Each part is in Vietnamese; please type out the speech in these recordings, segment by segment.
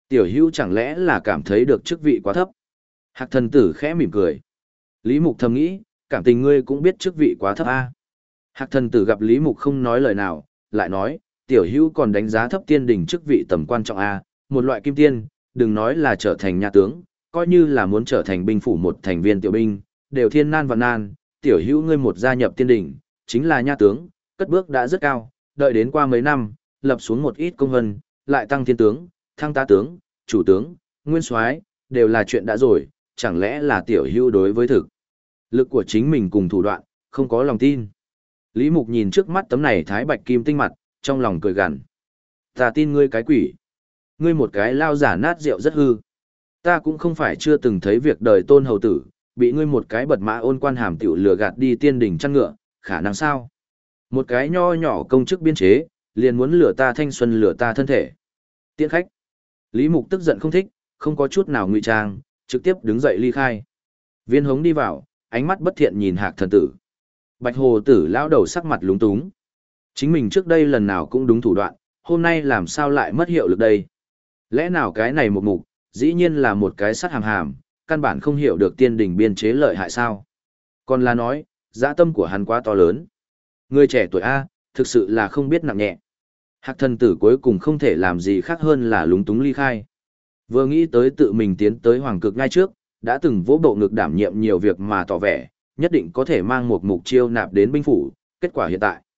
Tiểu hữu chẳng lẽ là cảm thấy được chức vị quá thấp? Hạc thần tử khẽ mỉm cười. Lý Mục thầm nghĩ, cảm tình ngươi cũng biết chức vị quá thấp a. Hạc thần tử gặp Lý Mục không nói lời nào, lại nói, tiểu hữu còn đánh giá thấp tiên đỉnh chức vị tầm quan trọng a, một loại kim tiên, đừng nói là trở thành nha tướng, coi như là muốn trở thành binh phủ một thành viên tiểu binh, đều thiên nan và nan, tiểu hữu ngươi một gia nhập tiên đỉnh, chính là nha tướng, cất bước đã rất cao, đợi đến qua mấy năm, lập xuống một ít công vân, lại tăng thiên tướng, thăng tá tướng, chủ tướng, nguyên soái, đều là chuyện đã rồi, chẳng lẽ là tiểu hữu đối với thực lực của chính mình cùng thủ đoạn, không có lòng tin. Lý Mục nhìn trước mắt tấm này thái bạch kim tinh mặt, trong lòng cười gằn. Ta tin ngươi cái quỷ. Ngươi một cái lao giả nát rượu rất hư. Ta cũng không phải chưa từng thấy việc đời tôn hầu tử, bị ngươi một cái bật mã ôn quan hàm tiểu lừa gạt đi tiên đỉnh chăn ngựa, khả năng sao? Một cái nho nhỏ công chức biên chế, liền muốn lừa ta thanh xuân lừa ta thân thể. Tiễn khách. Lý Mục tức giận không thích, không có chút nào ngụy trang, trực tiếp đứng dậy ly khai. Viên hống đi vào, ánh mắt bất thiện nhìn Hạc thần tử. Bạch hồ tử lão đầu sắc mặt lúng túng. Chính mình trước đây lần nào cũng đúng thủ đoạn, hôm nay làm sao lại mất hiệu lực đây? Lẽ nào cái này một mục, dĩ nhiên là một cái sắt hàm hàm, căn bản không hiểu được tiên đình biên chế lợi hại sao? Còn là nói, dã tâm của hắn quá to lớn. Người trẻ tuổi A, thực sự là không biết nặng nhẹ. Hạc thần tử cuối cùng không thể làm gì khác hơn là lúng túng ly khai. Vừa nghĩ tới tự mình tiến tới hoàng cực ngay trước, đã từng vỗ bộ ngực đảm nhiệm nhiều việc mà tỏ vẻ, nhất định có thể mang một mục chiêu nạp đến binh phủ, kết quả hiện tại.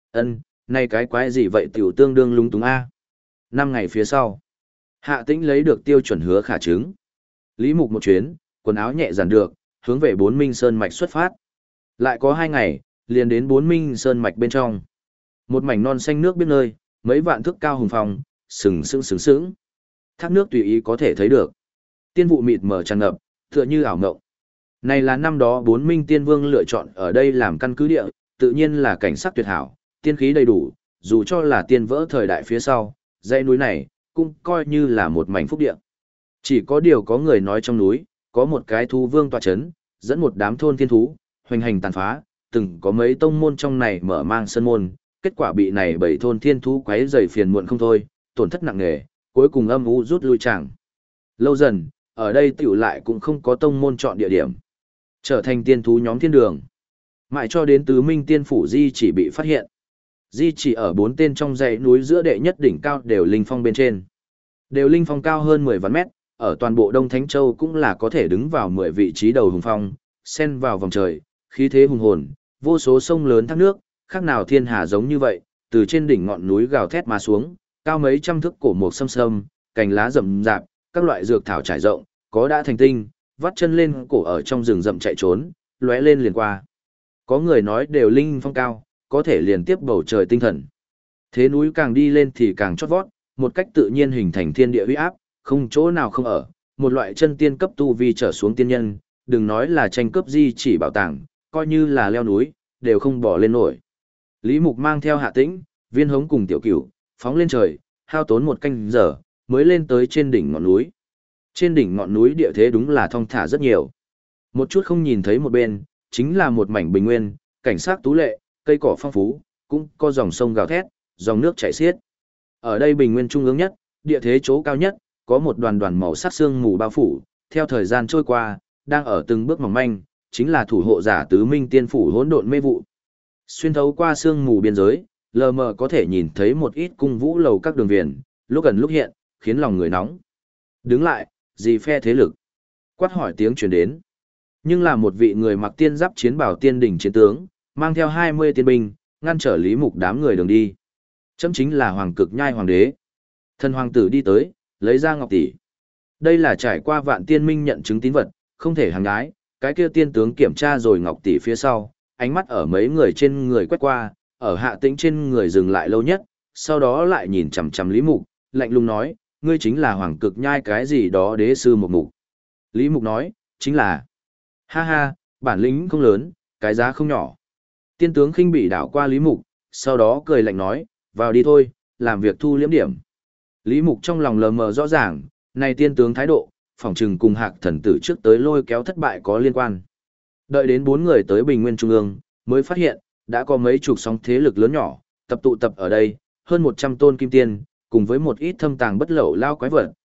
Này cái quái gì vậy tiểu tương đương lúng túng A. 5 ngày phía sau, Hạ Tĩnh lấy được tiêu chuẩn hứa khả chứng. Lý Mục một chuyến, quần áo nhẹ dàn được, hướng về Bốn Minh Sơn Mạch xuất phát. Lại có 2 ngày, liền đến Bốn Minh Sơn Mạch bên trong. Một mảnh non xanh nước biết nơi, mấy vạn thước cao hùng phong, sừng sững. Thác nước tùy ý có thể thấy được. Tiên vụ mịt mờ tràn ngập, tựa như ảo ngộng. Này là năm đó Bốn Minh Tiên Vương lựa chọn ở đây làm căn cứ địa, tự nhiên là cảnh sắc tuyệt hảo, tiên khí đầy đủ, dù cho là tiên vỡ thời đại phía sau, dãy núi này cũng coi như là một mảnh phúc địa. Chỉ có điều có người nói trong núi, có một cái thú vương tọa chấn, dẫn một đám thôn thiên thú, hoành hành tàn phá, từng có mấy tông môn trong này mở mang sân môn, kết quả bị này bảy thôn thiên thú quấy rầy phiền muộn không thôi, tổn thất nặng nề, cuối cùng âm u rút lui chẳng. Lâu dần, ở đây tiểu lại cũng không có tông môn chọn địa điểm, trở thành tiên thú nhóm thiên đường. Mãi cho đến Tứ Minh Tiên phủ Di chỉ bị phát hiện. Di chỉ ở 4 tên trong dãy núi giữa đệ nhất đỉnh cao đều linh phong bên trên. Đều linh phong cao hơn 10 vạn mét, ở toàn bộ Đông Thánh Châu cũng là có thể đứng vào 10 vị trí đầu hùng phong, xen vào vòng trời, khí thế hùng hồn, vô số sông lớn thác nước, khác nào thiên hà giống như vậy, từ trên đỉnh ngọn núi gào thét mà xuống, cao mấy trăm thước cổ mục xâm xâm, cành lá rậm rạp, các loại dược thảo trải rộng, có đã thành tinh, vắt chân lên cổ ở trong rừng rậm chạy trốn, lóe lên liền qua. Có người nói đều linh phong cao, có thể liền tiếp bầu trời tinh thần. Thế núi càng đi lên thì càng chót vót, một cách tự nhiên hình thành thiên địa uy áp, không chỗ nào không ở, một loại chân tiên cấp tu vi trở xuống tiên nhân, đừng nói là tranh cướp di chỉ bảo tàng, coi như là leo núi, đều không bỏ lên nổi. Lý Mục mang theo Hạ Tĩnh, Viên Hống cùng Tiểu Cửu, phóng lên trời, hao tốn 1 canh giờ, mới lên tới trên đỉnh ngọn núi. Trên đỉnh ngọn núi địa thế đúng là thong thả rất nhiều. Một chút không nhìn thấy một bên, chính là một mảnh bình nguyên, cảnh sát tú lệ, cây cỏ phong phú, cũng có dòng sông gào thét, dòng nước chảy xiết. Ở đây bình nguyên trung ương nhất, địa thế chỗ cao nhất, có một đoàn đoàn màu sắc sương mù bao phủ, theo thời gian trôi qua, đang ở từng bước mỏng manh, chính là thủ hộ giả Tứ Minh Tiên phủ hỗn độn mê vụ. Xuyên thấu qua sương mù biên giới, lờ mờ có thể nhìn thấy một ít cung vũ lầu các đường viền, lúc gần lúc hiện, khiến lòng người nóng. Đứng lại, gì phe thế lực? Quát hỏi tiếng truyền đến. Nhưng là một vị người mặc tiên giáp chiến bảo tiên đỉnh chiến tướng, mang theo 20 tiên binh, ngăn trở Lý Mục đám người đường đi. Chấm chính là Hoàng Cực Nhai Hoàng đế. Thần hoàng tử đi tới, lấy ra ngọc tỷ. Đây là trải qua vạn tiên minh nhận chứng tín vật, không thể hàng ái. Cái kia tiên tướng kiểm tra rồi ngọc tỷ phía sau, ánh mắt ở mấy người trên người quét qua, ở Hạ Tĩnh trên người dừng lại lâu nhất, sau đó lại nhìn chằm chằm Lý Mục, lạnh lùng nói, ngươi chính là Hoàng Cực Nhai cái gì đó đế sư một mục. Lý Mục nói, chính là. Ha ha, bản lĩnh không lớn, cái giá không nhỏ. Tiên tướng khinh bỉ đảo qua Lý Mục, sau đó cười lạnh nói, vào đi thôi, làm việc thu liễm điểm. Lý Mục trong lòng lờ mờ rõ ràng, này tiên tướng thái độ, phỏng chừng cùng Hạc thần tử trước tới lôi kéo thất bại có liên quan. Đợi đến 4 người tới Bình Nguyên Trung ương, mới phát hiện, đã có mấy chục sóng thế lực lớn nhỏ, tụ tập ở đây, hơn 100 tôn kim tiên, cùng với một ít thâm tàng bất lậu lao quái vật,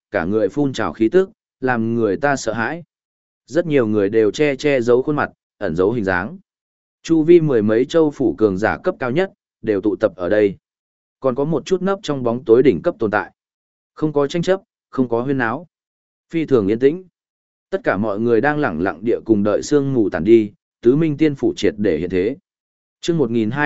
cả người phun trào khí tức, làm người ta sợ hãi. Rất nhiều người đều che giấu khuôn mặt, ẩn giấu hình dáng. Chu vi mười mấy châu phủ cường giả cấp cao nhất, đều tụ tập ở đây. Còn có một chút nấp trong bóng tối đỉnh cấp tồn tại. Không có tranh chấp, không có huyên náo. Phi thường yên tĩnh. Tất cả mọi người đang lẳng lặng địa cùng đợi sương mù tàn đi, tứ minh tiên phủ triệt để hiện thế. Chương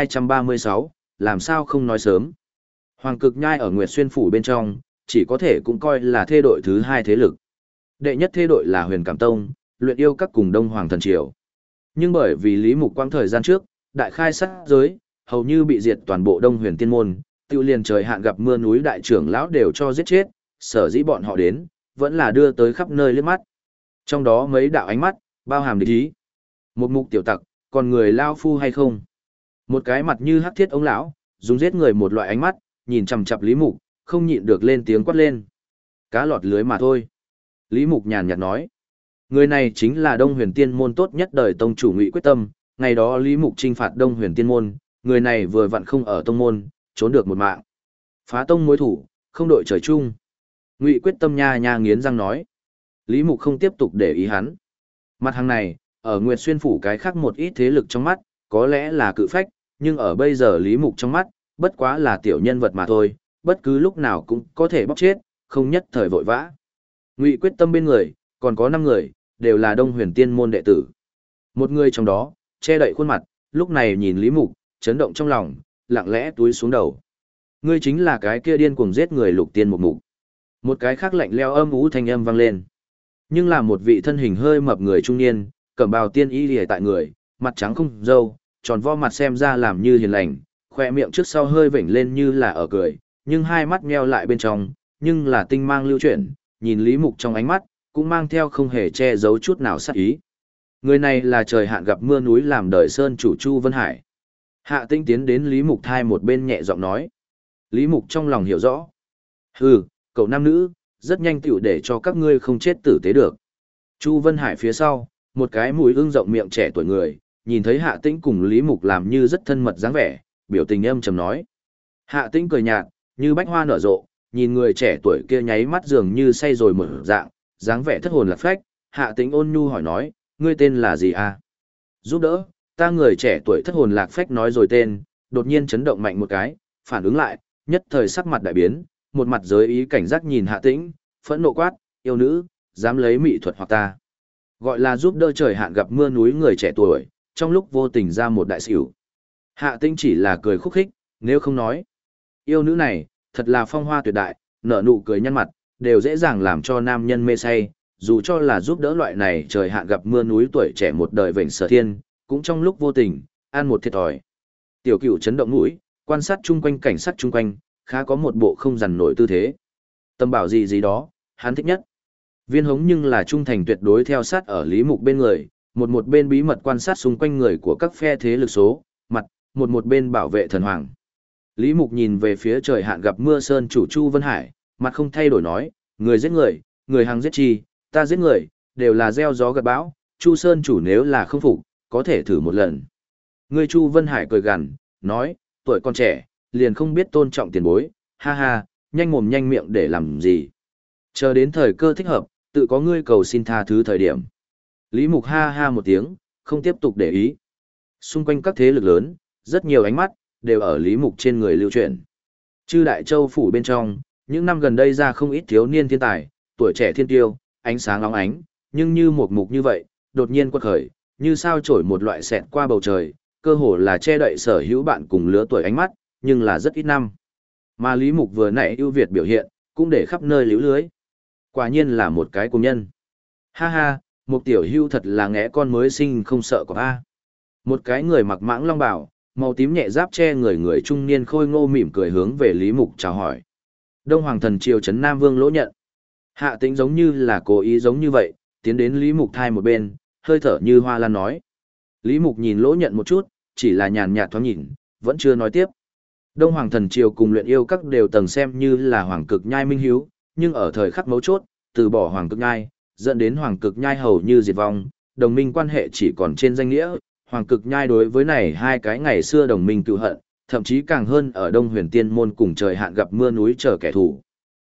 1236, làm sao không nói sớm. Hoàng Cực Nhai ở Nguyệt Xuyên phủ bên trong, chỉ có thể cũng coi là thê đội thứ hai thế lực. Đệ nhất thê đội là Huyền Cảm Tông, luyện yêu các cùng Đông Hoàng Thần Triều. Nhưng bởi vì Lý Mục Quang thời gian trước, đại khai sát giới, hầu như bị diệt toàn bộ Đông Huyền Tiên môn, tiêu liền trời hạn gặp mưa núi đại trưởng lão đều cho giết chết, sở dĩ bọn họ đến, vẫn là đưa tới khắp nơi liếc mắt. Trong đó mấy đạo ánh mắt, bao hàm địch ý. Một mục tiểu tặc, còn người lao phu hay không? Một cái mặt như hắc thiết ông lão, dùng giết người một loại ánh mắt, nhìn chằm chằm Lý Mục, không nhịn được lên tiếng quát lên. Cá lọt lưới mà thôi. Lý Mục nhàn nhạt nói. Người này chính là Đông Huyền Tiên môn tốt nhất đời tông chủ Ngụy Quyết Tâm, ngày đó Lý Mục trinh phạt Đông Huyền Tiên môn, người này vừa vặn không ở tông môn, trốn được một mạng. Phá tông mối thủ, không đội trời chung. Ngụy Quyết Tâm nha nha nghiến răng nói. Lý Mục không tiếp tục để ý hắn. Mặt hàng này, ở Nguyệt Xuyên phủ cái khác một ít thế lực trong mắt, có lẽ là cự phách, nhưng ở bây giờ Lý Mục trong mắt, bất quá là tiểu nhân vật mà thôi, bất cứ lúc nào cũng có thể bóc chết, không nhất thời vội vã. Ngụy Quyết Tâm bên người, còn có 5 người, đều là Đông Huyền Tiên môn đệ tử. Một người trong đó, che đậy khuôn mặt, lúc này nhìn Lý Mục, chấn động trong lòng, lặng lẽ túi xuống đầu. Ngươi chính là cái kia điên cuồng giết người Lục Tiên Mục Mục. Một cái khác lạnh leo âm ú thanh âm vang lên. Nhưng là một vị thân hình hơi mập người trung niên, cẩm bào tiên y liễu tại người, mặt trắng không râu, tròn vo mặt xem ra làm như hiền lành, khoe miệng trước sau hơi vểnh lên như là ở cười, nhưng hai mắt nheo lại bên trong, nhưng là tinh mang lưu chuyển, nhìn Lý Mục trong ánh mắt, cũng mang theo không hề che giấu chút nào sát ý. Người này là trời hạn gặp mưa núi làm đời sơn chủ Chu Vân Hải. Hạ Tinh tiến đến Lý Mục thai một bên nhẹ giọng nói. Lý Mục trong lòng hiểu rõ. Hừ, cậu nam nữ, rất nhanh tiểu để cho các ngươi không chết tử tế được. Chu Vân Hải phía sau, một cái mũi ưng rộng miệng trẻ tuổi người, nhìn thấy Hạ Tĩnh cùng Lý Mục làm như rất thân mật dáng vẻ, biểu tình âm trầm nói. Hạ Tĩnh cười nhạt, như bách hoa nở rộ, nhìn người trẻ tuổi kia nháy mắt dường như say rồi mở dạng, dáng vẻ thất hồn lạc phách. Hạ Tĩnh ôn nhu hỏi nói, ngươi tên là gì à? Giúp đỡ, ta người trẻ tuổi thất hồn lạc phách nói rồi tên, đột nhiên chấn động mạnh một cái, phản ứng lại, nhất thời sắc mặt đại biến, một mặt giới ý cảnh giác nhìn Hạ Tĩnh, phẫn nộ quát, yêu nữ, dám lấy mỹ thuật hoặc ta. Gọi là giúp đỡ trời hạn gặp mưa núi người trẻ tuổi, trong lúc vô tình ra một đại xỉu. Hạ Tĩnh chỉ là cười khúc khích, nếu không nói. Yêu nữ này, thật là phong hoa tuyệt đại, nở nụ cười nhăn mặt, đều dễ dàng làm cho nam nhân mê say, dù cho là giúp đỡ loại này trời hạn gặp mưa núi tuổi trẻ một đời vệnh sở thiên, cũng trong lúc vô tình, ăn một thiệt thòi. Tiểu Cửu chấn động mũi, quan sát chung quanh cảnh sát chung quanh, khá có một bộ không dằn nổi tư thế. Tâm bảo gì gì đó, hắn thích nhất. Viên Hống nhưng là trung thành tuyệt đối theo sát ở Lý Mục bên người, một bên bí mật quan sát xung quanh người của các phe thế lực số, mặt, một bên bảo vệ thần hoàng. Lý Mục nhìn về phía trời hạn gặp mưa sơn chủ Chu Vân Hải, mặt không thay đổi nói, người giết người, người hàng giết chi, ta giết người, đều là gieo gió gặt bão, Chu sơn chủ nếu là không phục, có thể thử một lần. Người Chu Vân Hải cười gằn, nói, tuổi còn trẻ, liền không biết tôn trọng tiền bối, ha ha, nhanh mồm nhanh miệng để làm gì. Chờ đến thời cơ thích hợp, tự có ngươi cầu xin tha thứ thời điểm. Lý Mục ha ha một tiếng, không tiếp tục để ý. Xung quanh các thế lực lớn, rất nhiều ánh mắt, đều ở Lý Mục trên người lưu chuyển. Chư Đại Châu phủ bên trong, những năm gần đây ra không ít thiếu niên thiên tài, tuổi trẻ thiên tiêu, ánh sáng óng ánh, nhưng như một mục như vậy, đột nhiên quật khởi, như sao chổi một loại xẹt qua bầu trời, cơ hồ là che đậy sở hữu bạn cùng lứa tuổi ánh mắt, nhưng là rất ít năm. Mà Lý Mục vừa nãy ưu việt biểu hiện, cũng để khắp nơi liễu lưới. Quả nhiên là một cái cùng nhân. Ha ha, một tiểu hưu thật là ngẽ con mới sinh không sợ có a. Một cái người mặc mãng long bào, màu tím nhẹ giáp che người trung niên khôi ngô mỉm cười hướng về Lý Mục chào hỏi. Đông Hoàng Thần Triều trấn Nam Vương Lỗ Nhận. Hạ Tĩnh giống như là cố ý giống như vậy, tiến đến Lý Mục thai một bên, hơi thở như hoa lan nói. Lý Mục nhìn Lỗ Nhận một chút, chỉ là nhàn nhạt thoáng nhìn, vẫn chưa nói tiếp. Đông Hoàng Thần Triều cùng luyện yêu các đều từng xem như là Hoàng Cực Nhai minh hiếu, nhưng ở thời khắc mấu chốt, từ bỏ Hoàng Cực Nhai, dẫn đến Hoàng Cực Nhai hầu như diệt vong, đồng minh quan hệ chỉ còn trên danh nghĩa. Hoàng Cực Nhai đối với này hai cái ngày xưa đồng minh cựu hận, thậm chí càng hơn ở Đông Huyền Tiên môn cùng trời hạn gặp mưa núi chờ kẻ thù.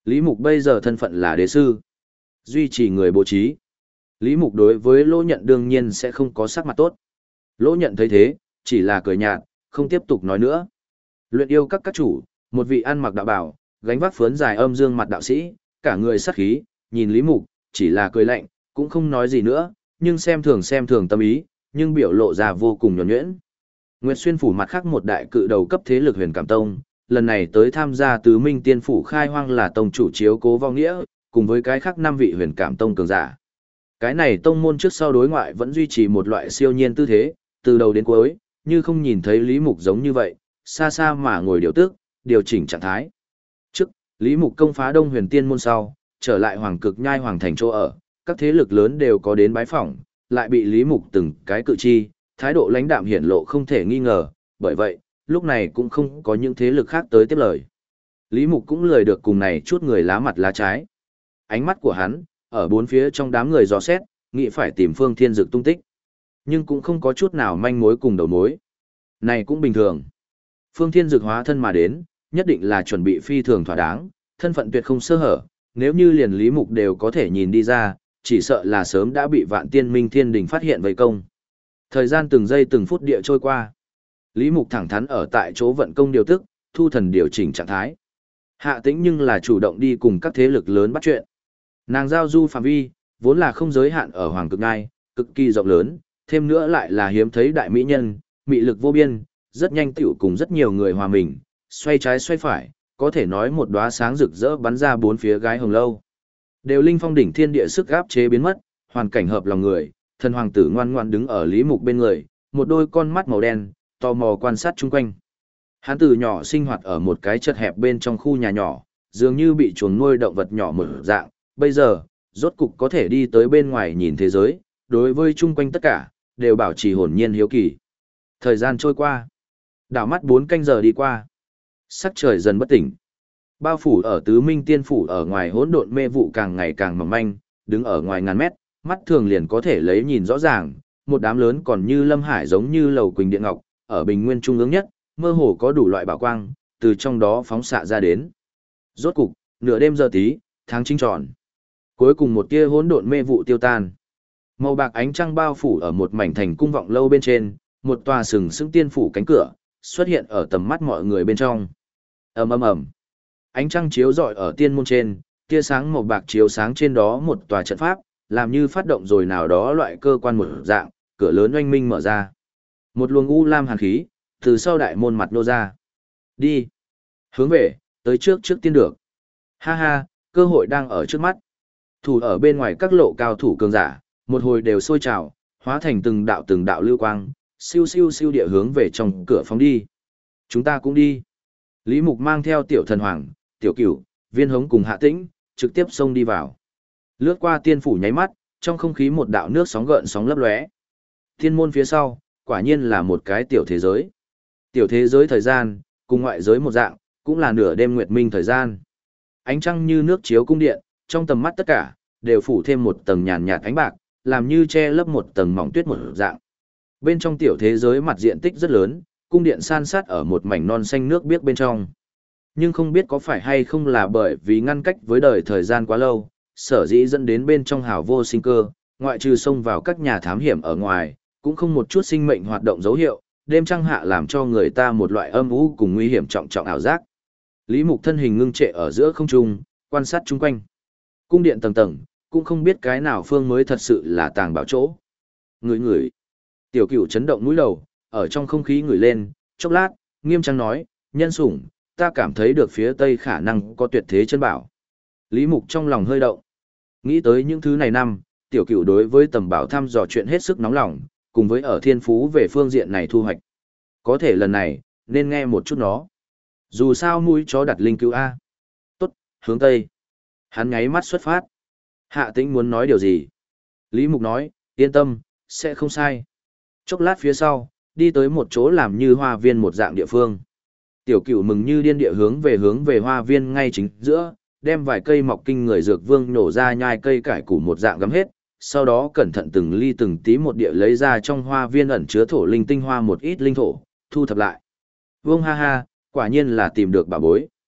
Lý Mục bây giờ thân phận là đế sư, duy trì người bố trí. Lý Mục đối với Lỗ Nhận đương nhiên sẽ không có sắc mặt tốt. Lỗ Nhận thấy thế, chỉ là cười nhạt, không tiếp tục nói nữa. Luyện yêu các chủ, một vị ăn mặc đạo bào, gánh vác phướn dài âm dương mặt đạo sĩ, cả người sát khí, nhìn Lý Mục, chỉ là cười lạnh, cũng không nói gì nữa, nhưng xem thường tâm ý, nhưng biểu lộ ra vô cùng nhuần nhuyễn. Nguyệt Xuyên phủ mặt khác một đại cự đầu cấp thế lực Huyền Cảm Tông, lần này tới tham gia Tứ Minh Tiên phủ khai hoang là tông chủ chiếu cố vong nghĩa, cùng với cái khác 5 vị Huyền Cảm Tông cường giả. Cái này tông môn trước sau đối ngoại vẫn duy trì một loại siêu nhiên tư thế, từ đầu đến cuối, như không nhìn thấy Lý Mục giống như vậy, xa xa mà ngồi điều tức, điều chỉnh trạng thái. Trước, Lý Mục công phá Đông Huyền Tiên môn sau, trở lại Hoàng Cực Nhai Hoàng thành chỗ ở, các thế lực lớn đều có đến bái phỏng, lại bị Lý Mục từng cái cự chi, thái độ lãnh đạm hiển lộ không thể nghi ngờ, bởi vậy, lúc này cũng không có những thế lực khác tới tiếp lời. Lý Mục cũng lười được cùng này chút người lá mặt lá trái. Ánh mắt của hắn, ở bốn phía trong đám người dò xét, nghĩ phải tìm Phương Thiên Dực tung tích. Nhưng cũng không có chút nào manh mối cùng đầu mối. Này cũng bình thường. Phương Thiên Dực hóa thân mà đến, nhất định là chuẩn bị phi thường thỏa đáng, thân phận tuyệt không sơ hở, nếu như liền Lý Mục đều có thể nhìn đi ra, chỉ sợ là sớm đã bị Vạn Tiên Minh Thiên Đình phát hiện vây công. Thời gian từng giây từng phút địa trôi qua. Lý Mục thẳng thắn ở tại chỗ vận công điều tức, thu thần điều chỉnh trạng thái. Hạ Tĩnh nhưng là chủ động đi cùng các thế lực lớn bắt chuyện. Nàng giao du phạm vi, vốn là không giới hạn ở Hoàng Cực Nhai, cực kỳ rộng lớn, thêm nữa lại là hiếm thấy đại mỹ nhân, mị lực vô biên, rất nhanh tiểu cùng rất nhiều người hòa mình, xoay trái xoay phải, có thể nói một đóa sáng rực rỡ bắn ra bốn phía gái hồng lâu. Đều linh phong đỉnh thiên địa sức áp chế biến mất, hoàn cảnh hợp lòng người, thần hoàng tử ngoan ngoãn đứng ở Lý Mục bên người, một đôi con mắt màu đen, tò mò quan sát chung quanh. Hắn từ nhỏ sinh hoạt ở một cái chật hẹp bên trong khu nhà nhỏ, dường như bị chuồng nuôi động vật nhỏ mở dạng, bây giờ, rốt cục có thể đi tới bên ngoài nhìn thế giới, đối với chung quanh tất cả, đều bảo trì hồn nhiên hiếu kỳ. Thời gian trôi qua, đảo mắt 4 canh giờ đi qua, sắc trời dần bất tỉnh. Bao phủ ở Tứ Minh Tiên phủ ở ngoài hỗn độn mê vụ càng ngày càng mỏng manh, đứng ở ngoài ngàn mét, mắt thường liền có thể lấy nhìn rõ ràng, một đám lớn còn như lâm hải giống như lầu quỳnh điện ngọc, ở bình nguyên trung ương nhất, mơ hồ có đủ loại bảo quang, từ trong đó phóng xạ ra đến. Rốt cục, nửa đêm giờ tí, tháng chính tròn. Cuối cùng một tia hỗn độn mê vụ tiêu tan. Màu bạc ánh trăng bao phủ ở một mảnh thành cung vọng lâu bên trên, một tòa sừng sững tiên phủ cánh cửa xuất hiện ở tầm mắt mọi người bên trong. Ầm ầm ầm. Ánh trăng chiếu rọi ở tiên môn trên, tia sáng màu bạc chiếu sáng trên đó một tòa trận pháp, làm như phát động rồi nào đó loại cơ quan một dạng, cửa lớn oanh minh mở ra. Một luồng u lam hàn khí từ sau đại môn mặt nô ra. Đi. Hướng về, tới trước tiên được. Ha ha, cơ hội đang ở trước mắt. Thủ ở bên ngoài các lộ cao thủ cường giả, một hồi đều sôi trào, hóa thành từng đạo lưu quang, siêu siêu siêu địa hướng về trong cửa phóng đi. Chúng ta cũng đi. Lý Mục mang theo tiểu thần hoàng, tiểu cửu, viên hống cùng Hạ Tĩnh, trực tiếp xông đi vào. Lướt qua tiên phủ nháy mắt, trong không khí một đạo nước sóng gợn sóng lấp lóe. Thiên môn phía sau, quả nhiên là một cái tiểu thế giới. Tiểu thế giới thời gian, cùng ngoại giới một dạng, cũng là nửa đêm nguyệt minh thời gian. Ánh trăng như nước chiếu cung điện, trong tầm mắt tất cả, đều phủ thêm một tầng nhàn nhạt ánh bạc, làm như che lấp một tầng mỏng tuyết một dạng. Bên trong tiểu thế giới mặt diện tích rất lớn, cung điện san sát ở một mảnh non xanh nước biếc bên trong. Nhưng không biết có phải hay không là bởi vì ngăn cách với đời thời gian quá lâu, sở dĩ dẫn đến bên trong hào vô sinh cơ, ngoại trừ xông vào các nhà thám hiểm ở ngoài, cũng không một chút sinh mệnh hoạt động dấu hiệu, đêm trăng hạ làm cho người ta một loại âm u cùng nguy hiểm trọng trọng ảo giác. Lý Mục thân hình ngưng trệ ở giữa không trung, quan sát chung quanh. Cung điện tầng tầng, cũng không biết cái nào phương mới thật sự là tàng bảo chỗ. Ngửi. Tiểu Cửu chấn động mũi đầu, ở trong không khí ngửi lên, chốc lát, nghiêm trang nói, nhân sủng, ta cảm thấy được phía tây khả năng có tuyệt thế chân bảo. Lý Mục trong lòng hơi động. Nghĩ tới những thứ này năm, Tiểu Cửu đối với tầm bảo thăm dò chuyện hết sức nóng lòng, cùng với ở thiên phú về phương diện này thu hoạch. Có thể lần này, nên nghe một chút nó. Dù sao mũi chó đặt linh cứu A. Tốt, hướng tây. Hắn nháy mắt xuất phát. Hạ Tĩnh muốn nói điều gì? Lý Mục nói, yên tâm, sẽ không sai. Chốc lát phía sau, đi tới một chỗ làm như hoa viên một dạng địa phương. Tiểu Cửu mừng như điên địa hướng về hoa viên ngay chính giữa, đem vài cây mọc kinh người dược vương nổ ra nhai cây cải củ một dạng gắm hết, sau đó cẩn thận từng ly từng tí một địa lấy ra trong hoa viên ẩn chứa thổ linh tinh hoa một ít linh thổ, thu thập lại. Vương ha ha, quả nhiên là tìm được bảo bối.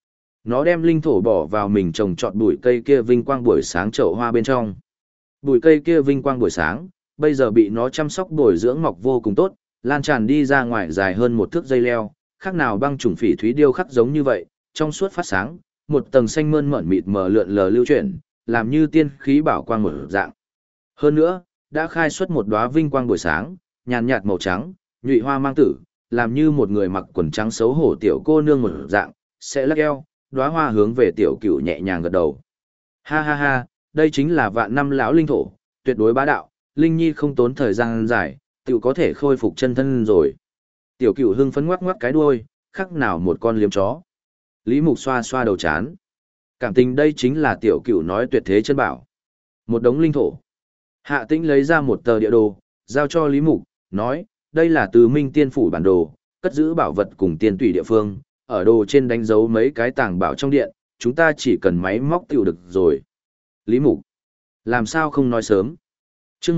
Nó đem linh thổ bỏ vào mình trồng trọt bụi cây kia vinh quang buổi sáng chậu hoa bên trong. Bụi cây kia vinh quang buổi sáng, bây giờ bị nó chăm sóc bồi dưỡng mọc vô cùng tốt, lan tràn đi ra ngoài dài hơn một thước dây leo, khác nào băng trùng phỉ thúy điêu khắc giống như vậy, trong suốt phát sáng, một tầng xanh mơn mởn mịt mờ lượn lờ lưu chuyển, làm như tiên khí bảo quang một dạng. Hơn nữa, đã khai xuất một đóa vinh quang buổi sáng, nhàn nhạt màu trắng, nhụy hoa mang tử, làm như một người mặc quần trắng xấu hổ tiểu cô nương một dạng, sẽ lắc eo, đóa hoa hướng về tiểu cửu nhẹ nhàng gật đầu. Ha ha ha, đây chính là vạn năm lão linh thổ, tuyệt đối bá đạo, Linh Nhi không tốn thời gian dài, tiểu có thể khôi phục chân thân rồi. Tiểu cửu hưng phấn ngoắc ngoắc cái đuôi, khác nào một con liếm chó. Lý Mục xoa xoa đầu chán. Cảm tình đây chính là tiểu cửu nói tuyệt thế chân bảo. Một đống linh thổ. Hạ Tĩnh lấy ra một tờ địa đồ, giao cho Lý Mục, nói, đây là từ Minh Tiên Phủ bản đồ, cất giữ bảo vật cùng tiên tùy địa phương, ở đồ trên đánh dấu mấy cái tàng bảo trong điện, chúng ta chỉ cần máy móc tiểu được rồi. Lý Mục, làm sao không nói sớm? Chương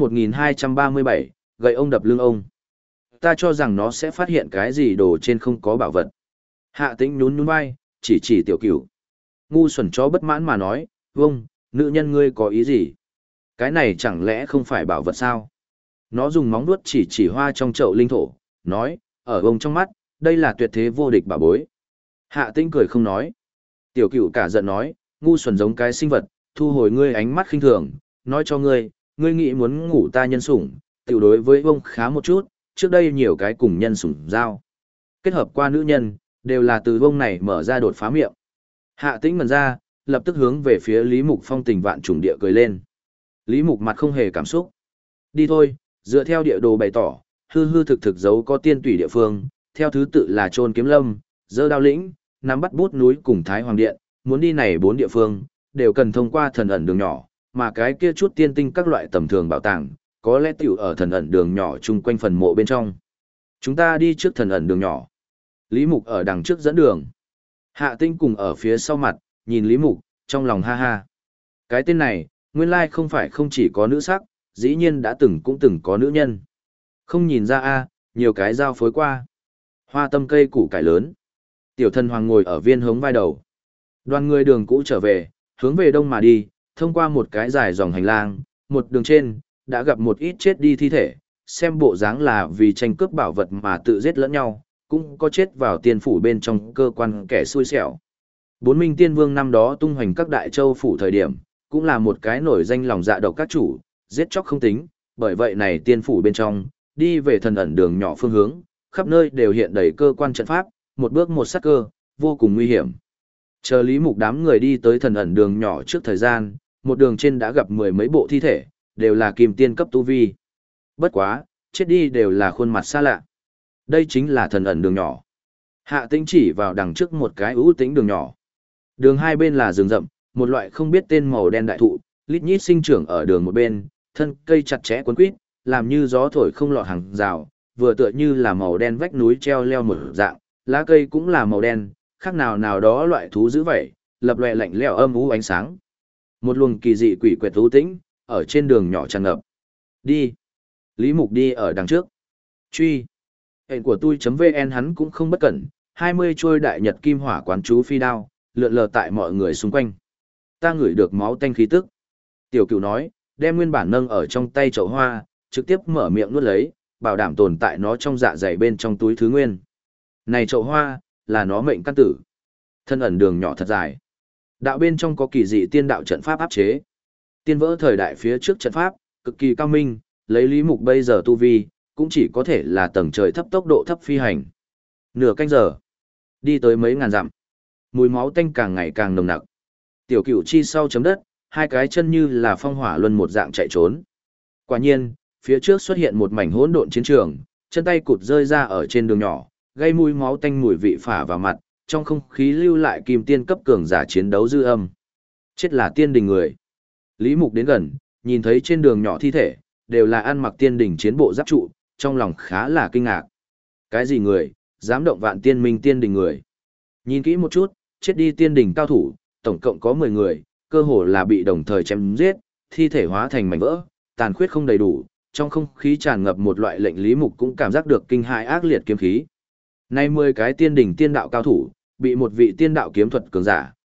1237, gậy ông đập lưng ông. Ta cho rằng nó sẽ phát hiện cái gì đồ trên không có bảo vật. Hạ Tĩnh nhún nhún vai, chỉ chỉ tiểu cửu. Ngu xuẩn chó bất mãn mà nói, vâng, nữ nhân ngươi có ý gì? Cái này chẳng lẽ không phải bảo vật sao? Nó dùng móng vuốt chỉ chỉ hoa trong chậu linh thổ, nói, ở ông trong mắt, đây là tuyệt thế vô địch bảo bối. Hạ Tĩnh cười không nói. Tiểu cửu cả giận nói, ngu xuẩn giống cái sinh vật, thu hồi ngươi ánh mắt khinh thường, nói cho ngươi, ngươi nghĩ muốn ngủ ta nhân sủng, tiểu đối với ông khá một chút, trước đây nhiều cái cùng nhân sủng giao. Kết hợp qua nữ nhân, đều là từ ông này mở ra đột phá miệng. Hạ Tĩnh ngẩn ra, lập tức hướng về phía Lý Mục phong tình vạn trùng địa cười lên. Lý Mục mặt không hề cảm xúc. Đi thôi, dựa theo địa đồ bày tỏ, hư hư thực thực giấu có tiên tùy địa phương, theo thứ tự là Trôn Kiếm Lâm, Dơ Đao Lĩnh, nắm bắt bút núi cùng Thái Hoàng Điện, muốn đi này 4 địa phương, đều cần thông qua thần ẩn đường nhỏ, mà cái kia chút tiên tinh các loại tầm thường bảo tàng, có lẽ tiểu ở thần ẩn đường nhỏ chung quanh phần mộ bên trong. Chúng ta đi trước thần ẩn đường nhỏ. Lý Mục ở đằng trước dẫn đường. Hạ Tĩnh cùng ở phía sau mặt, nhìn Lý Mục, trong lòng ha ha. Cái tên này, nguyên lai không phải không chỉ có nữ sắc, dĩ nhiên đã cũng từng có nữ nhân. Không nhìn ra a, nhiều cái giao phối qua. Hoa tâm cây củ cải lớn. Tiểu Thần Hoàng ngồi ở viên hống vai đầu. Đoàn người đường cũ trở về, hướng về đông mà đi, thông qua một cái dài dòng hành lang, một đường trên, đã gặp một ít chết đi thi thể, xem bộ dáng là vì tranh cướp bảo vật mà tự giết lẫn nhau, cũng có chết vào tiên phủ bên trong cơ quan kẻ xui xẻo. Bốn Minh Tiên Vương năm đó tung hoành các đại châu phủ thời điểm, cũng là một cái nổi danh lòng dạ độc các chủ, giết chóc không tính, bởi vậy này tiên phủ bên trong, đi về thần ẩn đường nhỏ phương hướng, khắp nơi đều hiện đầy cơ quan trận pháp, một bước một sát cơ, vô cùng nguy hiểm. Chờ Lý Mục đám người đi tới thần ẩn đường nhỏ trước thời gian, một đường trên đã gặp 10 mấy bộ thi thể, đều là kim tiên cấp tu vi. Bất quá, chết đi đều là khuôn mặt xa lạ. Đây chính là thần ẩn đường nhỏ. Hạ Tĩnh chỉ vào đằng trước một cái ưu tĩnh đường nhỏ. Đường hai bên là rừng rậm, một loại không biết tên màu đen đại thụ, lít nhít sinh trưởng ở đường một bên, thân cây chặt chẽ quấn quýt, làm như gió thổi không lọt hàng rào, vừa tựa như là màu đen vách núi treo leo một dạng, lá cây cũng là màu đen, khác nào nào đó loại thú dữ vậy, lập lòe lạnh lẽo âm u ánh sáng. Một luồng kỳ dị quỷ quyệt u tĩnh, ở trên đường nhỏ tràn ngập. Đi. Lý Mục đi ở đằng trước. Truy. Hẹn của tôi.vn hắn cũng không bất cẩn, 20 trôi đại nhật kim hỏa quán chú phi đao, lượn lờ tại mọi người xung quanh. Ta ngửi được máu tanh khí tức. Tiểu Cửu nói, đem nguyên bản nâng ở trong tay chậu hoa, trực tiếp mở miệng nuốt lấy, bảo đảm tồn tại nó trong dạ dày bên trong túi thứ nguyên. Này chậu hoa, là nó mệnh căn tử. Thân ẩn đường nhỏ thật dài. Đạo bên trong có kỳ dị tiên đạo trận pháp áp chế. Tiên vỡ thời đại phía trước trận pháp, cực kỳ cao minh, lấy Lý Mục bây giờ tu vi, cũng chỉ có thể là tầng trời thấp tốc độ thấp phi hành. Nửa canh giờ, đi tới mấy ngàn dặm. Mùi máu tanh càng ngày càng nồng nặc. Tiểu Cửu chi sau chấm đất, hai cái chân như là phong hỏa luân một dạng chạy trốn. Quả nhiên, phía trước xuất hiện một mảnh hỗn độn chiến trường, chân tay cụt rơi ra ở trên đường nhỏ, gây mùi máu tanh mùi vị phả vào mặt, trong không khí lưu lại kim tiên cấp cường giả chiến đấu dư âm. Chết là tiên đình người. Lý Mục đến gần, nhìn thấy trên đường nhỏ thi thể, đều là ăn mặc tiên đình chiến bộ giáp trụ, trong lòng khá là kinh ngạc. Cái gì người, dám động vạn tiên minh tiên đình người. Nhìn kỹ một chút, chết đi tiên đình cao thủ, tổng cộng có 10 người, cơ hồ là bị đồng thời chém giết, thi thể hóa thành mảnh vỡ, tàn khuyết không đầy đủ, trong không khí tràn ngập một loại lệnh Lý Mục cũng cảm giác được kinh hãi ác liệt kiếm khí. Nay 10 cái tiên đình tiên đạo cao thủ, bị một vị tiên đạo kiếm thuật cường giả,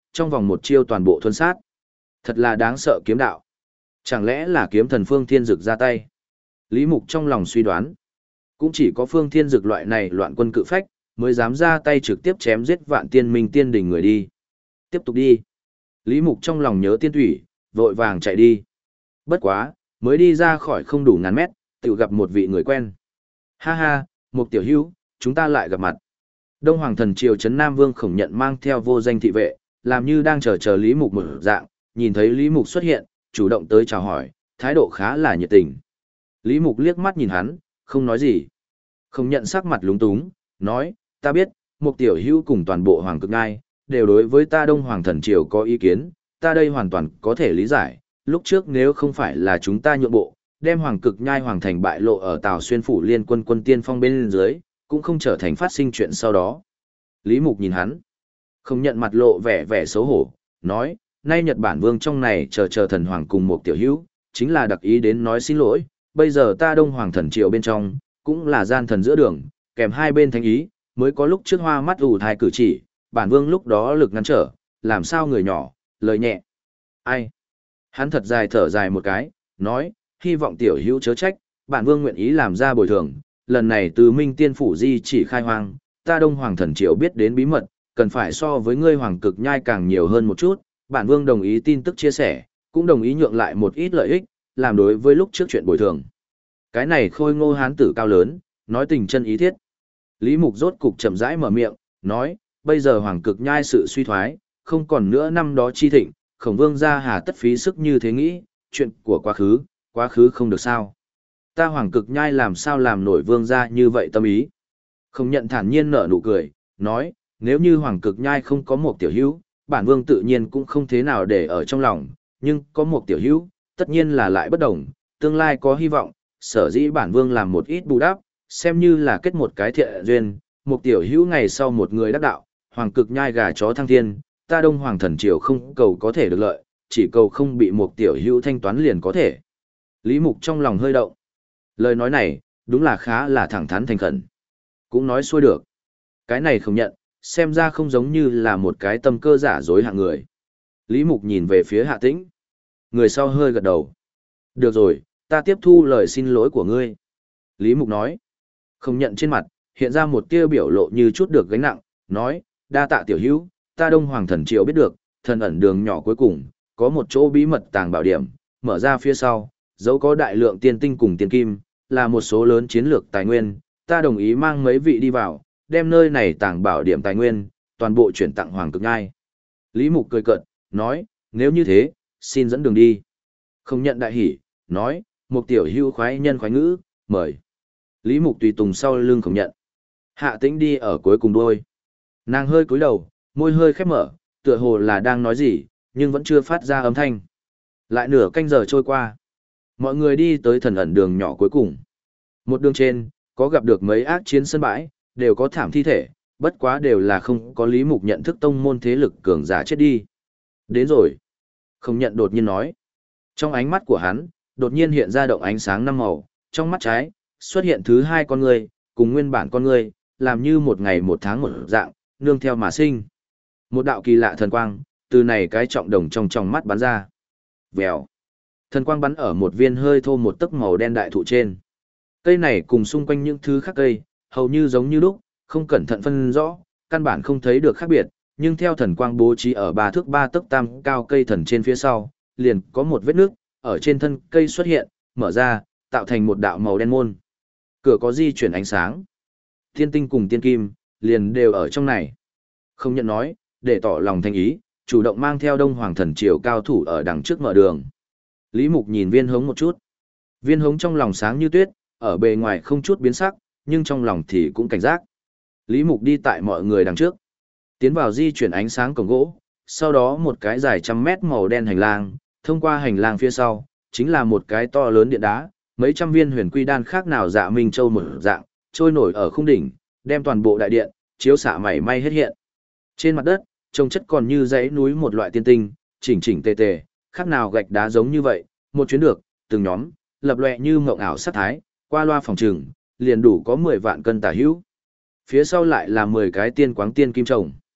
trong vòng một chiêu toàn bộ thuần sát. Thật là đáng sợ kiếm đạo. Chẳng lẽ là kiếm thần Phương Thiên Dực ra tay? Lý Mục trong lòng suy đoán. Cũng chỉ có Phương Thiên Dực loại này loạn quân cự phách, mới dám ra tay trực tiếp chém giết Vạn Tiên Minh Tiên Đình người đi. Tiếp tục đi. Lý Mục trong lòng nhớ tiên thủy, vội vàng chạy đi. Bất quá, mới đi ra khỏi không đủ ngàn mét, tự gặp một vị người quen. Ha ha, Mục tiểu hữu, chúng ta lại gặp mặt. Đông Hoàng thần triều trấn Nam Vương Khổng Nhận mang theo vô danh thị vệ, làm như đang chờ Lý Mục một dạng, nhìn thấy Lý Mục xuất hiện, chủ động tới chào hỏi, thái độ khá là nhiệt tình. Lý Mục liếc mắt nhìn hắn, không nói gì. Khổng Nhận sắc mặt lúng túng, nói, ta biết, Mục tiểu hữu cùng toàn bộ Hoàng Cực Ngai, đều đối với ta Đông Hoàng thần triều có ý kiến, ta đây hoàn toàn có thể lý giải, lúc trước nếu không phải là chúng ta nhượng bộ, đem Hoàng Cực Nhai Hoàng thành bại lộ ở Tào Xuyên phủ liên quân quân tiên phong bên dưới, cũng không trở thành phát sinh chuyện sau đó. Lý Mục nhìn hắn, không nhận mặt lộ vẻ xấu hổ, nói, nay Nhật Bản Vương trong này chờ thần hoàng cùng một tiểu hữu, chính là đặc ý đến nói xin lỗi, bây giờ ta Đông Hoàng thần triều bên trong, cũng là gian thần giữa đường, kèm hai bên thánh ý, mới có lúc trước hoa mắt ù thai cử chỉ, bản vương lúc đó lực ngăn trở, làm sao người nhỏ, lời nhẹ. Ai? Hắn thật dài thở dài một cái, nói, hy vọng tiểu hữu chớ trách, bản vương nguyện ý làm ra bồi thường, lần này từ Minh Tiên Phủ di chỉ khai hoang, ta Đông Hoàng thần triều biết đến bí mật, cần phải so với ngươi Hoàng Cực Nhai càng nhiều hơn một chút, bản vương đồng ý tin tức chia sẻ, cũng đồng ý nhượng lại một ít lợi ích, làm đối với lúc trước chuyện bồi thường. Cái này khôi ngô hán tử cao lớn, nói tình chân ý thiết. Lý Mục rốt cục chậm rãi mở miệng, nói, bây giờ Hoàng Cực Nhai sự suy thoái, không còn nữa năm đó chi thịnh, Khổng Vương gia hà tất phí sức như thế nghĩ, chuyện của quá khứ không được sao. Ta Hoàng Cực Nhai làm sao làm nổi Vương gia như vậy tâm ý. Không nhận thản nhiên nở nụ cười, nói, nếu như Hoàng Cực Nhai không có một tiểu hữu, bản Vương tự nhiên cũng không thế nào để ở trong lòng, nhưng có một tiểu hữu, tất nhiên là lại bất đồng, tương lai có hy vọng, sở dĩ bản Vương làm một ít bù đắp, xem như là kết một cái thiện duyên, một tiểu hữu ngày sau một người đắc đạo, Hoàng Cực Nhai gà chó thăng thiên, ta Đông Hoàng thần triều không cầu có thể được lợi, chỉ cầu không bị một tiểu hữu thanh toán liền có thể. Lý Mục trong lòng hơi động. Lời nói này, đúng là khá là thẳng thắn thành khẩn. Cũng nói xuôi được. Cái này không nhận, xem ra không giống như là một cái tâm cơ giả dối hạng người. Lý Mục nhìn về phía Hạ Tĩnh. Người sau hơi gật đầu. Được rồi, ta tiếp thu lời xin lỗi của ngươi. Lý Mục nói. Không nhận trên mặt, hiện ra một tia biểu lộ như chút được gánh nặng, nói, đa tạ tiểu hữu, ta Đông Hoàng thần triều biết được, thần ẩn đường nhỏ cuối cùng, có một chỗ bí mật tàng bảo điểm, mở ra phía sau, dấu có đại lượng tiên tinh cùng tiên kim, là một số lớn chiến lược tài nguyên, ta đồng ý mang mấy vị đi vào, đem nơi này tàng bảo điểm tài nguyên, toàn bộ chuyển tặng Hoàng Cực Nhai. Lý Mục cười cợt, nói, nếu như thế, xin dẫn đường đi. Không nhận đại hỉ, nói, một tiểu hữu khoái nhân khoái ngữ, mời. Lý Mục tùy tùng sau lưng không nhận. Hạ Tĩnh đi ở cuối cùng đuôi. Nàng hơi cúi đầu, môi hơi khép mở, tựa hồ là đang nói gì, nhưng vẫn chưa phát ra âm thanh. Lại nửa canh giờ trôi qua. Mọi người đi tới thần ẩn đường nhỏ cuối cùng. Một đường trên, có gặp được mấy ác chiến sân bãi, đều có thảm thi thể, bất quá đều là không có Lý Mục nhận thức tông môn thế lực cường giả chết đi. Đến rồi. Không nhận đột nhiên nói. Trong ánh mắt của hắn, đột nhiên hiện ra động ánh sáng năm màu, trong mắt trái, xuất hiện thứ hai con người, cùng nguyên bản con người, làm như một ngày một tháng một dạng, nương theo mà sinh. Một đạo kỳ lạ thần quang, từ này cái trọng đồng trong mắt bắn ra. Vèo. Thần quang bắn ở một viên hơi thô một tấc màu đen đại thụ trên. Cây này cùng xung quanh những thứ khác cây, hầu như giống như lúc, không cẩn thận phân rõ, căn bản không thấy được khác biệt, nhưng theo thần quang bố trí ở 3 thước 3 tấc tam cao cây thần trên phía sau, liền có một vết nước, ở trên thân cây xuất hiện, mở ra, tạo thành một đạo màu đen môn. Cửa có di chuyển ánh sáng. Tiên tinh cùng tiên kim, liền đều ở trong này. Không nhận nói, để tỏ lòng thành ý, chủ động mang theo Đông Hoàng thần triều cao thủ ở đằng trước mở đường. Lý Mục nhìn viên hống một chút. Viên hống trong lòng sáng như tuyết, ở bề ngoài không chút biến sắc, nhưng trong lòng thì cũng cảnh giác. Lý Mục đi tại mọi người đằng trước. Tiến vào di chuyển ánh sáng cổng gỗ, sau đó một cái dài trăm mét màu đen hành lang, thông qua hành lang phía sau, chính là một cái to lớn điện đá, mấy trăm viên huyền quy đan khác nào dạ minh châu một dạng, trôi nổi ở khung đỉnh, đem toàn bộ đại điện, chiếu xạ mảy may hết hiện. Trên mặt đất, trông chất còn như dãy núi một loại tiên tinh, chỉnh chỉnh tề tề, khác nào gạch đá giống như vậy, một chuyến được, từng nhóm, lập lòe như mộng ảo sát thái, qua loa phòng trừng, liền đủ có 10 vạn cân tả hữu. Phía sau lại là 10 cái tiên quáng tiên kim trồng.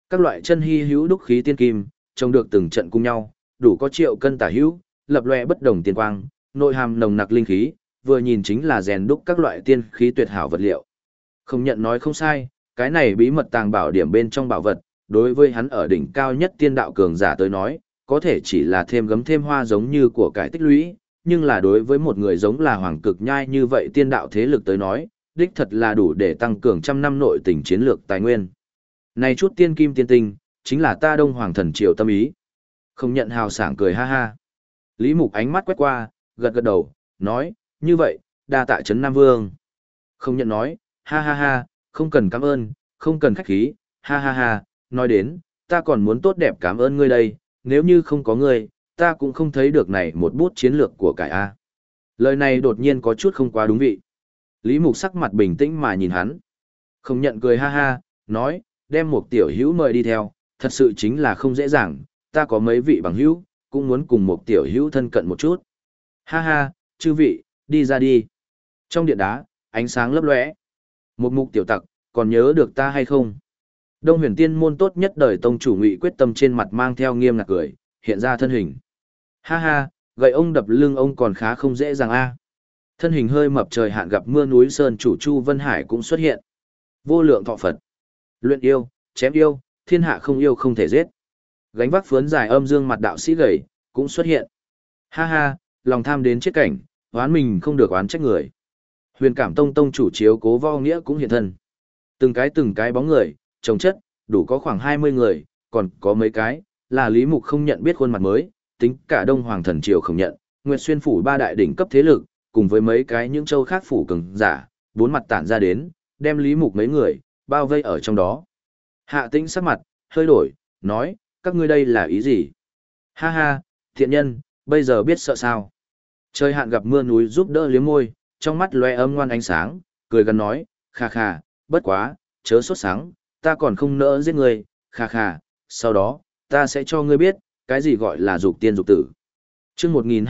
Các loại chân hy hữu đúc khí tiên kim, trông được từng trận cùng nhau, đủ có triệu cân tả hữu, lập loè bất đồng tiên quang, nội hàm nồng nặc linh khí, vừa nhìn chính là rèn đúc các loại tiên khí tuyệt hảo vật liệu. Không nhận nói không sai, cái này bí mật tàng bảo điểm bên trong bảo vật, đối với hắn ở đỉnh cao nhất tiên đạo cường giả tới nói, có thể chỉ là thêm gấm thêm hoa giống như của cải tích lũy, nhưng là đối với một người giống là Hoàng Cực Nhai như vậy tiên đạo thế lực tới nói, đích thật là đủ để tăng cường trăm năm nội tình chiến lược tài nguyên. Này chút tiên kim tiên tinh, chính là ta Đông Hoàng thần triều tâm ý. Không nhận hào sảng cười ha ha. Lý Mục ánh mắt quét qua, gật gật đầu, nói, như vậy, đa tạ trấn Nam Vương. Không nhận nói, ha ha ha, không cần cảm ơn, không cần khách khí, ha ha ha, nói đến, ta còn muốn tốt đẹp cảm ơn ngươi đây, nếu như không có ngươi, ta cũng không thấy được này một bút chiến lược của cải A. Lời này đột nhiên có chút không quá đúng vị. Lý Mục sắc mặt bình tĩnh mà nhìn hắn. Không nhận cười ha ha, nói, đem một tiểu hữu mời đi theo, thật sự chính là không dễ dàng, ta có mấy vị bằng hữu, cũng muốn cùng một tiểu hữu thân cận một chút. Ha ha, chư vị, đi ra đi. Trong điện đá, ánh sáng lấp lóe. Một mục tiểu tặc, còn nhớ được ta hay không? Đông Huyền Tiên môn tốt nhất đời tông chủ Ngụy quyết tâm trên mặt mang theo nghiêm ngặt cười, hiện ra thân hình. Ha ha, gậy ông đập lưng ông còn khá không dễ dàng a. Thân hình hơi mập trời hạn gặp mưa núi sơn chủ Chu Vân Hải cũng xuất hiện. Vô lượng thọ Phật. Luyện yêu, chém yêu, thiên hạ không yêu không thể giết. Gánh vác phướn dài âm dương mặt đạo sĩ gầy, cũng xuất hiện. Ha ha, lòng tham đến chết cảnh, oán mình không được oán trách người. Huyền Cảm Tông tông chủ Chiếu Cố Vo Nghĩa cũng hiện thân. Từng cái bóng người, chồng chất, đủ có khoảng 20 người, còn có mấy cái, là Lý Mục không nhận biết khuôn mặt mới, tính cả Đông Hoàng Thần Triều không nhận, Nguyệt Xuyên phủ ba đại đỉnh cấp thế lực, cùng với mấy cái những châu khác phủ cường giả, bốn mặt tản ra đến, đem Lý Mục mấy người, bao vây ở trong đó. Hạ Tĩnh sắc mặt, hơi đổi, nói, các ngươi đây là ý gì? Ha ha, thiện nhân, bây giờ biết sợ sao? Trời hạn gặp mưa núi giúp đỡ liếm môi, trong mắt loe âm ngoan ánh sáng, cười gần nói, kha kha, bất quá, chớ sốt sáng, ta còn không nỡ giết ngươi, kha kha, sau đó, ta sẽ cho ngươi biết, cái gì gọi là dục tiên dục tử. Chương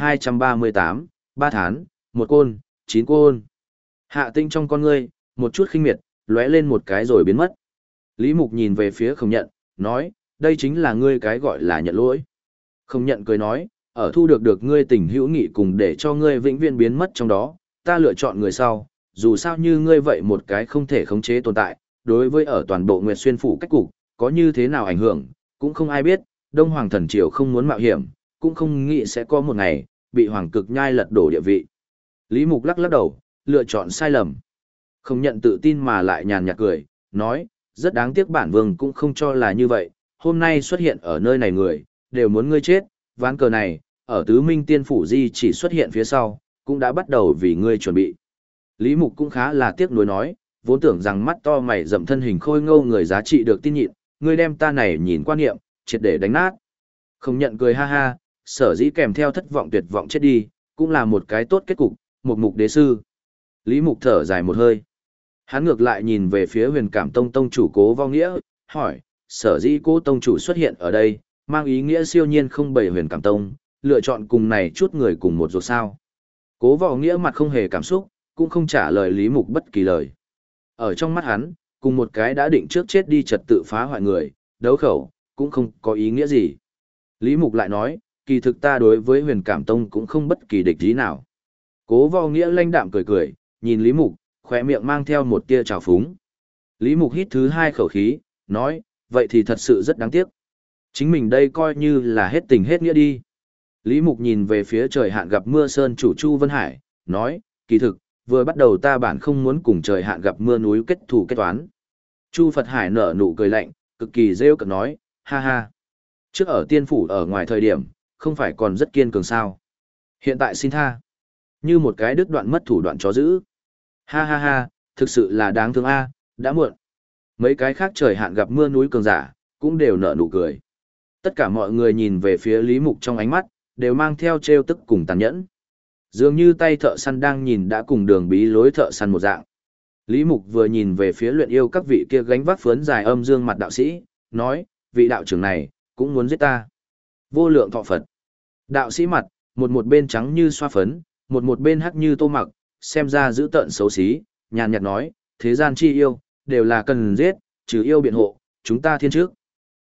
1238, 3 tháng, một côn, 9 côn. Hạ Tinh trong con ngươi, một chút khinh miệt, lóe lên một cái rồi biến mất. Lý Mục nhìn về phía Không Nhận, nói, đây chính là ngươi cái gọi là nhận lỗi. Không Nhận cười nói, ở thu được ngươi tình hữu nghị cùng để cho ngươi vĩnh viễn biến mất trong đó, ta lựa chọn người sau, dù sao như ngươi vậy một cái không thể khống chế tồn tại, đối với ở toàn bộ Nguyệt Xuyên phủ cách cục, có như thế nào ảnh hưởng, cũng không ai biết, Đông Hoàng Thần Triều không muốn mạo hiểm, cũng không nghĩ sẽ có một ngày, bị Hoàng Cực Nhai lật đổ địa vị. Lý Mục lắc lắc đầu, lựa chọn sai lầm. Không Nhận tự tin mà lại nhàn nhạt cười, nói, rất đáng tiếc bản vương cũng không cho là như vậy, hôm nay xuất hiện ở nơi này người, đều muốn ngươi chết, ván cờ này, ở Tứ Minh Tiên Phủ Di chỉ xuất hiện phía sau, cũng đã bắt đầu vì ngươi chuẩn bị. Lý Mục cũng khá là tiếc nuối nói, vốn tưởng rằng mắt to mày rậm thân hình khôi ngô người giá trị được tin nhịn, ngươi đem ta này nhìn quan niệm, triệt để đánh nát. Không Nhận cười ha ha, sở dĩ kèm theo thất vọng tuyệt vọng chết đi, cũng là một cái tốt kết cục, một mục đế sư. Lý Mục thở dài một hơi. Hắn ngược lại nhìn về phía Huyền Cảm Tông tông chủ Cố Vo Nghĩa, hỏi, sở dĩ Cố tông chủ xuất hiện ở đây, mang ý nghĩa siêu nhiên không bày Huyền Cảm Tông, lựa chọn cùng này chút người cùng một ruột sao. Cố Vo Nghĩa mặt không hề cảm xúc, cũng không trả lời Lý Mục bất kỳ lời. Ở trong mắt hắn, cùng một cái đã định trước chết đi trật tự phá hoại người, đấu khẩu, cũng không có ý nghĩa gì. Lý Mục lại nói, kỳ thực ta đối với Huyền Cảm Tông cũng không bất kỳ địch ý nào. Cố Vo Nghĩa lanh đạm cười cười, nhìn Lý Mục, khóe miệng mang theo một tia trào phúng. Lý Mục hít thứ hai khẩu khí, nói, vậy thì thật sự rất đáng tiếc. Chính mình đây coi như là hết tình hết nghĩa đi. Lý Mục nhìn về phía trời hạn gặp mưa sơn chủ Chu Vân Hải, nói, kỳ thực, vừa bắt đầu ta bản không muốn cùng trời hạn gặp mưa núi kết thù kết toán. Chu Phật Hải nở nụ cười lạnh, cực kỳ rêu cợt nói, ha ha. Trước ở tiên phủ ở ngoài thời điểm, không phải còn rất kiên cường sao. Hiện tại xin tha. Như một cái đứt đoạn mất thủ đoạn chó dữ. Ha ha ha, thực sự là đáng thương a, đã muộn. Mấy cái khác trời hạn gặp mưa núi cường giả, cũng đều nở nụ cười. Tất cả mọi người nhìn về phía Lý Mục trong ánh mắt, đều mang theo trêu tức cùng tàn nhẫn. Dường như tay thợ săn đang nhìn đã cùng đường bí lối thợ săn một dạng. Lý Mục vừa nhìn về phía luyện yêu các vị kia gánh vác phướn dài âm dương mặt đạo sĩ, nói, vị đạo trưởng này, cũng muốn giết ta. Vô lượng thọ Phật. Đạo sĩ mặt, một bên trắng như xoa phấn, một bên hắc như tô mặc, xem ra dữ tợn xấu xí, nhàn nhạt nói, thế gian chi yêu, đều là cần giết, trừ yêu biện hộ, chúng ta thiên trước.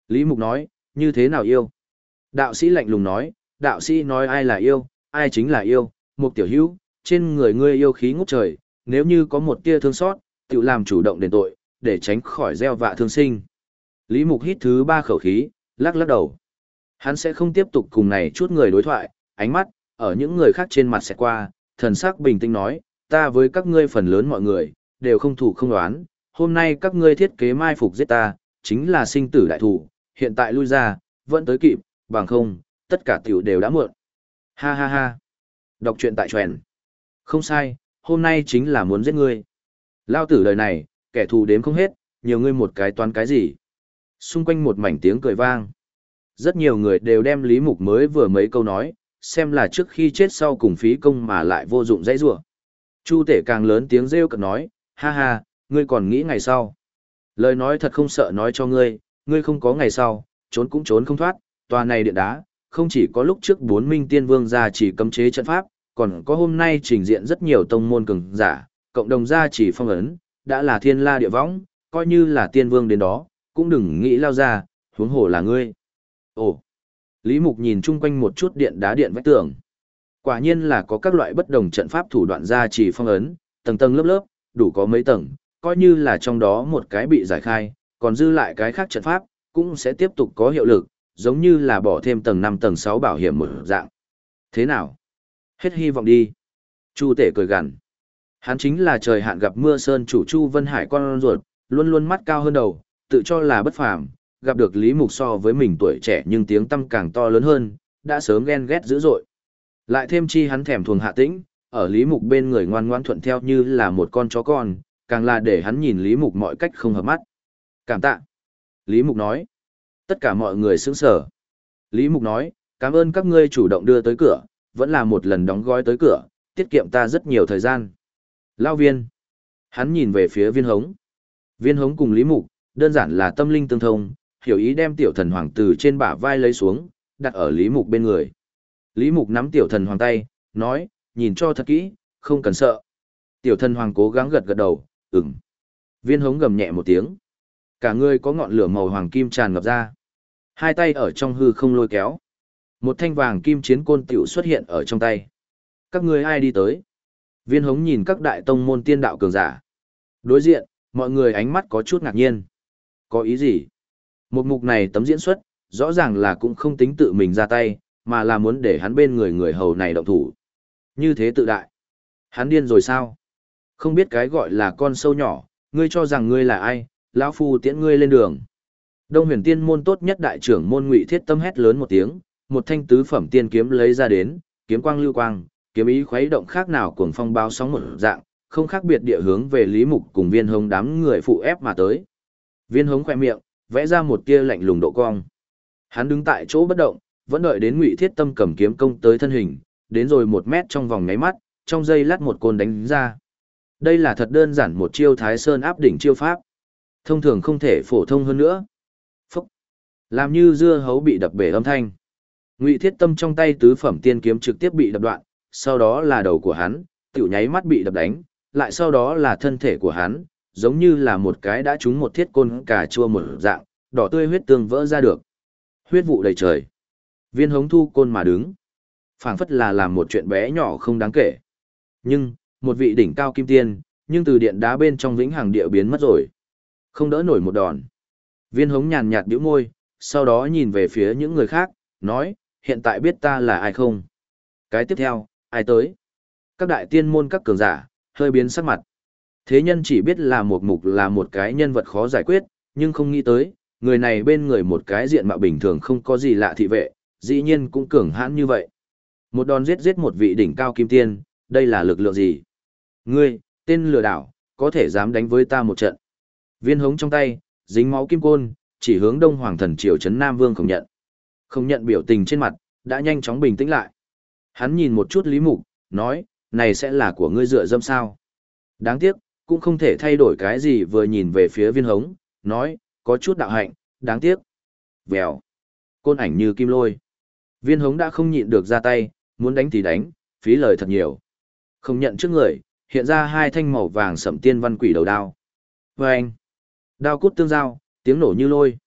Lý Mục nói, như thế nào yêu? Đạo sĩ lạnh lùng nói, đạo sĩ nói ai là yêu, ai chính là yêu, Mục tiểu hữu, trên người ngươi yêu khí ngút trời, nếu như có một tia thương xót, tự làm chủ động đền tội, để tránh khỏi gieo vạ thương sinh. Lý Mục hít thứ 3 khẩu khí, lắc lắc đầu. Hắn sẽ không tiếp tục cùng này chút người đối thoại, ánh mắt, ở những người khác trên mặt sẽ qua, thần sắc bình tĩnh nói, ta với các ngươi phần lớn mọi người, đều không thủ không đoán, hôm nay các ngươi thiết kế mai phục giết ta, chính là sinh tử đại thủ, hiện tại lui ra, vẫn tới kịp, bằng không, tất cả tiểu đều đã muộn. Ha ha ha. Đọc truyện tại truyện. Không sai, hôm nay chính là muốn giết ngươi. Lao tử đời này, kẻ thù đếm không hết, nhiều ngươi một cái toán cái gì. Xung quanh một mảnh tiếng cười vang. Rất nhiều người đều đem Lý Mục mới vừa mấy câu nói, xem là trước khi chết sau cùng phí công mà lại vô dụng dãy rủa. Chu Tể càng lớn tiếng rêu cợt nói, ha ha, ngươi còn nghĩ ngày sau. Lời nói thật không sợ nói cho ngươi, ngươi không có ngày sau, trốn cũng trốn không thoát, tòa này điện đá, không chỉ có lúc trước 4 minh tiên vương gia chỉ cấm chế trận pháp, còn có hôm nay trình diện rất nhiều tông môn cường giả, cộng đồng gia chỉ phong ấn, đã là thiên la địa võng, coi như là tiên vương đến đó, cũng đừng nghĩ lao ra, huống hồ là ngươi. Ồ! Lý Mục nhìn chung quanh một chút điện đá điện vách tường. Quả nhiên là có các loại bất đồng trận pháp thủ đoạn gia chỉ phong ấn, tầng tầng lớp lớp, đủ có mấy tầng, coi như là trong đó một cái bị giải khai, còn dư lại cái khác trận pháp, cũng sẽ tiếp tục có hiệu lực, giống như là bỏ thêm tầng 5 tầng 6 bảo hiểm một dạng. Thế nào? Hết hy vọng đi. Chu Tể cười gằn. Hắn chính là trời hạn gặp mưa sơn chủ Chu Vân Hải con ruột, luôn luôn mắt cao hơn đầu, tự cho là bất phàm, gặp được Lý Mục so với mình tuổi trẻ nhưng tiếng tăm càng to lớn hơn, đã sớm ghen ghét dữ dội. Lại thêm chi hắn thèm thuồng Hạ Tĩnh, ở Lý Mục bên người ngoan ngoãn thuận theo như là một con chó con, càng là để hắn nhìn Lý Mục mọi cách không hợp mắt. Cảm tạ. Lý Mục nói. Tất cả mọi người sững sờ. Lý Mục nói, cảm ơn các ngươi chủ động đưa tới cửa, vẫn là một lần đóng gói tới cửa, tiết kiệm ta rất nhiều thời gian. Lao Viên. Hắn nhìn về phía Viên Hống. Viên Hống cùng Lý Mục, đơn giản là tâm linh tương thông, hiểu ý đem tiểu thần hoàng từ trên bả vai lấy xuống, đặt ở Lý Mục bên người. Lý Mục nắm tiểu thần hoàng tay, nói, nhìn cho thật kỹ, không cần sợ. Tiểu thần hoàng cố gắng gật gật đầu, ừm. Viên Hống gầm nhẹ một tiếng. Cả người có ngọn lửa màu hoàng kim tràn ngập ra. Hai tay ở trong hư không lôi kéo. Một thanh vàng kim chiến côn tiểu xuất hiện ở trong tay. Các ngươi ai đi tới? Viên Hống nhìn các đại tông môn tiên đạo cường giả. Đối diện, mọi người ánh mắt có chút ngạc nhiên. Có ý gì? Một mục này tấm diễn xuất, rõ ràng là cũng không tính tự mình ra tay, mà là muốn để hắn bên người người hầu này động thủ. Như thế tự đại. Hắn điên rồi sao? Không biết cái gọi là con sâu nhỏ, ngươi cho rằng ngươi là ai, lão phu tiễn ngươi lên đường. Đông Huyền Tiên môn tốt nhất đại trưởng môn Ngụy Thiết Tâm hét lớn một tiếng, một thanh tứ phẩm tiên kiếm lấy ra đến, kiếm quang lưu quang, kiếm ý khuấy động khác nào cuồng phong bao sóng một dạng, không khác biệt địa hướng về Lý Mục cùng Viên Hống đám người phụ ép mà tới. Viên Hống khẽ miệng, vẽ ra một tia lạnh lùng độ cong. Hắn đứng tại chỗ bất động, vẫn đợi đến Ngụy Thiết Tâm cầm kiếm công tới thân hình, đến rồi 1 mét trong vòng nháy mắt, trong giây lát một côn đánh ra. Đây là thật đơn giản một chiêu Thái Sơn áp đỉnh chiêu pháp. Thông thường không thể phổ thông hơn nữa. Phúc! Làm như dưa hấu bị đập bể âm thanh. Ngụy Thiết Tâm trong tay tứ phẩm tiên kiếm trực tiếp bị đập đoạn, sau đó là đầu của hắn, tiểu nháy mắt bị đập đánh, lại sau đó là thân thể của hắn, giống như là một cái đã trúng một thiết côn cà chua một dạng, đỏ tươi huyết tương vỡ ra được. Huyết vụ đầy trời. Viên Hống thu côn mà đứng. Phảng phất là làm một chuyện bé nhỏ không đáng kể. Nhưng, một vị đỉnh cao kim tiên, nhưng từ điện đá bên trong vĩnh hằng địa biến mất rồi. Không đỡ nổi một đòn. Viên Hống nhàn nhạt bĩu môi, sau đó nhìn về phía những người khác, nói, hiện tại biết ta là ai không? Cái tiếp theo, ai tới? Các đại tiên môn các cường giả, hơi biến sắc mặt. Thế nhân chỉ biết là một mục là một cái nhân vật khó giải quyết, nhưng không nghĩ tới, người này bên người một cái diện mạo bình thường không có gì lạ thị vệ, dĩ nhiên cũng cường hãn như vậy. Một đòn giết một vị đỉnh cao kim tiên, đây là lực lượng gì? Ngươi, tên lừa đảo, có thể dám đánh với ta một trận. Viên Hống trong tay, dính máu kim côn, chỉ hướng Đông Hoàng thần triều trấn Nam Vương Không Nhận. Không Nhận biểu tình trên mặt, đã nhanh chóng bình tĩnh lại. Hắn nhìn một chút Lý Mục, nói, này sẽ là của ngươi dựa dâm sao? Đáng tiếc, cũng không thể thay đổi cái gì vừa nhìn về phía Viên Hống, nói, có chút đạo hạnh, đáng tiếc. Vèo. Côn ảnh như kim lôi. Viên Hống đã không nhịn được ra tay, muốn đánh thì đánh, phí lời thật nhiều. Không Nhận trước người, hiện ra 2 thanh màu vàng sẫm tiên văn quỷ đầu đao. Vâng! Đao cút tương giao, tiếng nổ như lôi.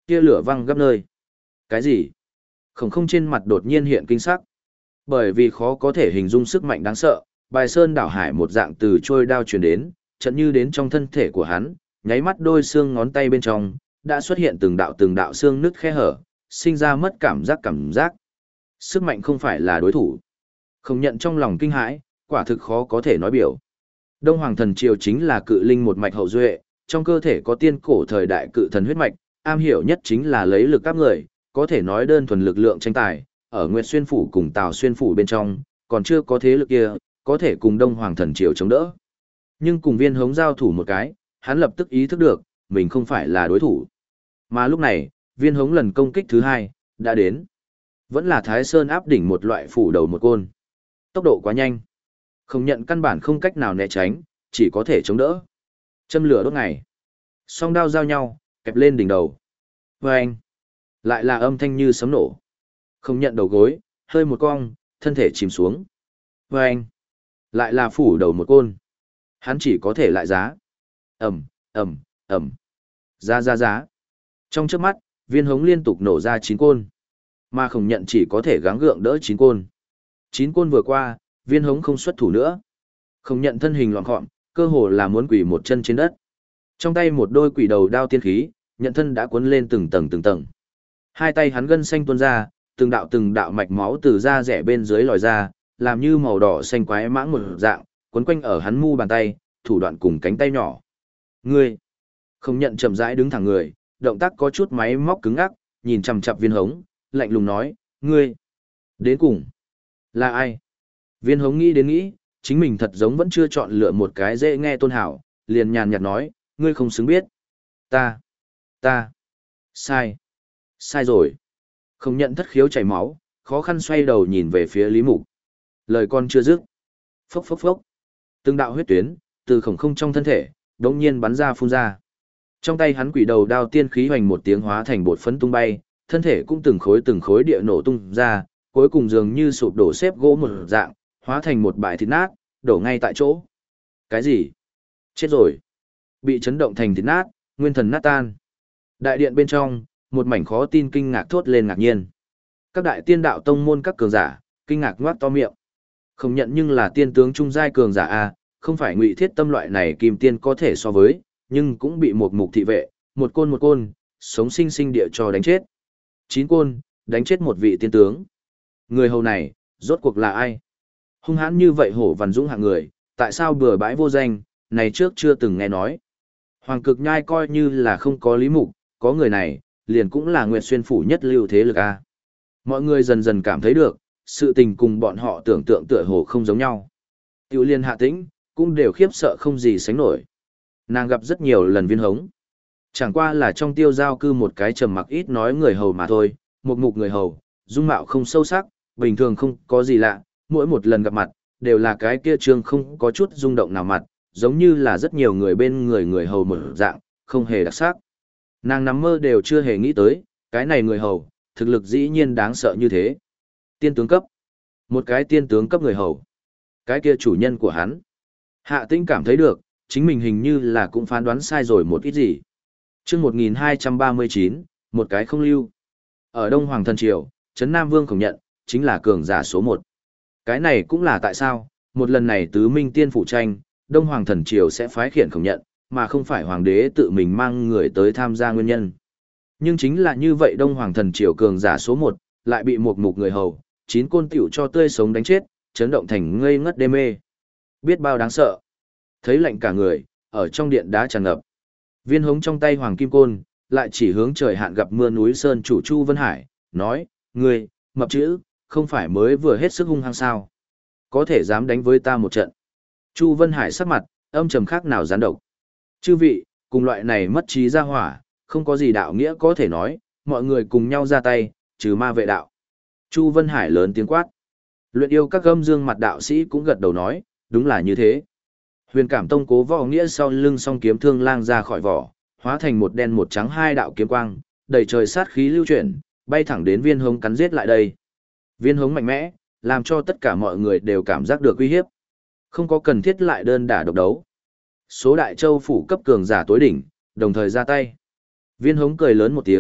Tia lửa văng gấp nơi. Cái gì? Khổng không trên mặt đột nhiên hiện kinh sắc. Bởi vì khó có thể hình dung sức mạnh đáng sợ, bài sơn đảo hải một dạng từ trôi đao truyền đến, trận như đến trong thân thể của hắn, nháy mắt đôi xương ngón tay bên trong, đã xuất hiện từng đạo xương nứt khe hở, sinh ra mất cảm giác. Sức mạnh không phải là đối thủ. Không nhận trong lòng kinh hãi, quả thực khó có thể nói biểu. Đông Hoàng Thần Triều chính là cự linh một mạch hậu duệ, trong cơ thể có tiên cổ thời đại cự thần huyết mạch, am hiểu nhất chính là lấy lực áp người, có thể nói đơn thuần lực lượng tranh tài, ở Nguyệt Xuyên Phủ cùng Tào Xuyên Phủ bên trong, còn chưa có thế lực kia, có thể cùng Đông Hoàng Thần Triều chống đỡ. Nhưng cùng Viên Hống giao thủ một cái, hắn lập tức ý thức được, mình không phải là đối thủ. Mà lúc này, Viên Hống lần công kích thứ hai, đã đến. Vẫn là Thái Sơn áp đỉnh một loại phủ đầu một côn. Tốc độ quá nhanh. Không nhận căn bản không cách nào né tránh, chỉ có thể chống đỡ. Châm lửa đốt ngày. Song đao giao nhau, kẹp lên đỉnh đầu. Vâng! Lại là âm thanh như sấm nổ. Không nhận đầu gối, hơi một cong, thân thể chìm xuống. Vâng! Lại là phủ đầu một côn. Hắn chỉ có thể lại giá. Ẩm, Ẩm, Ẩm. Giá. Trong chớp mắt, Viên Hống liên tục nổ ra 9 côn. Mà không nhận chỉ có thể gắng gượng đỡ 9 côn. 9 côn vừa qua, Viên Hống không xuất thủ nữa. Không nhận thân hình loạn khọm, cơ hồ là muốn quỳ một chân trên đất. Trong tay một đôi quỷ đầu đao tiên khí, nhận thân đã cuốn lên từng tầng. Hai tay hắn gân xanh tuôn ra, từng đạo mạch máu từ da rẻ bên dưới lòi ra, làm như màu đỏ xanh quái mãng một dạng, quấn quanh ở hắn mu bàn tay, thủ đoạn cùng cánh tay nhỏ. Ngươi! Không nhận chậm rãi đứng thẳng người, động tác có chút máy móc cứng ngắc, nhìn chằm chằm Viên Hống, lạnh lùng nói, ngươi! Đến cùng! Là ai? Viên Hống nghĩ đến nghĩ, chính mình thật giống vẫn chưa chọn lựa một cái dễ nghe tôn hảo, liền nhàn nhạt nói, ngươi không xứng biết. Ta! Sai rồi. Không nhận thất khiếu chảy máu, khó khăn xoay đầu nhìn về phía Lý Mục. Lời con chưa dứt. Phốc. Từng đạo huyết tuyến, từ khổng không trong thân thể, đống nhiên bắn ra phun ra. Trong tay hắn quỷ đầu đao tiên khí hoành một tiếng hóa thành bột phấn tung bay, thân thể cũng từng khối địa nổ tung ra, cuối cùng dường như sụp đổ xếp gỗ một dạng, hóa thành một bãi thịt nát, đổ ngay tại chỗ. Cái gì? Chết rồi. Bị chấn động thành thịt nát, nguyên thần nát tan. Đại điện bên trong, một mảnh khó tin kinh ngạc thốt lên ngạc nhiên. Các đại tiên đạo tông môn các cường giả, kinh ngạc ngoác to miệng. Không nhận nhưng là tiên tướng trung giai cường giả a, không phải Ngụy Thiết Tâm loại này kim tiên có thể so với, nhưng cũng bị một mục thị vệ, một côn, sống sinh sinh địa cho đánh chết. 9 côn, đánh chết một vị tiên tướng. Người hầu này, rốt cuộc là ai? Hung hãn như vậy hổ văn dũng hạng người, tại sao bừa bãi vô danh, này trước chưa từng nghe nói. Hoàng Cực Nhai coi như là không có Lý Mục, có người này, liền cũng là Nguyệt Xuyên Phủ nhất lưu thế lực a. Mọi người dần dần cảm thấy được, sự tình cùng bọn họ tưởng tượng tựa hồ không giống nhau. Tiểu Liên Hạ Tĩnh, cũng đều khiếp sợ không gì sánh nổi. Nàng gặp rất nhiều lần Viên Hống. Chẳng qua là trong tiêu giao cư một cái trầm mặc ít nói người hầu mà thôi, một mục người hầu, dung mạo không sâu sắc, bình thường không có gì lạ, mỗi một lần gặp mặt, đều là cái kia trương không có chút rung động nào mặt, giống như là rất nhiều người bên người hầu một dạng, không hề đặc sắc. Nàng nằm mơ đều chưa hề nghĩ tới, cái này người hầu, thực lực dĩ nhiên đáng sợ như thế. Tiên tướng cấp. Một cái tiên tướng cấp người hầu. Cái kia chủ nhân của hắn. Hạ Tĩnh cảm thấy được, chính mình hình như là cũng phán đoán sai rồi một ít gì. Chương 1239, một cái không lưu. Ở Đông Hoàng Thần Triều, Trấn Nam Vương Khổng Nhận, chính là cường giả số 1. Cái này cũng là tại sao, một lần này tứ minh tiên phụ tranh, Đông Hoàng Thần Triều sẽ phái khiển Khổng Nhận, mà không phải hoàng đế tự mình mang người tới tham gia nguyên nhân. Nhưng chính là như vậy Đông Hoàng Thần Triều cường giả số 1, lại bị một mục người hầu, 9 côn tiểu cho tươi sống đánh chết, chấn động thành ngây ngất đê mê. Biết bao đáng sợ. Thấy lạnh cả người, ở trong điện đá tràn ngập. Viên Hống trong tay hoàng kim côn, lại chỉ hướng trời hạn gặp mưa núi sơn chủ Chu Vân Hải, nói, ngươi, mập chữ, không phải mới vừa hết sức hung hăng sao. Có thể dám đánh với ta một trận. Chu Vân Hải sắc mặt, âm trầm khác nào gián độc. Chư vị, cùng loại này mất trí ra hỏa, không có gì đạo nghĩa có thể nói, mọi người cùng nhau ra tay, trừ ma vệ đạo. Chu Vân Hải lớn tiếng quát. Luyện yêu các gâm dương mặt đạo sĩ cũng gật đầu nói, đúng là như thế. Huyền Cảm Tông Cố Võ Nghĩa sau lưng song kiếm thương lang ra khỏi vỏ, hóa thành một đen một trắng hai đạo kiếm quang, đầy trời sát khí lưu chuyển, bay thẳng đến Viên Hống cắn giết lại đây. Viên Hống mạnh mẽ, làm cho tất cả mọi người đều cảm giác được uy hiếp. Không có cần thiết lại đơn đả độc đấu. Số Đại Châu phủ cấp cường giả tối đỉnh, đồng thời ra tay. Viên Hống cười lớn một tiếng,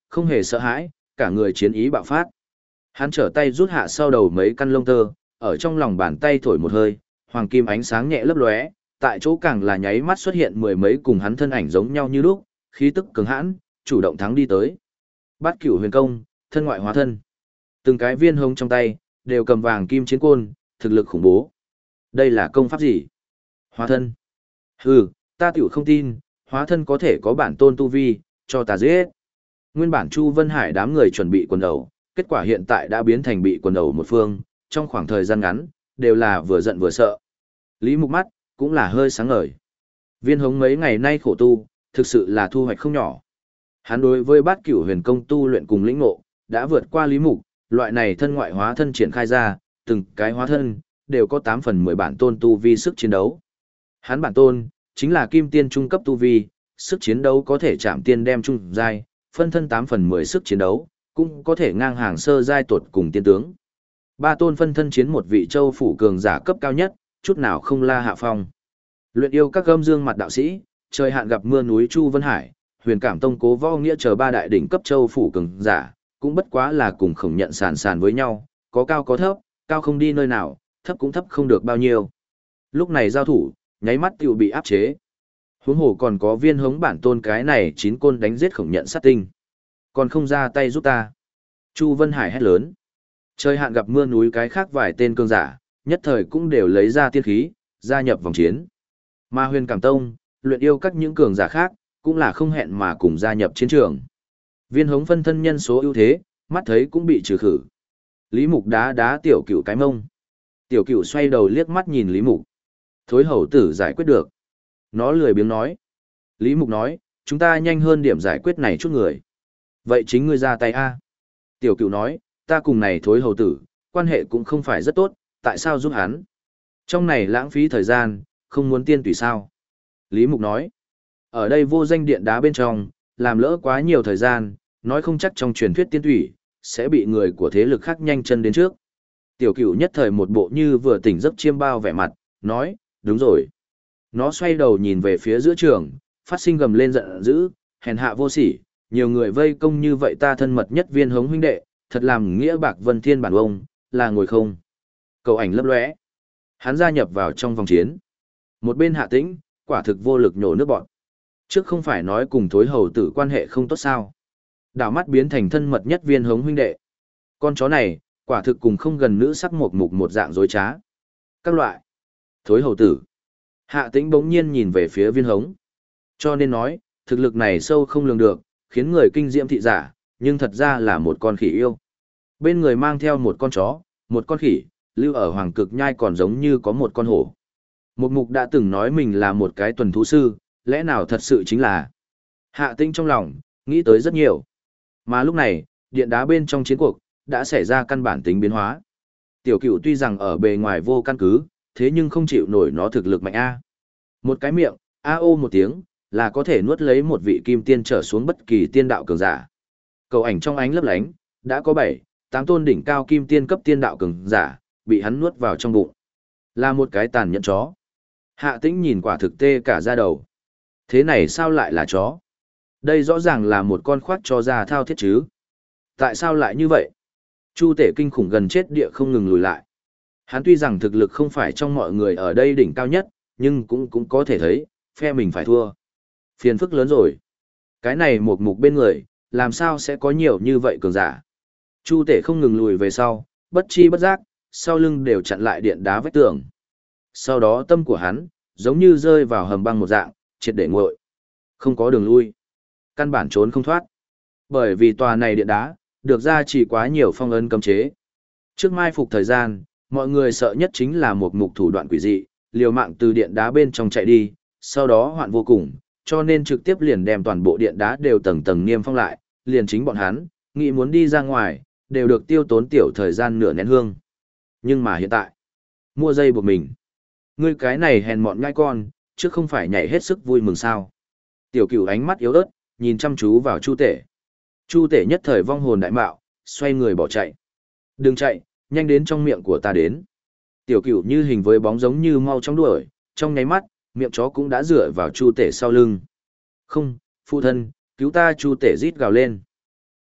Không hề sợ hãi, cả người chiến ý bạo phát. Hắn trở tay rút hạ sau đầu mấy căn lông tơ, ở trong lòng bàn tay thổi một hơi, hoàng kim ánh sáng nhẹ lấp lóe, tại chỗ càng là nháy mắt xuất hiện mười mấy cùng hắn thân ảnh giống nhau như lúc, khí tức cường hãn, chủ động thắng đi tới. Bát Cửu Huyền Công, thân ngoại hóa thân. Từng cái viên hống trong tay đều cầm vàng kim chiến côn, thực lực khủng bố. Đây là công pháp gì? Hóa thân. Hừ, ta tiểu không tin, hóa thân có thể có bản tôn tu vi, cho ta giết. Nguyên bản Chu Vân Hải đám người chuẩn bị quần đầu, kết quả hiện tại đã biến thành bị quần đầu một phương, trong khoảng thời gian ngắn, đều là vừa giận vừa sợ. Lý Mục mắt, cũng là hơi sáng ngời. Viên hống mấy ngày nay khổ tu, thực sự là thu hoạch không nhỏ. Hắn đối với Bát Cửu Huyền Công tu luyện cùng lĩnh ngộ, đã vượt qua Lý Mục, loại này thân ngoại hóa thân triển khai ra, từng cái hóa thân, đều có 8 phần 10 bản tôn tu vi sức chiến đấu. Hắn bản tôn, chính là kim tiên trung cấp tu vi, sức chiến đấu có thể chạm tiên đem trung giai, phân thân 8 phần 10 sức chiến đấu, cũng có thể ngang hàng sơ giai tuột cùng tiên tướng. Ba tôn phân thân chiến một vị châu phủ cường giả cấp cao nhất, chút nào không la hạ phong. Luyện yêu các gâm dương mặt đạo sĩ, trời hạn gặp mưa núi Chu Vân Hải, Huyền Cảm Tông Cố Võ Nghĩa chờ ba đại đỉnh cấp châu phủ cường giả, cũng bất quá là cùng khổng nhận sàn sàn với nhau, có cao có thấp, cao không đi nơi nào, thấp cũng thấp không được bao nhiêu. Lúc này giao thủ, nháy mắt tiểu bị áp chế. Huống hồ còn có viên hống bản tôn cái này 9 côn đánh giết khổng nhận sát tinh. Còn không ra tay giúp ta. Chu Vân Hải hét lớn. Trời hạn gặp mưa núi cái khác vài tên cường giả, nhất thời cũng đều lấy ra tiên khí, gia nhập vòng chiến. Mà Huyền Cảm Tông, luyện yêu các những cường giả khác, cũng là không hẹn mà cùng gia nhập chiến trường. Viên hống phân thân nhân số ưu thế, mắt thấy cũng bị trừ khử. Lý Mục đá đá tiểu cửu cái mông. Tiểu cửu xoay đầu liếc mắt nhìn Lý Mục. Thối hầu tử giải quyết được. Nó lười biếng nói. Lý Mục nói, chúng ta nhanh hơn điểm giải quyết này chút người. Vậy chính ngươi ra tay a. Tiểu cửu nói, ta cùng này thối hầu tử, quan hệ cũng không phải rất tốt, tại sao giúp hắn? Trong này lãng phí thời gian, không muốn tiên tùy sao? Lý Mục nói, ở đây vô danh điện đá bên trong, làm lỡ quá nhiều thời gian, nói không chắc trong truyền thuyết tiên thủy, sẽ bị người của thế lực khác nhanh chân đến trước. Tiểu cửu nhất thời một bộ như vừa tỉnh giấc chiêm bao vẻ mặt, nói, đúng rồi. Nó xoay đầu nhìn về phía giữa trường, phát sinh gầm lên giận dữ, hèn hạ vô sỉ, nhiều người vây công như vậy ta thân mật nhất viên hống huynh đệ, thật làm nghĩa bạc vân thiên bản ông, là ngồi không. Cầu ảnh lấp lóe. Hắn gia nhập vào trong vòng chiến. Một bên Hạ Tĩnh, quả thực vô lực nhổ nước bọt. Trước không phải nói cùng thối hầu tử quan hệ không tốt sao. Đảo mắt biến thành thân mật nhất viên hống huynh đệ. Con chó này, quả thực cùng không gần nữ sắc một mục một dạng dối trá. Các loại. Thối hầu tử. Hạ Tĩnh bỗng nhiên nhìn về phía viên hống. Cho nên nói, thực lực này sâu không lường được, khiến người kinh diễm thị giả, nhưng thật ra là một con khỉ yêu. Bên người mang theo một con chó, một con khỉ, lưu ở Hoàng Cực Nhai còn giống như có một con hổ. Một mục đã từng nói mình là một cái tuần thú sư, lẽ nào thật sự chính là. Hạ Tĩnh trong lòng, nghĩ tới rất nhiều. Mà lúc này, điện đá bên trong chiến cuộc, đã xảy ra căn bản tính biến hóa. Tiểu cửu tuy rằng ở bề ngoài vô căn cứ, thế nhưng không chịu nổi nó thực lực mạnh A. Một cái miệng, a ô một tiếng, là có thể nuốt lấy một vị kim tiên trở xuống bất kỳ tiên đạo cường giả. Cầu ảnh trong ánh lấp lánh, đã có 7, 8 tôn đỉnh cao kim tiên cấp tiên đạo cường giả, bị hắn nuốt vào trong bụng. Là một cái tàn nhẫn chó. Hạ Tĩnh nhìn quả thực tê cả da đầu. Thế này sao lại là chó? Đây rõ ràng là một con khoác cho ra thao thiết chứ. Tại sao lại như vậy? Chu Tể kinh khủng gần chết địa không ngừng lùi lại. Hắn tuy rằng thực lực không phải trong mọi người ở đây đỉnh cao nhất, nhưng cũng có thể thấy, phe mình phải thua. Phiền phức lớn rồi. Cái này một mục bên người, làm sao sẽ có nhiều như vậy cường giả? Chu Tể không ngừng lùi về sau, bất chi bất giác, sau lưng đều chặn lại điện đá vách tường. Sau đó tâm của hắn, giống như rơi vào hầm băng một dạng, triệt để nguội. Không có đường lui. Căn bản trốn không thoát. Bởi vì tòa này điện đá, được ra chỉ quá nhiều phong ấn cấm chế. Trước mai phục thời gian, mọi người sợ nhất chính là một mục thủ đoạn quỷ dị, liều mạng từ điện đá bên trong chạy đi, sau đó hoạn vô cùng, cho nên trực tiếp liền đem toàn bộ điện đá đều tầng tầng niêm phong lại, liền chính bọn hắn, nghĩ muốn đi ra ngoài, đều được tiêu tốn tiểu thời gian nửa nén hương. Nhưng mà hiện tại, mua dây buộc mình. Ngươi cái này hèn mọn nhãi con, chứ không phải nhảy hết sức vui mừng sao. Tiểu cửu ánh mắt yếu ớt, nhìn chăm chú vào Chu Tể. Chu Tể nhất thời vong hồn đại mạo, xoay người bỏ chạy. Đừng chạy, nhanh đến trong miệng của ta đến. Tiểu cửu như hình với bóng giống như mau chóng đuổi, trong nháy mắt, miệng chó cũng đã dựa vào Chu Tể sau lưng. Không, phụ thân, cứu ta. Chu Tể rít gào lên.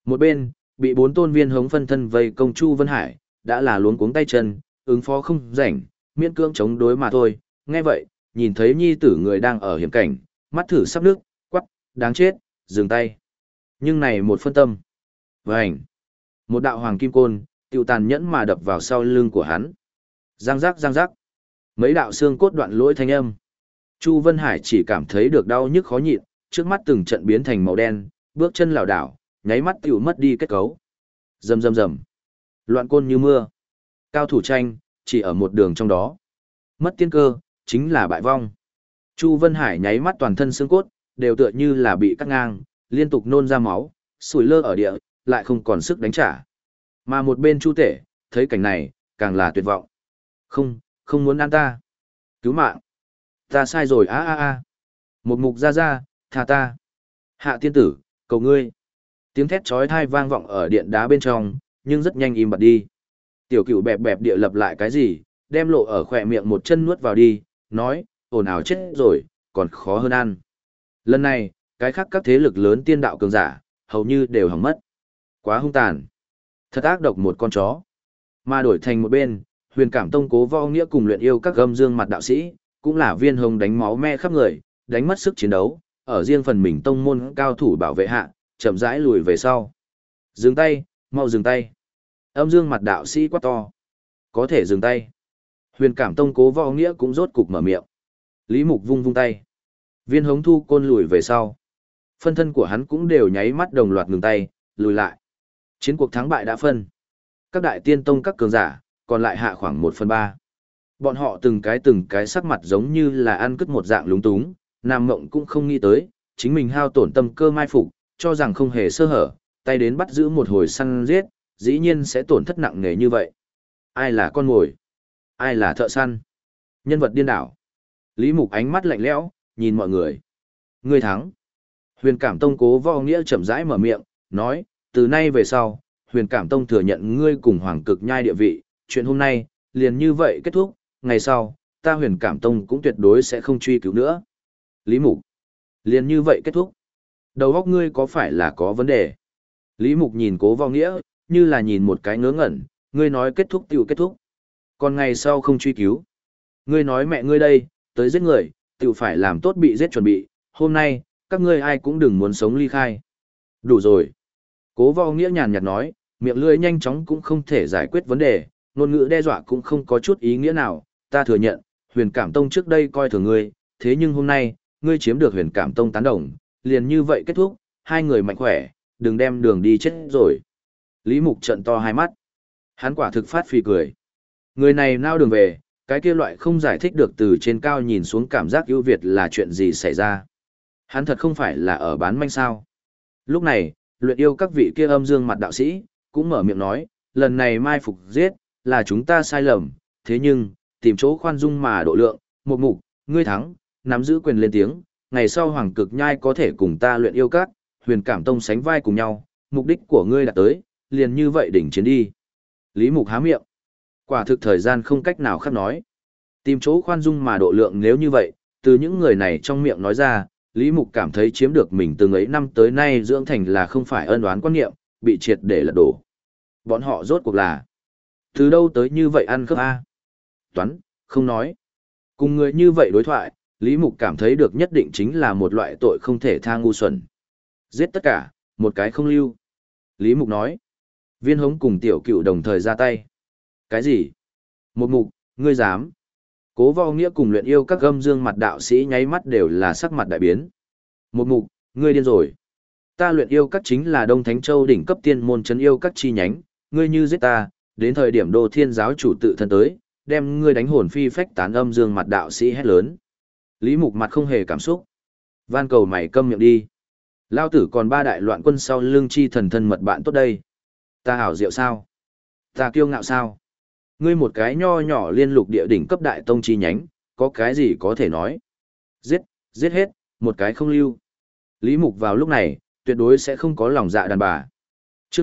Một bên, bị 4 tôn viên hống phân thân vây công Chu Vân Hải, đã là luống cuống tay chân, ứng phó không rảnh, miễn cưỡng chống đối mà thôi. Nghe vậy, nhìn thấy nhi tử người đang ở hiểm cảnh, mắt thử sắp nước, quắc, đáng chết, dừng tay. Nhưng này một phân tâm. Vành. Một đạo hoàng kim côn, tiêu tàn nhẫn mà đập vào sau lưng của hắn. Giang giác giang giác. Mấy đạo xương cốt đoạn lỗi thanh âm. Chu Vân Hải chỉ cảm thấy được đau nhức khó nhịn, trước mắt từng trận biến thành màu đen, bước chân lảo đảo, nháy mắt tiểu mất đi kết cấu. Rầm rầm rầm. Loạn côn như mưa. Cao thủ tranh, chỉ ở một đường trong đó. Mất tiên cơ, chính là bại vong. Chu Vân Hải nháy mắt toàn thân xương cốt, đều tựa như là bị cắt ngang, liên tục nôn ra máu, sủi lơ ở địa, lại không còn sức đánh trả. Mà một bên Chu Tể, thấy cảnh này, càng là tuyệt vọng. Không, không muốn ăn ta. Cứu mạng. Ta sai rồi a a a. Một mục ra ra, tha ta. Hạ tiên tử, cầu ngươi. Tiếng thét chói tai vang vọng ở điện đá bên trong, nhưng rất nhanh im bặt đi. Tiểu Cửu bẹp bẹp địa lập lại cái gì, đem lộ ở khỏe miệng một chân nuốt vào đi, nói, ồn ào chết rồi, còn khó hơn ăn. Lần này, cái khác các thế lực lớn tiên đạo cường giả, hầu như đều hỏng mất. Quá hung tàn. Thật ác độc một con chó. Mà đổi thành một bên, Huyền Cảm Tông Cố Võ Nghĩa cùng luyện yêu các gâm dương mặt đạo sĩ, cũng là viên hồng đánh máu me khắp người, đánh mất sức chiến đấu, ở riêng phần mình tông môn cao thủ bảo vệ hạ, chậm rãi lùi về sau. Dừng tay, mau dừng tay. Âm dương mặt đạo sĩ quát to. Có thể dừng tay. Huyền Cảm Tông Cố Võ Nghĩa cũng rốt cục mở miệng. Lý Mục vung vung tay. Viên hống thu côn lùi về sau. Phân thân của hắn cũng đều nháy mắt đồng loạt ngừng tay, lùi lại. Chiến cuộc thắng bại đã phân. Các đại tiên tông các cường giả, còn lại hạ khoảng 1/3. Bọn họ từng cái sắc mặt giống như là ăn cứt một dạng lúng túng, Nam Mộng cũng không nghĩ tới, chính mình hao tổn tâm cơ mai phục, cho rằng không hề sơ hở, tay đến bắt giữ một hồi săn giết, dĩ nhiên sẽ tổn thất nặng nề như vậy. Ai là con mồi? Ai là thợ săn? Nhân vật điên đảo. Lý Mục ánh mắt lạnh lẽo, nhìn mọi người. Ngươi thắng. Huyền Cảm Tông Cố Võ Nghĩa chậm rãi mở miệng, nói, từ nay về sau, Huyền Cảm Tông thừa nhận ngươi cùng Hoàng Cực Nhai địa vị, chuyện hôm nay, liền như vậy kết thúc, ngày sau, ta Huyền Cảm Tông cũng tuyệt đối sẽ không truy cứu nữa. Lý Mục. Liền như vậy kết thúc. Đầu óc ngươi có phải là có vấn đề? Lý Mục nhìn Cố Võ Nghĩa, như là nhìn một cái ngớ ngẩn, ngươi nói kết thúc tiểu kết thúc. Còn ngày sau không truy cứu. Ngươi nói mẹ ngươi đây, tới giết người, tiểu phải làm tốt bị giết chuẩn bị, hôm nay, các ngươi ai cũng đừng muốn sống ly khai. Đủ rồi. Cố Võ Nghĩa nhàn nhạt nói, miệng lưỡi nhanh chóng cũng không thể giải quyết vấn đề, ngôn ngữ đe dọa cũng không có chút ý nghĩa nào, ta thừa nhận, Huyền Cảm Tông trước đây coi thường ngươi, thế nhưng hôm nay, ngươi chiếm được Huyền Cảm Tông tán đồng, liền như vậy kết thúc, hai người mạnh khỏe, đừng đem đường đi chết rồi. Lý Mục trợn to hai mắt. Hắn quả thực phát phì cười. Người này nao đường về, cái kia loại không giải thích được từ trên cao nhìn xuống cảm giác ưu việt là chuyện gì xảy ra. Hắn thật không phải là ở bán manh sao. Lúc này, luyện yêu các vị kia âm dương mặt đạo sĩ, cũng mở miệng nói, lần này mai phục giết, là chúng ta sai lầm, thế nhưng, tìm chỗ khoan dung mà độ lượng, một mục, ngươi thắng, nắm giữ quyền lên tiếng, ngày sau Hoàng Cực Nhai có thể cùng ta luyện yêu các, Huyền Cảm Tông sánh vai cùng nhau, mục đích của ngươi đã tới, liền như vậy đỉnh chiến đi. Lý Mục há miệng. Quả thực thời gian không cách nào khác nói. Tìm chỗ khoan dung mà độ lượng nếu như vậy, từ những người này trong miệng nói ra, Lý Mục cảm thấy chiếm được mình từng ấy năm tới nay dưỡng thành là không phải ân oán quan niệm, bị triệt để lật đổ. Bọn họ rốt cuộc là từ đâu tới như vậy ăn cướp a? Toán, không nói. Cùng người như vậy đối thoại, Lý Mục cảm thấy được nhất định chính là một loại tội không thể tha ngu xuẩn. Giết tất cả, một cái không lưu. Lý Mục nói. Viên Hống cùng Tiểu Cựu đồng thời ra tay. Cái gì? Một mục, ngươi dám? Cố Võ Nghĩa cùng luyện yêu các gâm dương mặt đạo sĩ nháy mắt đều là sắc mặt đại biến. Một mục, ngươi điên rồi. Ta luyện yêu các chính là Đông Thánh Châu đỉnh cấp tiên môn trấn yêu các chi nhánh, ngươi như giết ta, đến thời điểm Đô Thiên giáo chủ tự thân tới, đem ngươi đánh hồn phi phách tán âm dương mặt đạo sĩ hét lớn. Lý Mục mặt không hề cảm xúc. Van cầu mày câm miệng đi. Lao tử còn ba đại loạn quân sau lưng chi thần thân mật bạn tốt đây. Ta hảo diệu sao? Ta kiêu ngạo sao? Ngươi một cái nho nhỏ liên lục địa đỉnh cấp đại tông chi nhánh, có cái gì có thể nói? Giết, giết hết, một cái không lưu. Lý Mục vào lúc này, tuyệt đối sẽ không có lòng dạ đàn bà. Chương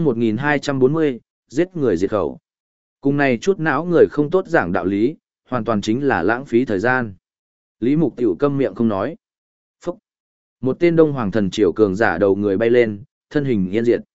1240, giết người diệt khẩu. Cùng này chút não người không tốt giảng đạo lý, hoàn toàn chính là lãng phí thời gian. Lý Mục tiểu câm miệng không nói. Phúc. Một tên Đông Hoàng thần triều cường giả đầu người bay lên, thân hình yên diệt.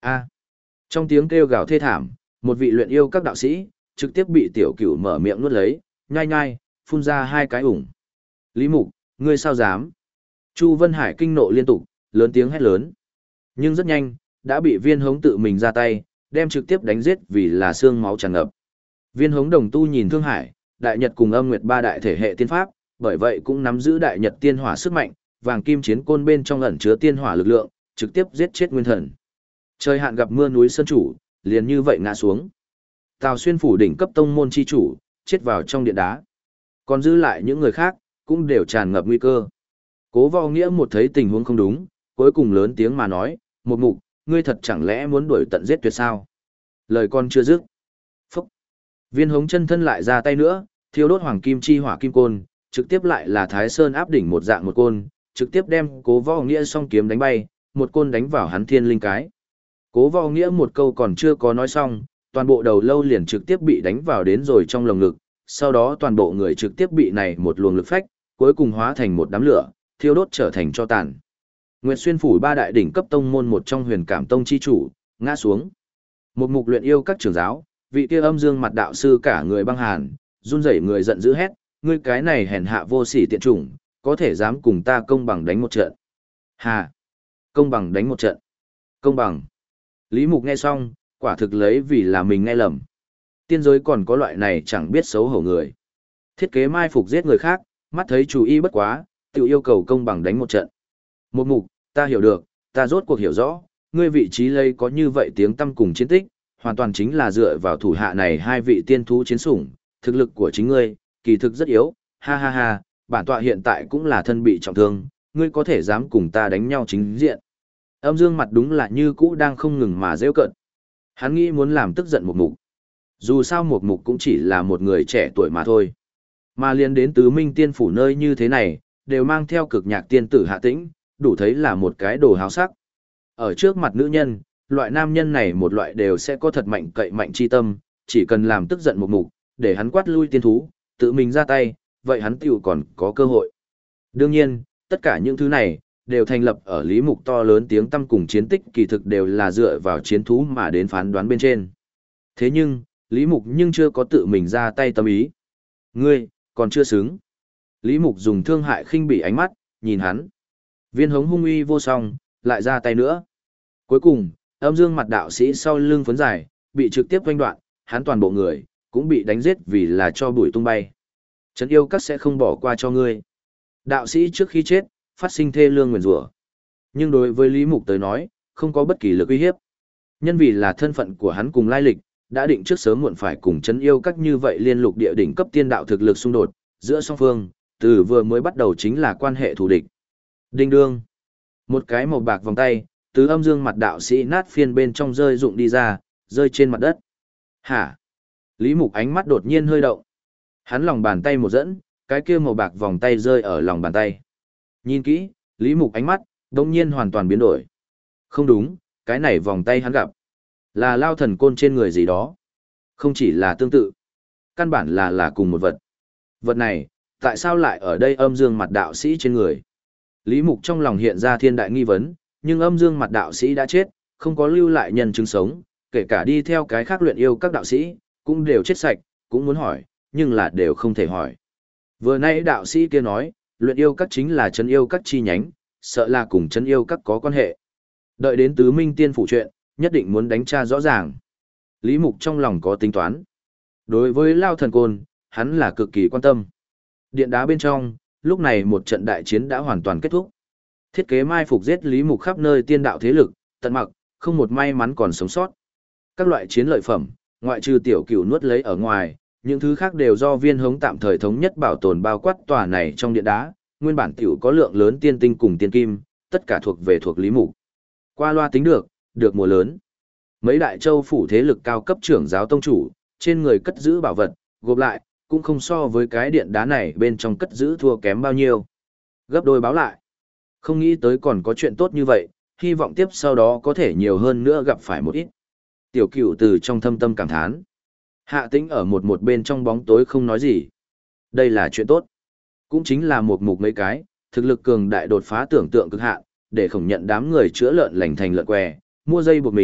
A. Trong tiếng kêu gào thê thảm, một vị luyện yêu các đạo sĩ, trực tiếp bị tiểu cửu mở miệng nuốt lấy, nhai nhai, phun ra hai cái ủng. Lý Mục, ngươi sao dám? Chu Vân Hải kinh nộ liên tục, lớn tiếng hét lớn. Nhưng rất nhanh, đã bị Viên Hống tự mình ra tay, đem trực tiếp đánh giết vì là xương máu tràn ngập. Viên Hống đồng tu nhìn Thương Hải, Đại Nhật cùng Âm Nguyệt ba đại thể hệ tiên pháp, bởi vậy cũng nắm giữ Đại Nhật tiên hỏa sức mạnh, vàng kim chiến côn bên trong ẩn chứa tiên hỏa lực lượng, trực tiếp giết chết nguyên thần. Trời hạn gặp mưa núi sơn chủ, liền như vậy ngã xuống. Tào Xuyên phủ đỉnh cấp tông môn chi chủ, chết vào trong điện đá. Còn giữ lại những người khác, cũng đều tràn ngập nguy cơ. Cố Võ Nghĩa một thấy tình huống không đúng, cuối cùng lớn tiếng mà nói, một mục, ngươi thật chẳng lẽ muốn đuổi tận giết tuyệt sao? Lời con chưa dứt. Phúc. Viên Hống chân thân lại ra tay nữa, thiêu đốt hoàng kim chi hỏa kim côn, trực tiếp lại là Thái Sơn áp đỉnh một dạng một côn, trực tiếp đem Cố Võ Nghĩa song kiếm đánh bay, một côn đánh vào hắn thiên linh cái. Cố Võ Nghĩa một câu còn chưa có nói xong, toàn bộ đầu lâu liền trực tiếp bị đánh vào đến rồi trong lồng ngực, sau đó toàn bộ người trực tiếp bị này một luồng lực phách, cuối cùng hóa thành một đám lửa, thiêu đốt trở thành tro tàn. Nguyệt Xuyên phủ ba đại đỉnh cấp tông môn một trong Huyền Cảm tông chi chủ, ngã xuống. Một mục luyện yêu các trưởng giáo, vị kia âm dương mặt đạo sư cả người băng hàn, run rẩy người giận dữ hét, ngươi cái này hèn hạ vô sỉ tiện chủng, có thể dám cùng ta công bằng đánh một trận. Hà! Công bằng đánh một trận. Công bằng. Lý Mục nghe xong, quả thực lấy vì là mình nghe lầm. Tiên giới còn có loại này chẳng biết xấu hổ người. Thiết kế mai phục giết người khác, mắt thấy chủ ý bất quá, tự yêu cầu công bằng đánh một trận. Một mục, ta hiểu được, ta rốt cuộc hiểu rõ, ngươi vị trí lây có như vậy tiếng tăm cùng chiến tích, hoàn toàn chính là dựa vào thủ hạ này hai vị tiên thú chiến sủng, thực lực của chính ngươi, kỳ thực rất yếu, ha ha ha, bản tọa hiện tại cũng là thân bị trọng thương, ngươi có thể dám cùng ta đánh nhau chính diện. Âm Dương mặt đúng là như cũ đang không ngừng mà giễu cợt. Hắn nghĩ muốn làm tức giận một mục. Dù sao một mục cũng chỉ là một người trẻ tuổi mà thôi. Mà liên đến tứ minh tiên phủ nơi như thế này, đều mang theo cực nhạc tiên tử Hạ Tĩnh, đủ thấy là một cái đồ háo sắc. Ở trước mặt nữ nhân, loại nam nhân này một loại đều sẽ có thật mạnh cậy mạnh chi tâm, chỉ cần làm tức giận một mục, để hắn quát lui tiên thú, tự mình ra tay, vậy hắn tiểu còn có cơ hội. Đương nhiên, tất cả những thứ này, đều thành lập ở Lý Mục to lớn tiếng tăm cùng chiến tích kỳ thực đều là dựa vào chiến thú mà đến phán đoán bên trên. Thế nhưng, Lý Mục nhưng chưa có tự mình ra tay tâm ý. Ngươi, còn chưa xứng. Lý Mục dùng thương hại khinh bỉ ánh mắt, nhìn hắn. Viên Hống hung uy vô song, lại ra tay nữa. Cuối cùng, Âm Dương mặt đạo sĩ sau lưng phấn dài, bị trực tiếp quanh đoạn, hắn toàn bộ người, cũng bị đánh giết vì là cho bụi tung bay. Trấn yêu các sẽ không bỏ qua cho ngươi. Đạo sĩ trước khi chết, phát sinh thê lương nguyền rủa. Nhưng đối với Lý Mục tới nói, không có bất kỳ lực uy hiếp. Nhân vì là thân phận của hắn cùng lai lịch, đã định trước sớm muộn phải cùng trấn yêu các như vậy liên lục địa đỉnh cấp tiên đạo thực lực xung đột, giữa song phương, từ vừa mới bắt đầu chính là quan hệ thù địch. Đinh đương. Một cái màu bạc vòng tay, từ Âm Dương mặt đạo sĩ nát phiên bên trong rơi rụng đi ra, rơi trên mặt đất. Hả? Lý Mục ánh mắt đột nhiên hơi động. Hắn lòng bàn tay một dẫn, cái kia màu bạc vòng tay rơi ở lòng bàn tay. Nhìn kỹ, Lý Mục ánh mắt, đột nhiên hoàn toàn biến đổi. Không đúng, cái này vòng tay hắn gặp. Là lao thần côn trên người gì đó. Không chỉ là tương tự. Căn bản là cùng một vật. Vật này, tại sao lại ở đây Âm Dương mặt đạo sĩ trên người? Lý Mục trong lòng hiện ra thiên đại nghi vấn, nhưng Âm Dương mặt đạo sĩ đã chết, không có lưu lại nhân chứng sống, kể cả đi theo cái khác luyện yêu các đạo sĩ, cũng đều chết sạch, cũng muốn hỏi, nhưng là đều không thể hỏi. Vừa nãy đạo sĩ kia nói, luyện yêu các chính là trấn yêu các chi nhánh, sợ là cùng trấn yêu các có quan hệ. Đợi đến tứ minh tiên phủ chuyện, nhất định muốn đánh tra rõ ràng. Lý Mục trong lòng có tính toán. Đối với Lao Thần Côn, hắn là cực kỳ quan tâm. Điện đá bên trong, lúc này một trận đại chiến đã hoàn toàn kết thúc. Thiết kế mai phục giết Lý Mục khắp nơi tiên đạo thế lực, tận mặc, không một may mắn còn sống sót. Các loại chiến lợi phẩm, ngoại trừ tiểu cửu nuốt lấy ở ngoài, những thứ khác đều do Viên Hống tạm thời thống nhất bảo tồn bao quát tòa này trong điện đá, nguyên bản tiểu có lượng lớn tiên tinh cùng tiên kim, tất cả thuộc Lý Mục. Qua loa tính được mùa lớn. Mấy đại châu phủ thế lực cao cấp trưởng giáo tông chủ, trên người cất giữ bảo vật, gộp lại, cũng không so với cái điện đá này bên trong cất giữ thua kém bao nhiêu. Gấp đôi báo lại. Không nghĩ tới còn có chuyện tốt như vậy, hy vọng tiếp sau đó có thể nhiều hơn nữa gặp phải một ít. Tiểu cửu từ trong thâm tâm cảm thán. Hạ Tĩnh ở một bên trong bóng tối không nói gì. Đây là chuyện tốt. Cũng chính là một mục mấy cái, thực lực cường đại đột phá tưởng tượng cực hạn, để khổng nhận đám người chữa lợn lành thành lợn què, mua dây buộc mình,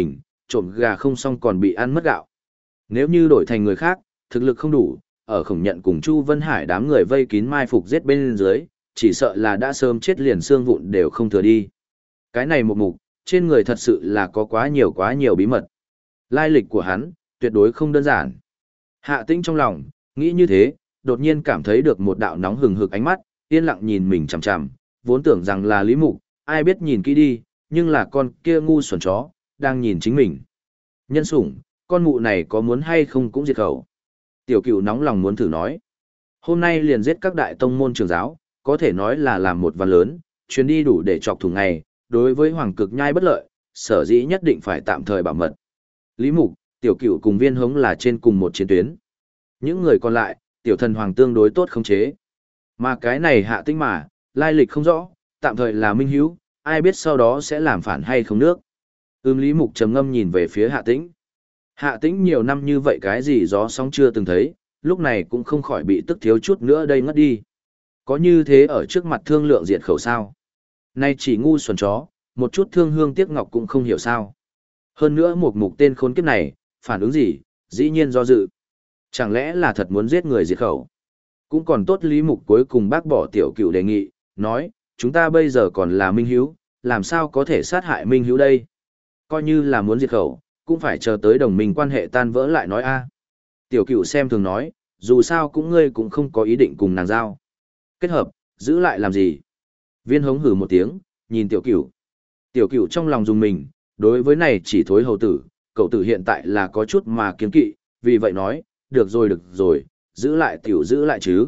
trộm gà không xong còn bị ăn mất gạo. Nếu như đổi thành người khác, thực lực không đủ, ở Khổng Nhận cùng Chu Vân Hải đám người vây kín mai phục giết bên dưới, chỉ sợ là đã sớm chết liền xương vụn đều không thừa đi. Cái này một mục, trên người thật sự là có quá nhiều bí mật. Lai lịch của hắn, tuyệt đối không đơn giản. Hạ Tĩnh trong lòng, nghĩ như thế, đột nhiên cảm thấy được một đạo nóng hừng hực ánh mắt, yên lặng nhìn mình chằm chằm, vốn tưởng rằng là Lý Mục, ai biết nhìn kỹ đi, nhưng là con kia ngu xuẩn chó, đang nhìn chính mình. Nhân sủng, con mụ này có muốn hay không cũng diệt khẩu. Tiểu Cửu nóng lòng muốn thử nói. Hôm nay liền giết các đại tông môn trường giáo, có thể nói là làm một văn lớn, chuyến đi đủ để chọc thủng ngày, đối với Hoàng Cực Nhai bất lợi, sở dĩ nhất định phải tạm thời bảo mật. Lý Mục, Tiểu Cửu cùng Viên Hống là trên cùng một chiến tuyến. Những người còn lại, Tiểu Thần Hoàng tương đối tốt khống chế. Mà cái này Hạ Tĩnh mà, lai lịch không rõ, tạm thời là minh hữu, ai biết sau đó sẽ làm phản hay không nước. Lý Mục trầm ngâm nhìn về phía Hạ Tĩnh. Hạ Tĩnh nhiều năm như vậy cái gì gió sóng chưa từng thấy, lúc này cũng không khỏi bị tức thiếu chút nữa đây ngất đi. Có như thế ở trước mặt thương lượng diệt khẩu sao? Nay chỉ ngu xuẩn chó, một chút thương hương tiếc ngọc cũng không hiểu sao. Hơn nữa một mục tên khốn kiếp này, phản ứng gì, dĩ nhiên do dự. Chẳng lẽ là thật muốn giết người diệt khẩu? Cũng còn tốt Lý Mục cuối cùng bác bỏ Tiểu Cửu đề nghị, nói, chúng ta bây giờ còn là minh hữu, làm sao có thể sát hại minh hữu đây? Coi như là muốn diệt khẩu, cũng phải chờ tới đồng minh quan hệ tan vỡ lại nói a. Tiểu Cửu xem thường nói, dù sao cũng ngươi cũng không có ý định cùng nàng giao. Kết hợp, giữ lại làm gì? Viên Hống hử một tiếng, nhìn Tiểu Cửu. Tiểu Cửu trong lòng dùng mình, đối với này chỉ thối hầu tử, cậu tử hiện tại là có chút mà kiêng kỵ, vì vậy nói, được rồi, giữ lại tiểu giữ lại chứ.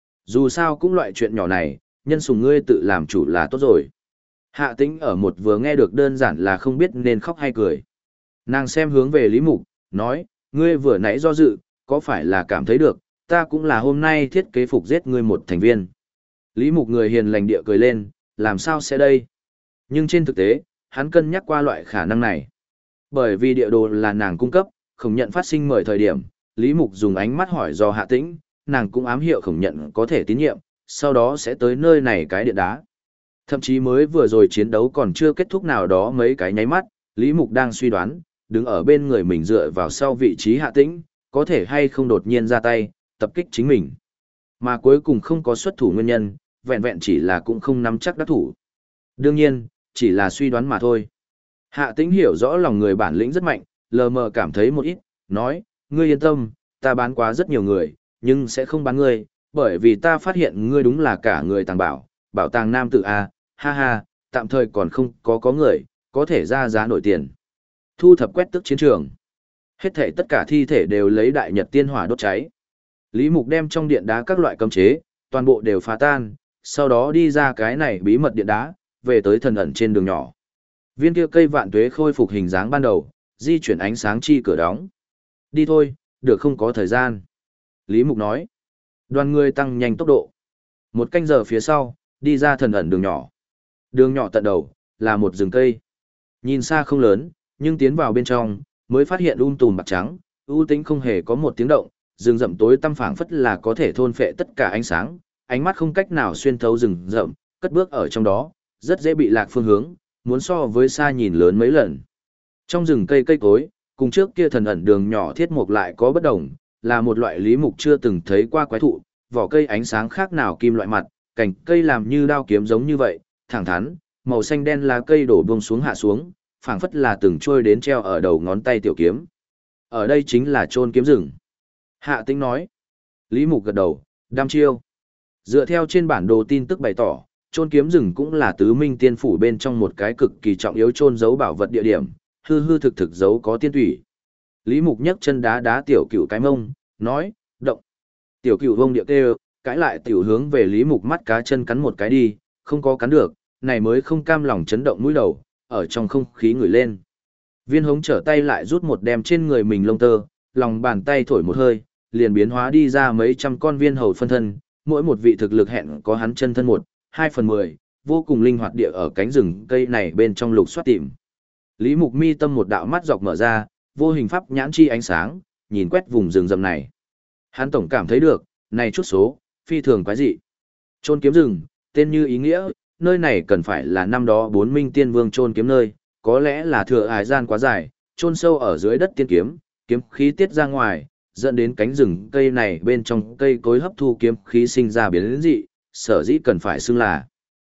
Dù sao cũng loại chuyện nhỏ này, nhân sủng ngươi tự làm chủ là tốt rồi. Hạ Tĩnh ở một vừa nghe được đơn giản là không biết nên khóc hay cười. Nàng xem hướng về Lý Mục, nói, ngươi vừa nãy do dự, có phải là cảm thấy được, ta cũng là hôm nay thiết kế phục giết ngươi một thành viên. Lý Mục người hiền lành địa cười lên, làm sao sẽ đây? Nhưng trên thực tế, hắn cân nhắc qua loại khả năng này. Bởi vì địa đồ là nàng cung cấp, Khổng Nhận phát sinh mời thời điểm, Lý Mục dùng ánh mắt hỏi do Hạ Tĩnh, nàng cũng ám hiệu Khổng Nhận có thể tín nhiệm, sau đó sẽ tới nơi này cái điện đá. Thậm chí mới vừa rồi chiến đấu còn chưa kết thúc nào đó mấy cái nháy mắt, Lý Mục đang suy đoán, đứng ở bên người mình dựa vào sau vị trí Hạ Tĩnh, có thể hay không đột nhiên ra tay, tập kích chính mình. Mà cuối cùng không có xuất thủ nguyên nhân, vẹn vẹn chỉ là cũng không nắm chắc đắc thủ. Đương nhiên, chỉ là suy đoán mà thôi. Hạ Tĩnh hiểu rõ lòng người bản lĩnh rất mạnh, lờ mờ cảm thấy một ít, nói, ngươi yên tâm, ta bán quá rất nhiều người, nhưng sẽ không bán ngươi, bởi vì ta phát hiện ngươi đúng là cả người tàng bảo, bảo tàng nam tử A, ha ha, tạm thời còn không có người, có thể ra giá nổi tiền. Thu thập quét tước chiến trường. Hết thảy tất cả thi thể đều lấy đại nhật tiên hỏa đốt cháy. Lý Mục đem trong điện đá các loại cấm chế, toàn bộ đều phá tan, sau đó đi ra cái này bí mật điện đá, về tới thần ẩn trên đường nhỏ. Viên kia cây vạn tuế khôi phục hình dáng ban đầu, di chuyển ánh sáng chi cửa đóng. Đi thôi, được không có thời gian. Lý Mục nói. Đoàn người tăng nhanh tốc độ. Một canh giờ phía sau, đi ra thần ẩn đường nhỏ. Đường nhỏ tận đầu, là một rừng cây. Nhìn xa không lớn, nhưng tiến vào bên trong, mới phát hiện tùm bạc trắng, u tĩnh không hề có một tiếng động, rừng rậm tối tăm phảng phất là có thể thôn phệ tất cả ánh sáng, ánh mắt không cách nào xuyên thấu rừng rậm, cất bước ở trong đó, rất dễ bị lạc phương hướng, muốn so với xa nhìn lớn mấy lần. Trong rừng cây cây cối, cùng trước kia thần ẩn đường nhỏ thiết mục lại có bất đồng, là một loại Lý Mục chưa từng thấy qua quái thụ, vỏ cây ánh sáng khác nào kim loại mặt, cành cây làm như đao kiếm giống như vậy, thẳng thắn, màu xanh đen lá cây đổ buông xuống hạ xuống, phảng phất là từng trôi đến treo ở đầu ngón tay tiểu kiếm. Ở đây chính là chôn kiếm rừng. Hạ Tĩnh nói. Lý Mục gật đầu, đăm chiêu. Dựa theo trên bản đồ tin tức bày tỏ, chôn kiếm rừng cũng là tứ minh tiên phủ bên trong một cái cực kỳ trọng yếu chôn giấu bảo vật địa điểm, hư hư thực thực giấu có tiên thủy. Lý Mục nhấc chân đá đá tiểu cửu cái mông, nói, động. Tiểu cửu vông địa kêu, cãi lại tiểu hướng về Lý Mục mắt cá chân cắn một cái đi, không có cắn được, này mới không cam lòng chấn động mũi đầu, ở trong không khí ngửi lên. Viên Hống trở tay lại rút một đem trên người mình lông tơ, lòng bàn tay thổi một hơi, liền biến hóa đi ra mấy trăm con viên hầu phân thân, mỗi một vị thực lực hẹn có hắn chân thân 1/2/10, vô cùng linh hoạt địa ở cánh rừng cây này bên trong lục soát tìm. Lý Mục mi tâm một đạo mắt dọc mở ra, vô hình pháp nhãn chi ánh sáng, nhìn quét vùng rừng rậm này. Hắn tổng cảm thấy được, này chút số, phi thường quái dị. Chôn kiếm rừng, tên như ý nghĩa, nơi này cần phải là năm đó 4 minh tiên vương chôn kiếm nơi, có lẽ là thừa hải gian quá dài, chôn sâu ở dưới đất tiên kiếm, kiếm khí tiết ra ngoài, dẫn đến cánh rừng cây này bên trong cây cối hấp thu kiếm khí sinh ra biến dị, sở dĩ cần phải xưng là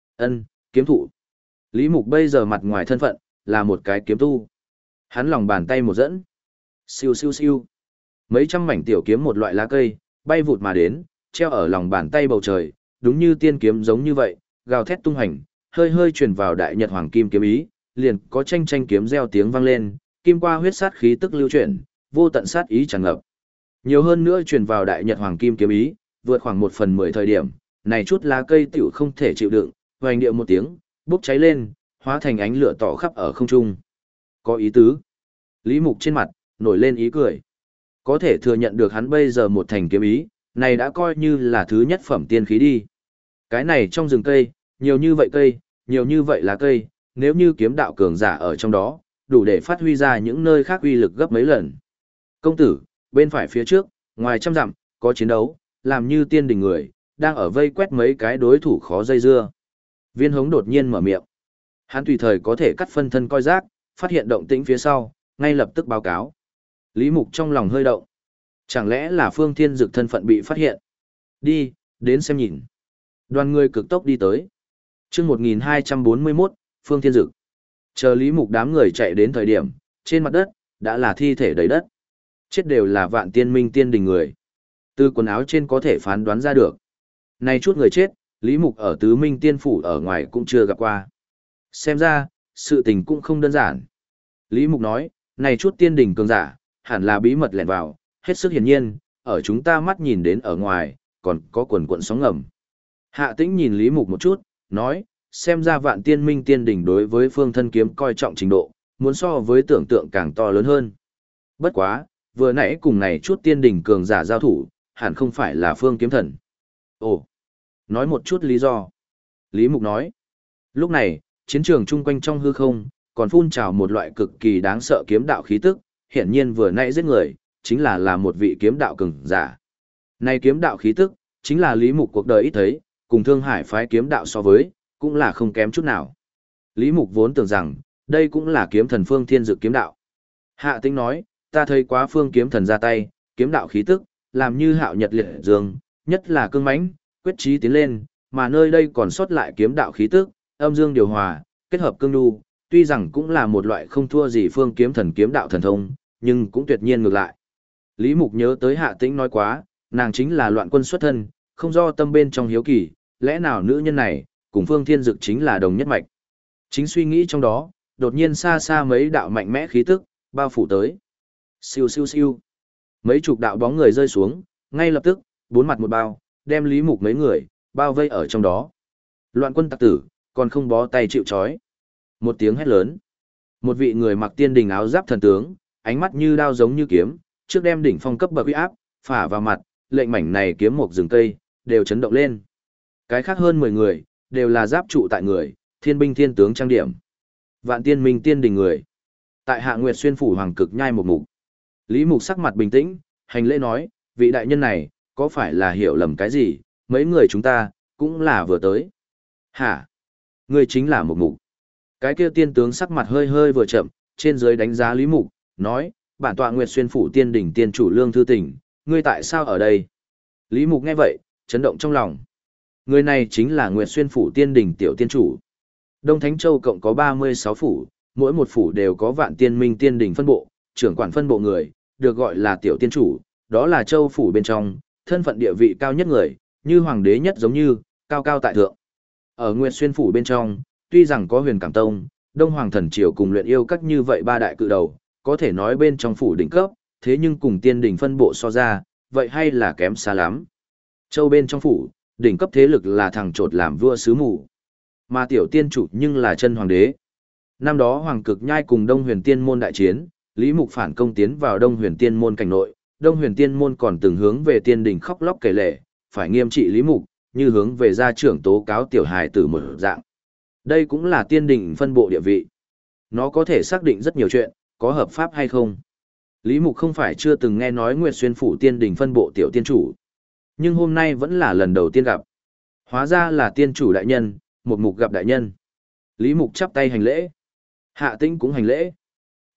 kiếm thụ. Lý Mục bây giờ mặt ngoài thân phận là một cái kiếm tu. Hắn lòng bàn tay một dẫn, siêu siêu siêu, mấy trăm mảnh tiểu kiếm một loại lá cây bay vụt mà đến, treo ở lòng bàn tay bầu trời, đúng như tiên kiếm giống như vậy, gào thét tung hành, hơi hơi truyền vào đại nhật hoàng kim kiếm ý, liền có tranh tranh kiếm reo tiếng vang lên, kim qua huyết sát khí tức lưu chuyển, vô tận sát ý tràn ngập. Nhiều hơn nữa truyền vào đại nhật hoàng kim kiếm ý, vượt khoảng 1/10 thời điểm, này chút lá cây tiểu không thể chịu đựng, hoành điệu một tiếng, bốc cháy lên, hóa thành ánh lửa tỏ khắp ở không trung. Có ý tứ. Lý Mục trên mặt nổi lên ý cười. Có thể thừa nhận được hắn bây giờ một thành kiếm ý, này đã coi như là thứ nhất phẩm tiên khí đi. Cái này trong rừng cây, nhiều như vậy cây, nhiều như vậy lá cây, nếu như kiếm đạo cường giả ở trong đó, đủ để phát huy ra những nơi khác uy lực gấp mấy lần. Công tử, bên phải phía trước, ngoài trăm dặm, có chiến đấu, làm như tiên đình người, đang ở vây quét mấy cái đối thủ khó dây dưa. Viên Hống đột nhiên mở miệng. Hắn tùy thời có thể cắt phân thân coi rác, phát hiện động tĩnh phía sau, ngay lập tức báo cáo. Lý Mục trong lòng hơi động. Chẳng lẽ là Phương Thiên Dực thân phận bị phát hiện? Đi, đến xem nhìn. Đoàn người cực tốc đi tới. Chương 1241, Phương Thiên Dực. Chờ Lý Mục đám người chạy đến thời điểm, trên mặt đất đã là thi thể đầy đất. Chết đều là Vạn Tiên Minh Tiên Đình người. Từ quần áo trên có thể phán đoán ra được. Này chút người chết, Lý Mục ở Tứ Minh Tiên phủ ở ngoài cũng chưa gặp qua. Xem ra, sự tình cũng không đơn giản. Lý Mục nói, này chút tiên đình cường giả, hẳn là bí mật lẻn vào, hết sức hiển nhiên, ở chúng ta mắt nhìn đến ở ngoài, còn có quần quận sóng ngầm. Hạ Tĩnh nhìn Lý Mục một chút, nói, xem ra Vạn Tiên Minh Tiên Đình đối với Phương Thân Kiếm coi trọng trình độ, muốn so với tưởng tượng càng to lớn hơn. Bất quá, vừa nãy cùng này chút tiên đình cường giả giao thủ, hẳn không phải là Phương Kiếm Thần. Ồ, nói một chút lý do. Lý Mục nói, lúc này, chiến trường chung quanh trong hư không, còn phun trào một loại cực kỳ đáng sợ kiếm đạo khí tức, hiển nhiên vừa nãy giết người, chính là một vị kiếm đạo cường giả. Này kiếm đạo khí tức, chính là Lý Mục cuộc đời ít thấy, cùng Thương Hải phái kiếm đạo so với, cũng là không kém chút nào. Lý Mục vốn tưởng rằng, đây cũng là kiếm thần Phương Thiên Dực kiếm đạo. Hạ Tĩnh nói, ta thấy quá Phương kiếm thần ra tay, kiếm đạo khí tức, làm như hạo nhật liệt dương, nhất là cương mãnh, quyết chí tiến lên, mà nơi đây còn sót lại kiếm đạo khí tức, âm dương điều hòa, kết hợp cương nhu, tuy rằng cũng là một loại không thua gì Phương kiếm thần kiếm đạo thần thông, nhưng cũng tuyệt nhiên ngược lại. Lý Mục nhớ tới Hạ Tĩnh nói quá, nàng chính là loạn quân xuất thân, không do tâm bên trong hiếu kỳ, lẽ nào nữ nhân này, cùng Phương Thiên Dực chính là đồng nhất mạch. Chính suy nghĩ trong đó, đột nhiên xa xa mấy đạo mạnh mẽ khí tức, bao phủ tới. Siêu siêu siêu. Mấy chục đạo bóng người rơi xuống, ngay lập tức, bốn mặt một bao, đem Lý Mục mấy người, bao vây ở trong đó. Loạn quân tặc tử, còn không bó tay chịu trói. Một tiếng hét lớn. Một vị người mặc tiên đình áo giáp thần tướng, ánh mắt như đao giống như kiếm, trước đem đỉnh phong cấp bậc uy áp, phả vào mặt, lệnh mảnh này kiếm một rừng cây, đều chấn động lên. Cái khác hơn 10 người, đều là giáp trụ tại người, thiên binh thiên tướng trang điểm. Vạn Tiên Minh Tiên Đình người. Tại Hạ Nguyệt Xuyên phủ hoàng cực nhai một mục. Lý Mục sắc mặt bình tĩnh, hành lễ nói, vị đại nhân này, có phải là hiểu lầm cái gì, mấy người chúng ta, cũng là vừa tới. Hả? Người chính là một mục. Cái kia tiên tướng sắc mặt hơi hơi vừa chậm, trên dưới đánh giá Lý Mục, nói, bản tọa Nguyệt Xuyên phủ tiên đỉnh tiên chủ Lương Thư Tỉnh, ngươi tại sao ở đây? Lý Mục nghe vậy, chấn động trong lòng. Người này chính là Nguyệt Xuyên phủ tiên đỉnh tiểu tiên chủ. Đông Thánh Châu cộng có 36 phủ, mỗi một phủ đều có Vạn Tiên Minh tiên đỉnh phân bộ, trưởng quản phân bộ người, được gọi là tiểu tiên chủ, đó là châu phủ bên trong, thân phận địa vị cao nhất người, như hoàng đế nhất giống như, cao cao tại thượng. Ở Nguyệt Xuyên phủ bên trong, tuy rằng có Huyền Cảm Tông, Đông Hoàng Thần Triều cùng Luyện Yêu các như vậy ba đại cự đầu, có thể nói bên trong phủ đỉnh cấp, thế nhưng cùng tiên đỉnh phân bộ so ra, vậy hay là kém xa lắm. Châu bên trong phủ, đỉnh cấp thế lực là thằng trột làm vua sứ mù, mà tiểu tiên chủ nhưng là chân hoàng đế. Năm đó Hoàng Cực Nhai cùng Đông Huyền Tiên môn đại chiến, Lý Mục phản công tiến vào Đông Huyền Tiên môn cảnh nội, Đông Huyền Tiên môn còn từng hướng về tiên đỉnh khóc lóc kể lể, phải nghiêm trị Lý Mục, như hướng về gia trưởng tố cáo tiểu hài tử một dạng. Đây cũng là tiên đỉnh phân bộ địa vị. Nó có thể xác định rất nhiều chuyện, có hợp pháp hay không. Lý Mục không phải chưa từng nghe nói Nguyệt Xuyên phủ tiên đỉnh phân bộ tiểu tiên chủ, nhưng hôm nay vẫn là lần đầu tiên gặp. Hóa ra là tiên chủ đại nhân, một mục gặp đại nhân. Lý Mục chắp tay hành lễ. Hạ Tĩnh cũng hành lễ.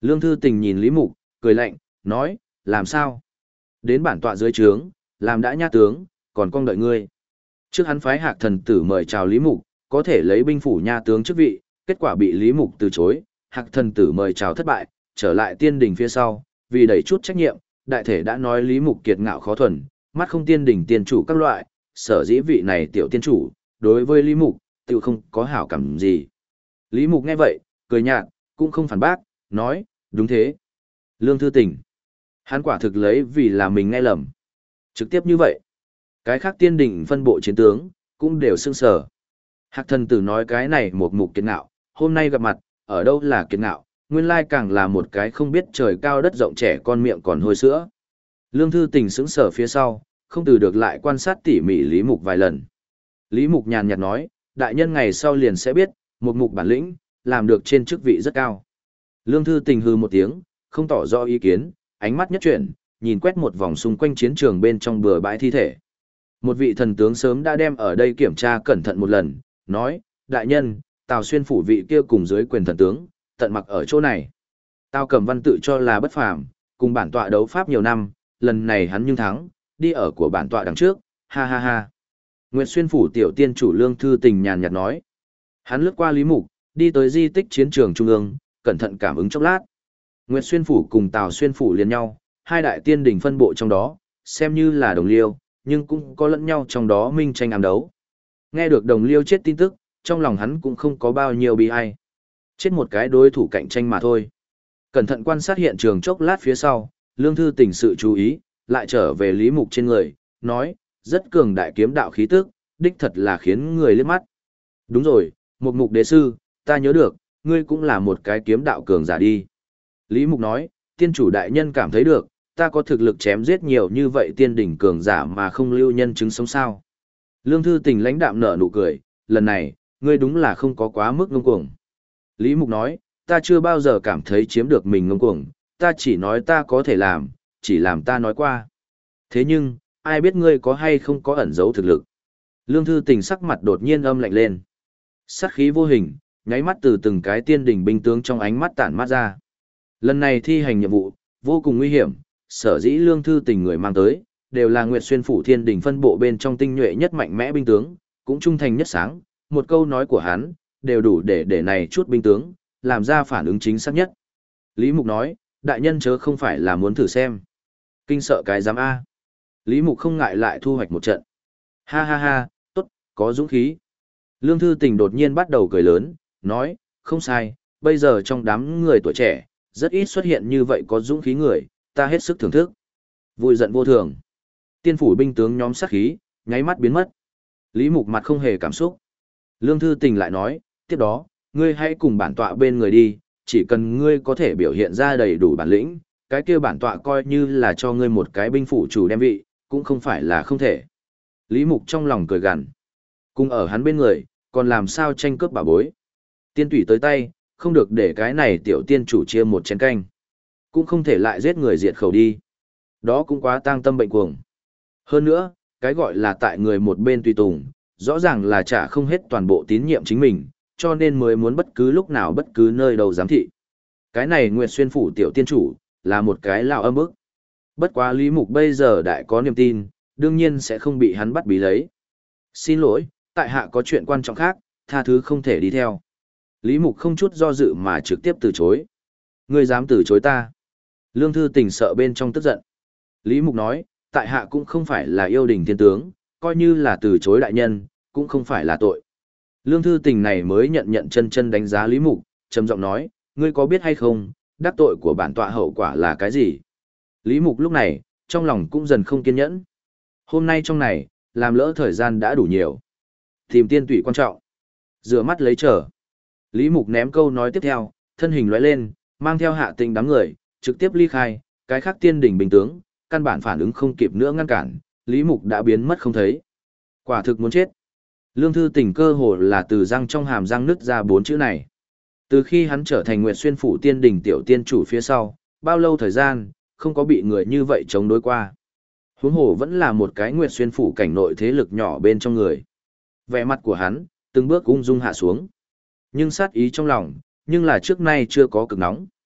Lương Thư Tình nhìn Lý Mục, cười lạnh, nói, làm sao? Đến bản tọa dưới trướng, làm đã nha tướng, còn con đợi ngươi. Trước hắn phái Hạc thần tử mời chào Lý Mục, có thể lấy binh phủ nha tướng chức vị, kết quả bị Lý Mục từ chối, Hạc thần tử mời chào thất bại, trở lại tiên đình phía sau, vì đẩy chút trách nhiệm, đại thể đã nói Lý Mục kiệt ngạo khó thuần, mắt không tiên đình tiên chủ các loại, sở dĩ vị này tiểu tiên chủ, đối với Lý Mục, tự không có hảo cảm gì. Lý Mục nghe vậy, cười nhạt, cũng không phản bác, nói, đúng thế. Lương Thư Tình. Hắn quả thực lấy vì là mình nghe lầm. Trực tiếp như vậy. Cái khác tiên đình phân bộ chiến tướng, cũng đều sưng sở. Hạc thần tử nói cái này một mục kiệt ngạo, hôm nay gặp mặt, ở đâu là kiệt ngạo, nguyên lai càng là một cái không biết trời cao đất rộng trẻ con miệng còn hôi sữa. Lương Thư Tình sững sở phía sau, không từ được lại quan sát tỉ mỉ Lý Mục vài lần. Lý Mục nhàn nhạt nói, đại nhân ngày sau liền sẽ biết, một mục bản lĩnh, làm được trên chức vị rất cao. Lương Thư Tình hừ một tiếng, không tỏ rõ ý kiến, ánh mắt nhất chuyển, nhìn quét một vòng xung quanh chiến trường bên trong bừa bãi thi thể. Một vị thần tướng sớm đã đem ở đây kiểm tra cẩn thận một lần, nói, đại nhân, Tào Xuyên phủ vị kia cùng dưới quyền thần tướng, tận mặc ở chỗ này. Tào Cẩm Văn tự cho là bất phàm, cùng bản tọa đấu pháp nhiều năm, lần này hắn nhưng thắng, đi ở của bản tọa đằng trước, ha ha ha. Nguyệt Xuyên phủ tiểu tiên chủ Lương Thư Tình nhàn nhạt nói. Hắn lướt qua Lý Mục, đi tới di tích chiến trường trung ương, cẩn thận cảm ứng chốc lát. Nguyệt Xuyên phủ cùng Tào Xuyên phủ liền nhau, hai đại tiên đỉnh phân bộ trong đó, xem như là đồng liêu, nhưng cũng có lẫn nhau trong đó minh tranh ám đấu. Nghe được đồng liêu chết tin tức, trong lòng hắn cũng không có bao nhiêu bi ai. Chết một cái đối thủ cạnh tranh mà thôi. Cẩn thận quan sát hiện trường chốc lát phía sau, Lương Thư Tình sự chú ý, lại trở về Lý Mục trên người, nói, rất cường đại kiếm đạo khí tức, đích thật là khiến người liếc mắt. Đúng rồi, một mục đế sư, ta nhớ được, ngươi cũng là một cái kiếm đạo cường giả đi. Lý Mục nói, tiên chủ đại nhân cảm thấy được, ta có thực lực chém giết nhiều như vậy tiên đỉnh cường giả mà không lưu nhân chứng sống sao. Lương Thư Tình lãnh đạm nở nụ cười, lần này, ngươi đúng là không có quá mức ngông cuồng. Lý Mục nói, ta chưa bao giờ cảm thấy chiếm được mình ngông cuồng, ta chỉ nói ta có thể làm, chỉ làm ta nói qua. Thế nhưng, ai biết ngươi có hay không có ẩn giấu thực lực. Lương Thư Tình sắc mặt đột nhiên âm lạnh lên. Sát khí vô hình, nháy mắt từ từng cái tiên đỉnh binh tướng trong ánh mắt tản mát ra. Lần này thi hành nhiệm vụ, vô cùng nguy hiểm, sở dĩ Lương Thư Tình người mang tới, đều là Nguyệt Xuyên phủ thiên đỉnh phân bộ bên trong tinh nhuệ nhất mạnh mẽ binh tướng, cũng trung thành nhất sáng, một câu nói của hắn, đều đủ để này chút binh tướng, làm ra phản ứng chính xác nhất. Lý Mục nói, đại nhân chớ không phải là muốn thử xem. Kinh sợ cái giám A. Lý Mục không ngại lại thu hoạch một trận. Ha ha ha, tốt, có dũng khí. Lương Thư Tình đột nhiên bắt đầu cười lớn, nói, không sai, bây giờ trong đám người tuổi trẻ, rất ít xuất hiện như vậy có dũng khí người, ta hết sức thưởng thức. Vui giận vô thường. Tiên phủ binh tướng nhóm sát khí, nháy mắt biến mất. Lý Mục mặt không hề cảm xúc. Lương Thư Tình lại nói, tiếp đó, ngươi hãy cùng bản tọa bên người đi, chỉ cần ngươi có thể biểu hiện ra đầy đủ bản lĩnh, cái kia bản tọa coi như là cho ngươi một cái binh phủ chủ đem vị, cũng không phải là không thể. Lý Mục trong lòng cười gằn. Cùng ở hắn bên người, còn làm sao tranh cướp bảo bối. Tiên tủy tới tay, không được để cái này tiểu tiên chủ chia một chén canh. Cũng không thể lại giết người diệt khẩu đi. Đó cũng quá tang tâm bệnh cuồng. Hơn nữa, cái gọi là tại người một bên tùy tùng, rõ ràng là trả không hết toàn bộ tín nhiệm chính mình, cho nên mới muốn bất cứ lúc nào bất cứ nơi đâu giám thị. Cái này Nguyệt Xuyên phủ tiểu tiên chủ, là một cái lao âm ức. Bất quá Lý Mục bây giờ đại có niềm tin, đương nhiên sẽ không bị hắn bắt bí lấy. Xin lỗi, tại hạ có chuyện quan trọng khác, tha thứ không thể đi theo. Lý Mục không chút do dự mà trực tiếp từ chối. Ngươi dám từ chối ta. Lương Thư Tình sợ bên trong tức giận. Lý Mục nói, tại hạ cũng không phải là yêu đình thiên tướng, coi như là từ chối đại nhân, cũng không phải là tội. Lương Thư Tình này mới nhận chân chân đánh giá Lý Mục, trầm giọng nói, ngươi có biết hay không, đắc tội của bản tọa hậu quả là cái gì? Lý Mục lúc này, trong lòng cũng dần không kiên nhẫn. Hôm nay trong này, làm lỡ thời gian đã đủ nhiều. Tìm tiên tụy quan trọng. Rửa mắt lấy trở. Lý Mục ném câu nói tiếp theo, thân hình lóe lên, mang theo Hạ Tĩnh đám người, trực tiếp ly khai, cái khác tiên đỉnh bình tướng, căn bản phản ứng không kịp nữa ngăn cản, Lý Mục đã biến mất không thấy. Quả thực muốn chết. Lương Thư Tình cơ hồ là từ răng trong hàm răng nứt ra 4 chữ này. Từ khi hắn trở thành Nguyệt Xuyên phủ tiên đỉnh tiểu tiên chủ phía sau, bao lâu thời gian, không có bị người như vậy chống đối qua. Huống hồ vẫn là một cái Nguyệt Xuyên phủ cảnh nội thế lực nhỏ bên trong người. Vẻ mặt của hắn, từng bước ung dung hạ xuống. Nhưng sát ý trong lòng, nhưng là trước nay chưa có cực nóng.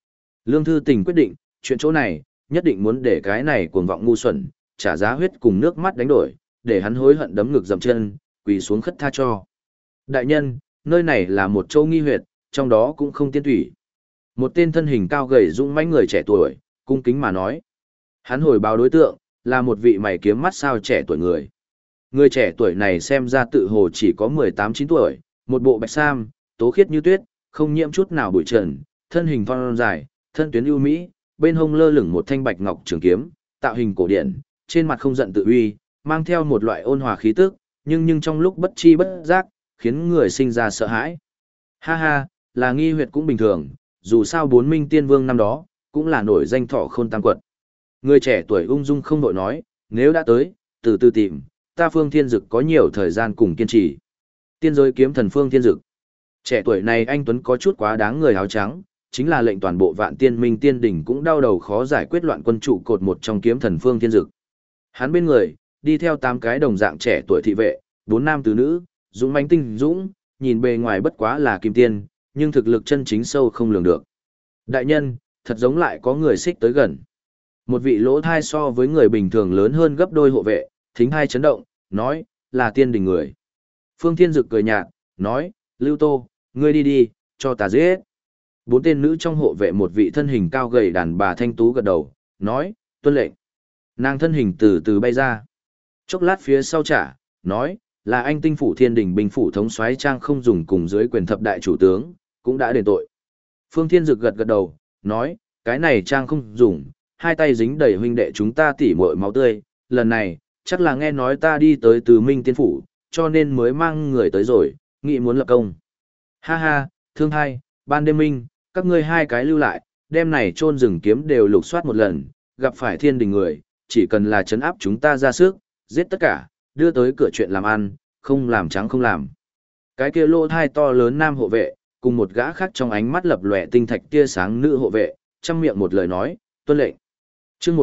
Lương Thư Tình quyết định, chuyện chỗ này, nhất định muốn để cái này cuồng vọng ngu xuẩn, trả giá huyết cùng nước mắt đánh đổi, để hắn hối hận đấm ngực dậm chân, quỳ xuống khất tha cho. Đại nhân, nơi này là một châu nghi huyệt, trong đó cũng không tiên thủy. Một tên thân hình cao gầy dũng mãnh người trẻ tuổi, cung kính mà nói. Hắn hồi báo đối tượng, là một vị mày kiếm mắt sao trẻ tuổi người. Người trẻ tuổi này xem ra tự hồ chỉ có 18-9 tuổi, một bộ bạch sam, tố khiết như tuyết, không nhiễm chút nào bụi trần, thân hình thon dài, thân tuyến ưu mỹ, bên hông lơ lửng một thanh bạch ngọc trường kiếm, tạo hình cổ điển, trên mặt không giận tự uy, mang theo một loại ôn hòa khí tức, nhưng trong lúc bất chi bất giác, khiến người sinh ra sợ hãi. Ha ha, là nghi huyệt cũng bình thường, dù sao bốn minh tiên vương năm đó, cũng là nổi danh thọ khôn tam quật. Người trẻ tuổi ung dung không đội nói, nếu đã tới, từ từ tìm, ta Phương Thiên Dực có nhiều thời gian cùng kiên trì. Tiên giới kiếm thần Phương Thiên Dực. Trẻ tuổi này anh Tuấn có chút quá đáng người áo trắng, chính là lệnh toàn bộ vạn tiên minh tiên đỉnh cũng đau đầu khó giải quyết loạn quân trụ cột một trong kiếm thần Phương Thiên Dực. Hắn bên người, đi theo 8 cái đồng dạng trẻ tuổi thị vệ, 4 nam tứ nữ, dũng mãnh tinh dũng, nhìn bề ngoài bất quá là kim tiên, nhưng thực lực chân chính sâu không lường được. Đại nhân, thật giống lại có người xích tới gần. Một vị lỗ thai so với người bình thường lớn hơn gấp đôi hộ vệ, thính hai chấn động, nói, là tiên đình người. Phương Thiên Dực cười nhạt, nói, Lưu Tô, ngươi đi đi, cho ta giết. 4 tên nữ trong hộ vệ một vị thân hình cao gầy đàn bà thanh tú gật đầu, nói, tuân lệnh. Nàng thân hình từ từ bay ra. Chốc lát phía sau trả, nói, là anh tinh phủ thiên đình binh phủ thống soái Trang không dùng cùng dưới quyền thập đại chủ tướng, cũng đã đền tội. Phương Thiên Dực gật gật đầu, nói, cái này Trang không dùng, hai tay dính đầy huynh đệ chúng ta tỉ muội máu tươi, lần này, chắc là nghe nói ta đi tới Từ Minh Tiên phủ, cho nên mới mang người tới rồi, nghĩ muốn lập công. Ha ha, thương hai, ban đêm minh, các ngươi hai cái lưu lại, đêm này chôn rừng kiếm đều lục soát một lần, gặp phải thiên đình người, chỉ cần là chấn áp chúng ta ra sức, giết tất cả, đưa tới cửa chuyện làm ăn, không làm trắng không làm. Cái kia lô thai to lớn nam hộ vệ, cùng một gã khác trong ánh mắt lập lòe tinh thạch tia sáng nữ hộ vệ, trăm miệng một lời nói, tuân lệnh. Chương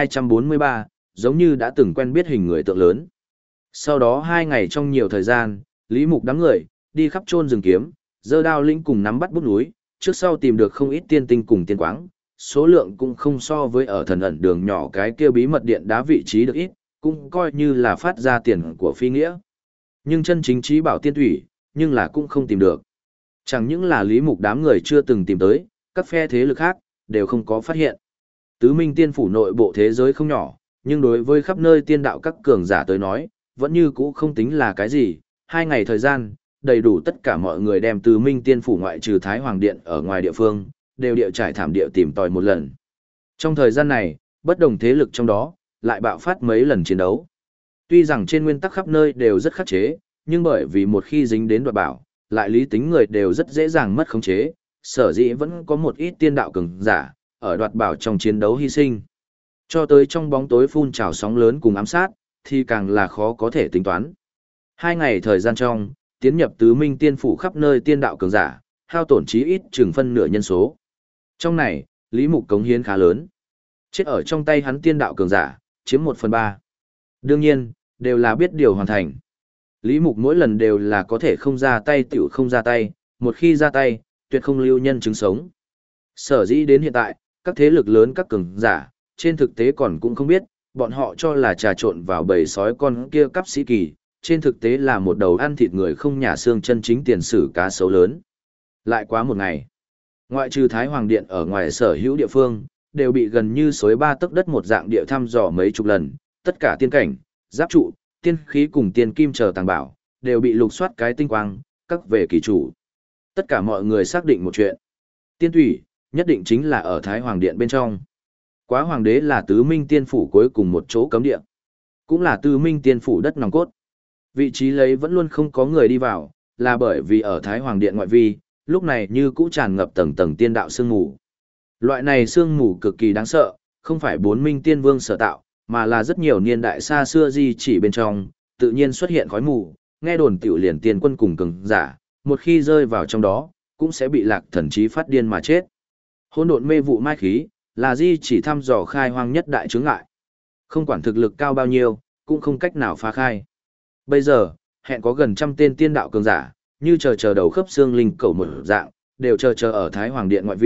1243, giống như đã từng quen biết hình người tượng lớn. Sau đó 2 ngày trong nhiều thời gian, Lý Mục đám người, đi khắp chôn rừng kiếm, giơ đao lĩnh cùng nắm bắt bút núi, trước sau tìm được không ít tiên tinh cùng tiên quáng, số lượng cũng không so với ở thần ẩn đường nhỏ cái kia bí mật điện đá vị trí được ít, cũng coi như là phát ra tiền của phi nghĩa. Nhưng chân chính trí bảo tiên thủy, nhưng là cũng không tìm được. Chẳng những là Lý Mục đám người chưa từng tìm tới, các phe thế lực khác, đều không có phát hiện. Tứ Minh Tiên phủ nội bộ thế giới không nhỏ, nhưng đối với khắp nơi tiên đạo các cường giả tới nói, vẫn như cũ không tính là cái gì. 2 ngày thời gian, đầy đủ tất cả mọi người đem Tứ Minh Tiên phủ ngoại trừ Thái Hoàng Điện ở ngoài địa phương, đều địa trải thảm địa tìm tòi một lần. Trong thời gian này, bất đồng thế lực trong đó, lại bạo phát mấy lần chiến đấu. Tuy rằng trên nguyên tắc khắp nơi đều rất khắc chế, nhưng bởi vì một khi dính đến đoạt bảo, lại lý tính người đều rất dễ dàng mất khống chế, sở dĩ vẫn có một ít tiên đạo cường giả, ở đoạt bảo trong chiến đấu hy sinh. Cho tới trong bóng tối phun trào sóng lớn cùng ám sát, thì càng là khó có thể tính toán. 2 ngày thời gian trong, tiến nhập Tứ Minh Tiên phủ khắp nơi tiên đạo cường giả, hao tổn chí ít chừng phân nửa nhân số. Trong này, Lý Mục cống hiến khá lớn. Chết ở trong tay hắn tiên đạo cường giả, chiếm 1/3. Đương nhiên, đều là biết điều hoàn thành. Lý Mục mỗi lần đều là có thể không ra tay tiểu không ra tay, một khi ra tay, tuyệt không lưu nhân chứng sống. Sở dĩ đến hiện tại, các thế lực lớn các cường giả, trên thực tế còn cũng không biết, bọn họ cho là trà trộn vào bầy sói con kia cấp sĩ kỳ, trên thực tế là một đầu ăn thịt người không nhả xương chân chính tiền sử cá sấu lớn. Lại quá một ngày, ngoại trừ Thái Hoàng Điện ở ngoài sở hữu địa phương, đều bị gần như xối 3 tấc đất một dạng địa thăm dò mấy chục lần, tất cả tiên cảnh, giáp trụ, tiên khí cùng tiên kim chờ tàng bảo, đều bị lục soát cái tinh quang, các về kỳ chủ. Tất cả mọi người xác định một chuyện. Tiên thủy, nhất định chính là ở Thái Hoàng Điện bên trong. Quá Hoàng đế là Tứ Minh Tiên phủ cuối cùng một chỗ cấm địa. Cũng là Tứ Minh Tiên phủ đất nòng cốt. Vị trí lấy vẫn luôn không có người đi vào, là bởi vì ở Thái Hoàng Điện ngoại vi, lúc này như cũ tràn ngập tầng tầng tiên đạo sương mù. Loại này sương mù cực kỳ đáng sợ, không phải 4 Minh Tiên Vương sở tạo, mà là rất nhiều niên đại xa xưa di chỉ bên trong, tự nhiên xuất hiện khói mù, nghe đồn tiểu liền tiên quân cùng cường giả, một khi rơi vào trong đó, cũng sẽ bị lạc thần trí phát điên mà chết. Hỗn độn mê vụ mai khí, là di chỉ thăm dò khai hoang nhất đại chướng ngại. Không quản thực lực cao bao nhiêu, cũng không cách nào phá khai. Bây giờ, hẹn có gần 100 tên tiên đạo cường giả, như chờ đầu khớp xương linh cầu một dạng, đều chờ ở Thái Hoàng Điện ngoại vi,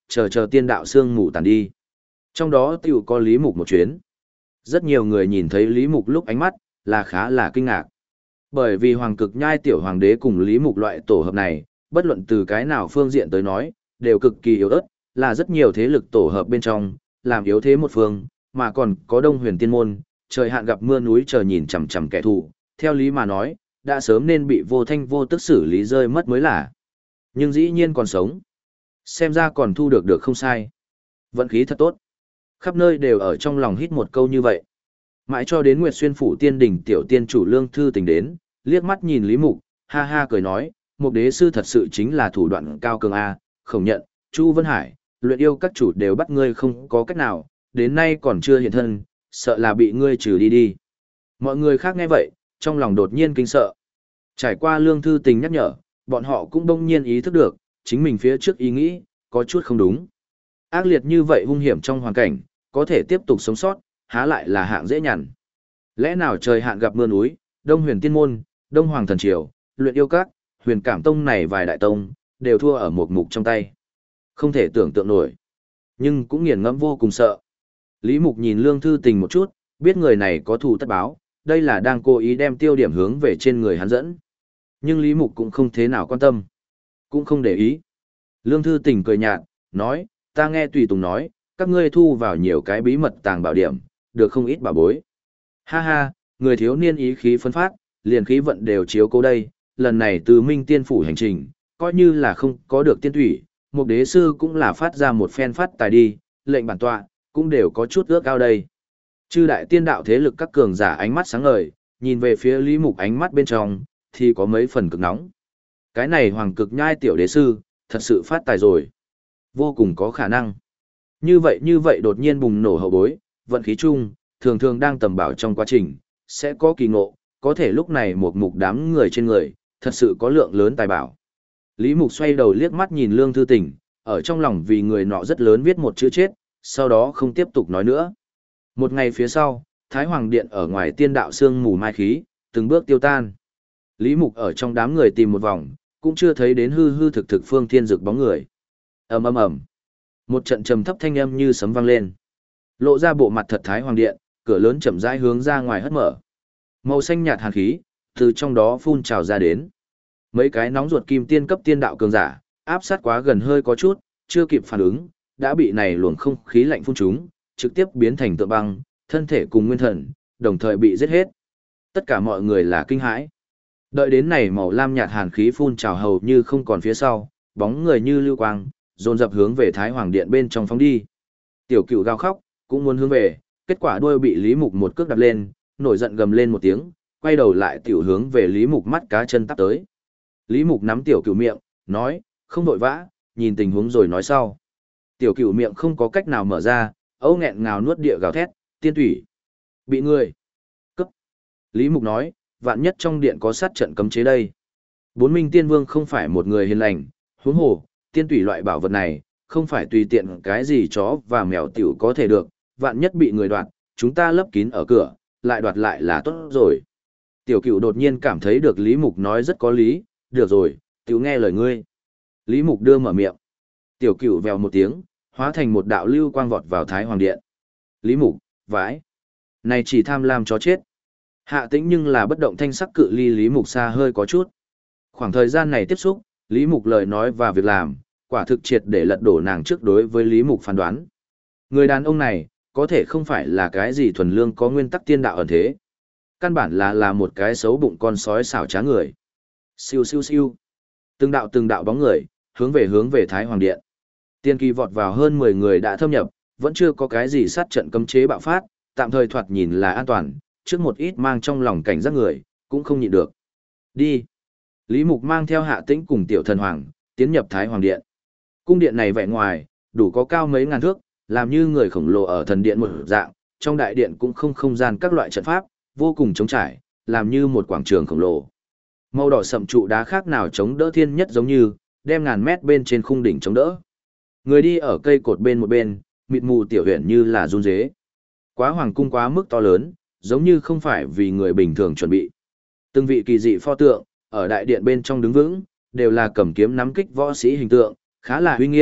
chờ tiên đạo sương mù tàn đi. Trong đó tiểu có Lý Mục một chuyến. Rất nhiều người nhìn thấy Lý Mục lúc ánh mắt, là khá là kinh ngạc. Bởi vì Hoàng Cực Nhai tiểu hoàng đế cùng Lý Mục loại tổ hợp này, bất luận từ cái nào phương diện tới nói, đều cực kỳ yếu ớt, là rất nhiều thế lực tổ hợp bên trong, làm yếu thế một phương, mà còn có Đông Huyền Tiên Môn, trời hạn gặp mưa núi chờ nhìn chằm chằm kẻ thù, theo lý mà nói, đã sớm nên bị vô thanh vô tức xử lý rơi mất mới là. Nhưng dĩ nhiên còn sống. Xem ra còn thu được không sai. Vận khí thật tốt. Khắp nơi đều ở trong lòng hít một câu như vậy. Mãi cho đến Nguyệt Xuyên phủ tiên đỉnh tiểu tiên chủ Lương Thư Tình đến, liếc mắt nhìn Lý Mục, ha ha cười nói, Mục đế sư thật sự chính là thủ đoạn cao cường a, không nhận, Chu Vân Hải, luyện yêu các chủ đều bắt ngươi không có cách nào, đến nay còn chưa hiện thân, sợ là bị ngươi trừ đi đi. Mọi người khác nghe vậy, trong lòng đột nhiên kinh sợ. Trải qua Lương Thư Tình nhắc nhở, bọn họ cũng đông nhiên ý thức được, chính mình phía trước ý nghĩ, có chút không đúng. Ác liệt như vậy hung hiểm trong hoàn cảnh, có thể tiếp tục sống sót, há lại là hạng dễ nhằn. Lẽ nào trời hạn gặp mưa núi, Đông Huyền Tiên Môn, Đông Hoàng Thần Triều, luyện yêu các, Huyền Cảm Tông này vài đại tông, đều thua ở một mục trong tay. Không thể tưởng tượng nổi. Nhưng cũng nghiền ngẫm vô cùng sợ. Lý Mục nhìn Lương Thư Tình một chút, biết người này có thù tất báo, đây là đang cố ý đem tiêu điểm hướng về trên người hắn dẫn. Nhưng Lý Mục cũng không thế nào quan tâm. Cũng không để ý. Lương Thư Tình cười nhạt, nói, ta nghe Tùy Tùng nói, các ngươi thu vào nhiều cái bí mật tàng bảo điểm, được không ít bảo bối. Ha ha, người thiếu niên ý khí phấn phát, liền khí vận đều chiếu cố đây, lần này từ Minh Tiên phủ hành trình, coi như là không có được tiên thủy, Mục đế sư cũng là phát ra một phen phát tài đi, lệnh bản tọa, cũng đều có chút ước ao đây. Chư đại tiên đạo thế lực các cường giả ánh mắt sáng ngời, nhìn về phía Lý Mục ánh mắt bên trong, thì có mấy phần cực nóng. Cái này Hoàng Cực Nhai tiểu đế sư, thật sự phát tài rồi. Vô cùng có khả năng. Như vậy đột nhiên bùng nổ hậu bối, vận khí chung, thường thường đang tầm bảo trong quá trình, sẽ có kỳ ngộ, có thể lúc này một mục đám người trên người, thật sự có lượng lớn tài bảo. Lý Mục xoay đầu liếc mắt nhìn Lương Thư Tình, ở trong lòng vì người nọ rất lớn viết một chữ chết, sau đó không tiếp tục nói nữa. Một ngày phía sau, Thái Hoàng Điện ở ngoài tiên đạo sương mù mai khí, từng bước tiêu tan. Lý Mục ở trong đám người tìm một vòng, cũng chưa thấy đến hư hư thực thực Phương Thiên Dực bóng người. Ầm ầm ầm. Một trận trầm thấp thanh âm như sấm vang lên. Lộ ra bộ mặt thật Thái Hoàng Điện, cửa lớn chậm rãi hướng ra ngoài hất mở. Màu xanh nhạt hàn khí từ trong đó phun trào ra đến. Mấy cái nóng ruột kim tiên cấp tiên đạo cường giả, áp sát quá gần hơi có chút, chưa kịp phản ứng, đã bị này luồng không khí lạnh phun trúng, trực tiếp biến thành tượng băng, thân thể cùng nguyên thần, đồng thời bị giết hết. Tất cả mọi người là kinh hãi. Đợi đến này màu lam nhạt hàn khí phun trào hầu như không còn phía sau, bóng người như lưu quang, dồn dập hướng về Thái Hoàng Điện bên trong phóng đi. Tiểu Cửu gào khóc, cũng muốn hướng về, kết quả đuôi bị Lý Mục một cước đạp lên, nổi giận gầm lên một tiếng, quay đầu lại tiểu hướng về Lý Mục mắt cá chân tắp tới. Lý Mục nắm Tiểu Cửu miệng, nói, không vội vã, nhìn tình huống rồi nói sau. Tiểu Cửu miệng không có cách nào mở ra, âu nghẹn ngào nuốt địa gào thét, tiên thủy. Bị người cấp. Lý Mục nói, vạn nhất trong điện có sát trận cấm chế đây. Bốn Minh Tiên Vương không phải một người hiền lành, huống hồ, tiên thủy loại bảo vật này, không phải tùy tiện cái gì chó và mèo tiểu có thể được, vạn nhất bị người đoạt, chúng ta lấp kín ở cửa, lại đoạt lại là tốt rồi. Tiểu Cửu đột nhiên cảm thấy được Lý Mục nói rất có lý, được rồi, tiểu nghe lời ngươi. Lý Mục đưa mở miệng. Tiểu Cửu vèo một tiếng, hóa thành một đạo lưu quang vọt vào Thái Hoàng Điện. Lý Mục, vãi. Này chỉ tham lam chó chết. Hạ Tĩnh nhưng là bất động thanh sắc cự ly Lý Mục xa hơi có chút. Khoảng thời gian này tiếp xúc, Lý Mục lời nói và việc làm, quả thực triệt để lật đổ nàng trước đối với Lý Mục phán đoán. Người đàn ông này, có thể không phải là cái gì thuần lương có nguyên tắc tiên đạo ẩn thế. Căn bản là một cái xấu bụng con sói xảo trá người. Siêu siêu siêu. Từng đạo bóng người, hướng về Thái Hoàng Điện. Tiên kỳ vọt vào hơn 10 người đã thâm nhập, vẫn chưa có cái gì sát trận cấm chế bạo phát, tạm thời thoạt nhìn là an toàn, trước một ít mang trong lòng cảnh giác người, cũng không nhịn được. Đi. Lý Mục mang theo Hạ Tĩnh cùng Tiểu Thần Hoàng, tiến nhập Thái Hoàng Điện. Cung điện này vẻ ngoài, đủ có cao mấy ngàn thước, làm như người khổng lồ ở thần điện một dạng, trong đại điện cũng không gian các loại trận pháp, vô cùng trống trải, làm như một quảng trường khổng lồ. Màu đỏ sậm trụ đá khác nào chống đỡ thiên nhất giống như, đem ngàn mét bên trên khung đỉnh chống đỡ. Người đi ở cây cột bên một bên, mịt mù tiểu huyện như là run rế. Quá hoàng cung quá mức to lớn, giống như không phải vì người bình thường chuẩn bị. Từng vị kỳ dị pho tượng, ở đại điện bên trong đứng vững, đều là cầm kiếm nắm kích võ sĩ hình tượng, khá là uy nghiêm,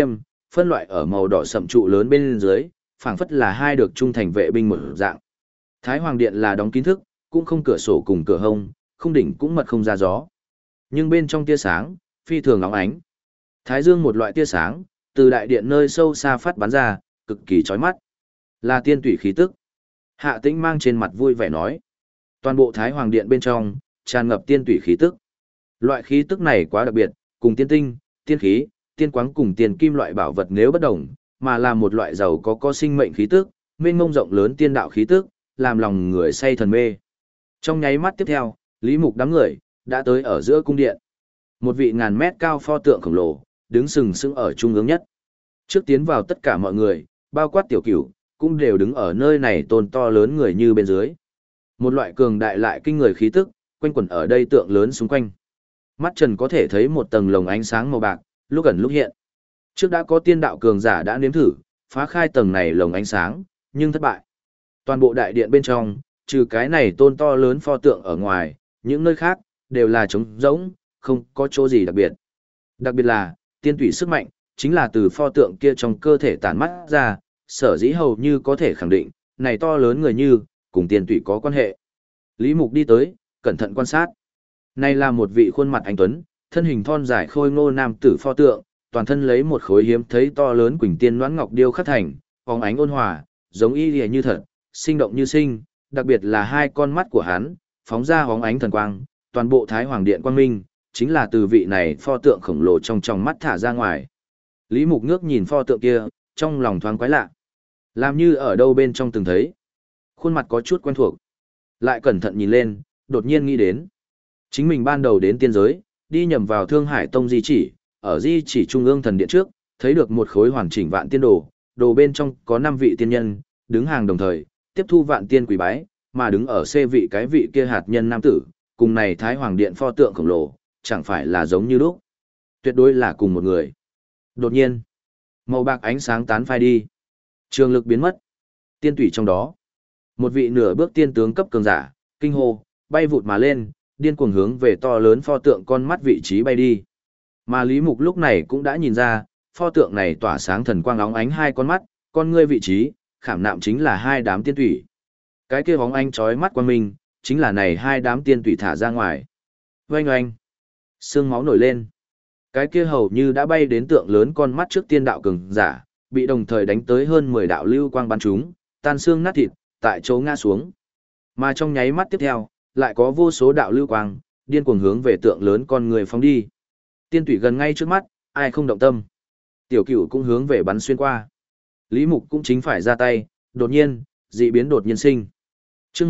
phân loại ở màu đỏ sậm trụ lớn bên dưới, phảng phất là hai được trung thành vệ binh một dạng. Thái Hoàng Điện là đóng kín thức, cũng không cửa sổ cùng cửa hông, không đỉnh cũng mật không ra gió. Nhưng bên trong tia sáng, phi thường óng ánh. Thái dương một loại tia sáng, từ đại điện nơi sâu xa phát bắn ra, cực kỳ chói mắt. Là tiên tủy khí tức. Hạ Tĩnh mang trên mặt vui vẻ nói. Toàn bộ Thái Hoàng Điện bên trong, tràn ngập tiên tủy khí tức. Loại khí tức này quá đặc biệt, cùng tiên tinh, tiên khí, tiên quáng cùng tiền kim loại bảo vật nếu bất đồng, mà là một loại giàu có sinh mệnh khí tức, mênh mông rộng lớn tiên đạo khí tức, làm lòng người say thần mê. Trong nháy mắt tiếp theo, Lý Mục đám người đã tới ở giữa cung điện. Một vị ngàn mét cao pho tượng khổng lồ, đứng sừng sững ở trung ương nhất. Trước tiến vào tất cả mọi người, bao quát tiểu cửu, cũng đều đứng ở nơi này tôn to lớn người như bên dưới. Một loại cường đại lại kinh người khí tức, quanh quẩn ở đây tượng lớn xung quanh. Mắt Trần có thể thấy một tầng lồng ánh sáng màu bạc, lúc ẩn lúc hiện. Trước đã có tiên đạo cường giả đã nếm thử, phá khai tầng này lồng ánh sáng, nhưng thất bại. Toàn bộ đại điện bên trong, trừ cái này tôn to lớn pho tượng ở ngoài, những nơi khác, đều là trống rỗng, không có chỗ gì đặc biệt. Đặc biệt là, tiên tủy sức mạnh, chính là từ pho tượng kia trong cơ thể tản mắt ra, sở dĩ hầu như có thể khẳng định, này to lớn người như, cùng tiên tủy có quan hệ. Lý Mục đi tới, cẩn thận quan sát. Này là một vị khuôn mặt anh tuấn, thân hình thon dài khôi ngô nam tử pho tượng, toàn thân lấy một khối hiếm thấy to lớn quỳnh tiên noãn ngọc điêu khắc thành, phóng ánh ôn hòa, giống y lìa như thật, sinh động như sinh, đặc biệt là hai con mắt của hắn, phóng ra hóng ánh thần quang, toàn bộ Thái Hoàng Điện quang minh, chính là từ vị này pho tượng khổng lồ trong mắt thả ra ngoài. Lý Mục ngước nhìn pho tượng kia, trong lòng thoáng quái lạ. Làm như ở đâu bên trong từng thấy. Khuôn mặt có chút quen thuộc. Lại cẩn thận nhìn lên, đột nhiên nghĩ đến. Chính mình ban đầu đến tiên giới, đi nhầm vào Thương Hải Tông di chỉ, ở di chỉ trung ương thần điện trước, thấy được một khối hoàn chỉnh vạn tiên đồ, đồ bên trong có 5 vị tiên nhân, đứng hàng đồng thời, tiếp thu vạn tiên quỳ bái, mà đứng ở xê vị cái vị kia hạt nhân nam tử, cùng này Thái Hoàng Điện pho tượng khổng lồ, chẳng phải là giống như lúc. Tuyệt đối là cùng một người. Đột nhiên, màu bạc ánh sáng tán phai đi. Trường lực biến mất. Tiên tủy trong đó. Một vị nửa bước tiên tướng cấp cường giả, kinh hô, bay vụt mà lên, điên cuồng hướng về to lớn pho tượng con mắt vị trí bay đi. Mà Lý Mục lúc này cũng đã nhìn ra, pho tượng này tỏa sáng thần quang óng ánh hai con mắt, con ngươi vị trí, khảm nạm chính là hai đám tiên tủy. Cái kia bóng ánh chói mắt quang minh, chính là này hai đám tiên tủy thả ra ngoài. Oanh oanh, xương máu nổi lên. Cái kia hầu như đã bay đến tượng lớn con mắt trước tiên đạo cường giả, bị đồng thời đánh tới hơn 10 đạo lưu quang bắn trúng, tan xương nát thịt, tại chỗ ngã xuống. Mà trong nháy mắt tiếp theo, lại có vô số đạo lưu quang, điên cuồng hướng về tượng lớn con người phóng đi. Tiên tủy gần ngay trước mắt, ai không động tâm. Tiểu Cửu cũng hướng về bắn xuyên qua. Lý Mục cũng chính phải ra tay, đột nhiên, dị biến đột nhiên sinh. Chương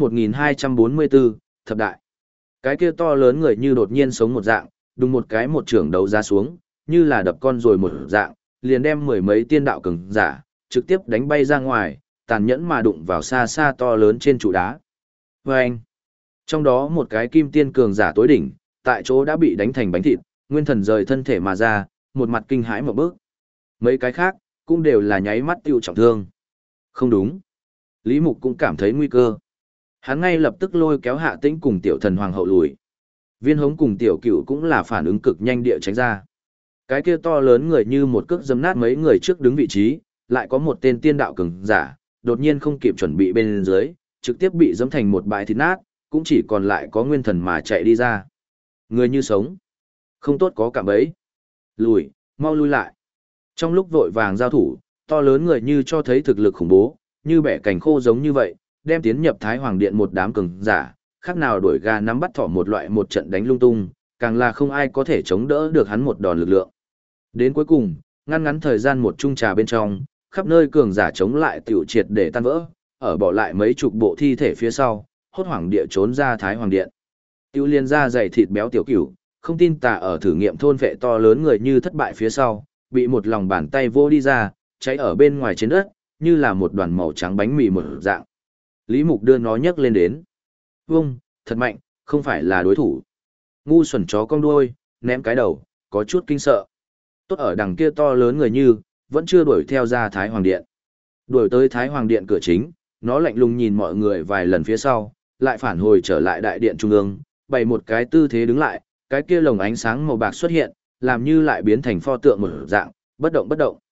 1244, thập đại. Cái kia to lớn người như đột nhiên sống một dạng, đùng một cái một trưởng đấu ra xuống, như là đập con rồi một dạng, liền đem mười mấy tiên đạo cường giả, trực tiếp đánh bay ra ngoài, tàn nhẫn mà đụng vào xa xa to lớn trên trụ đá. Vâng! Trong đó một cái kim tiên cường giả tối đỉnh, tại chỗ đã bị đánh thành bánh thịt, nguyên thần rời thân thể mà ra, một mặt kinh hãi một bước. Mấy cái khác, cũng đều là nháy mắt tiêu trọng thương. Không đúng. Lý Mục cũng cảm thấy nguy cơ. Hắn ngay lập tức lôi kéo Hạ Tĩnh cùng tiểu thần hoàng hậu lùi. Viên Hống cùng tiểu Cửu cũng là phản ứng cực nhanh địa tránh ra. Cái kia to lớn người như một cước giấm nát mấy người trước đứng vị trí, lại có một tên tiên đạo cường giả, đột nhiên không kịp chuẩn bị bên dưới, trực tiếp bị giẫm thành một bãi thịt nát, cũng chỉ còn lại có nguyên thần mà chạy đi ra. Người như sống. Không tốt có cảm bấy. Lùi, mau lui lại. Trong lúc vội vàng giao thủ, to lớn người như cho thấy thực lực khủng bố, như bẻ cành khô giống như vậy, đem tiến nhập Thái Hoàng Điện một đám cường giả, khác nào đuổi gà nắm bắt thỏ một loại một trận đánh lung tung, càng là không ai có thể chống đỡ được hắn một đòn lực lượng. Đến cuối cùng, ngăn ngắn thời gian một chung trà bên trong, khắp nơi cường giả chống lại tiểu triệt để tan vỡ, ở bỏ lại mấy chục bộ thi thể phía sau, hốt hoảng địa trốn ra Thái Hoàng Điện. Tiêu liên ra dày thịt béo tiểu Cửu, không tin tà ở thử nghiệm thôn vệ to lớn người như thất bại phía sau, bị một lòng bàn tay vô đi ra, cháy ở bên ngoài trên đất, như là một đoàn màu trắng bánh mì một dạng. Lý Mục đưa nó nhấc lên đến. Vông, thật mạnh, không phải là đối thủ. Ngu xuẩn chó cong đuôi, ném cái đầu, có chút kinh sợ. Tốt ở đằng kia to lớn người như, vẫn chưa đuổi theo ra Thái Hoàng Điện. Đuổi tới Thái Hoàng Điện cửa chính, nó lạnh lùng nhìn mọi người vài lần phía sau, lại phản hồi trở lại đại điện trung ương, bày một cái tư thế đứng lại, cái kia lồng ánh sáng màu bạc xuất hiện, làm như lại biến thành pho tượng một dạng, bất động bất động.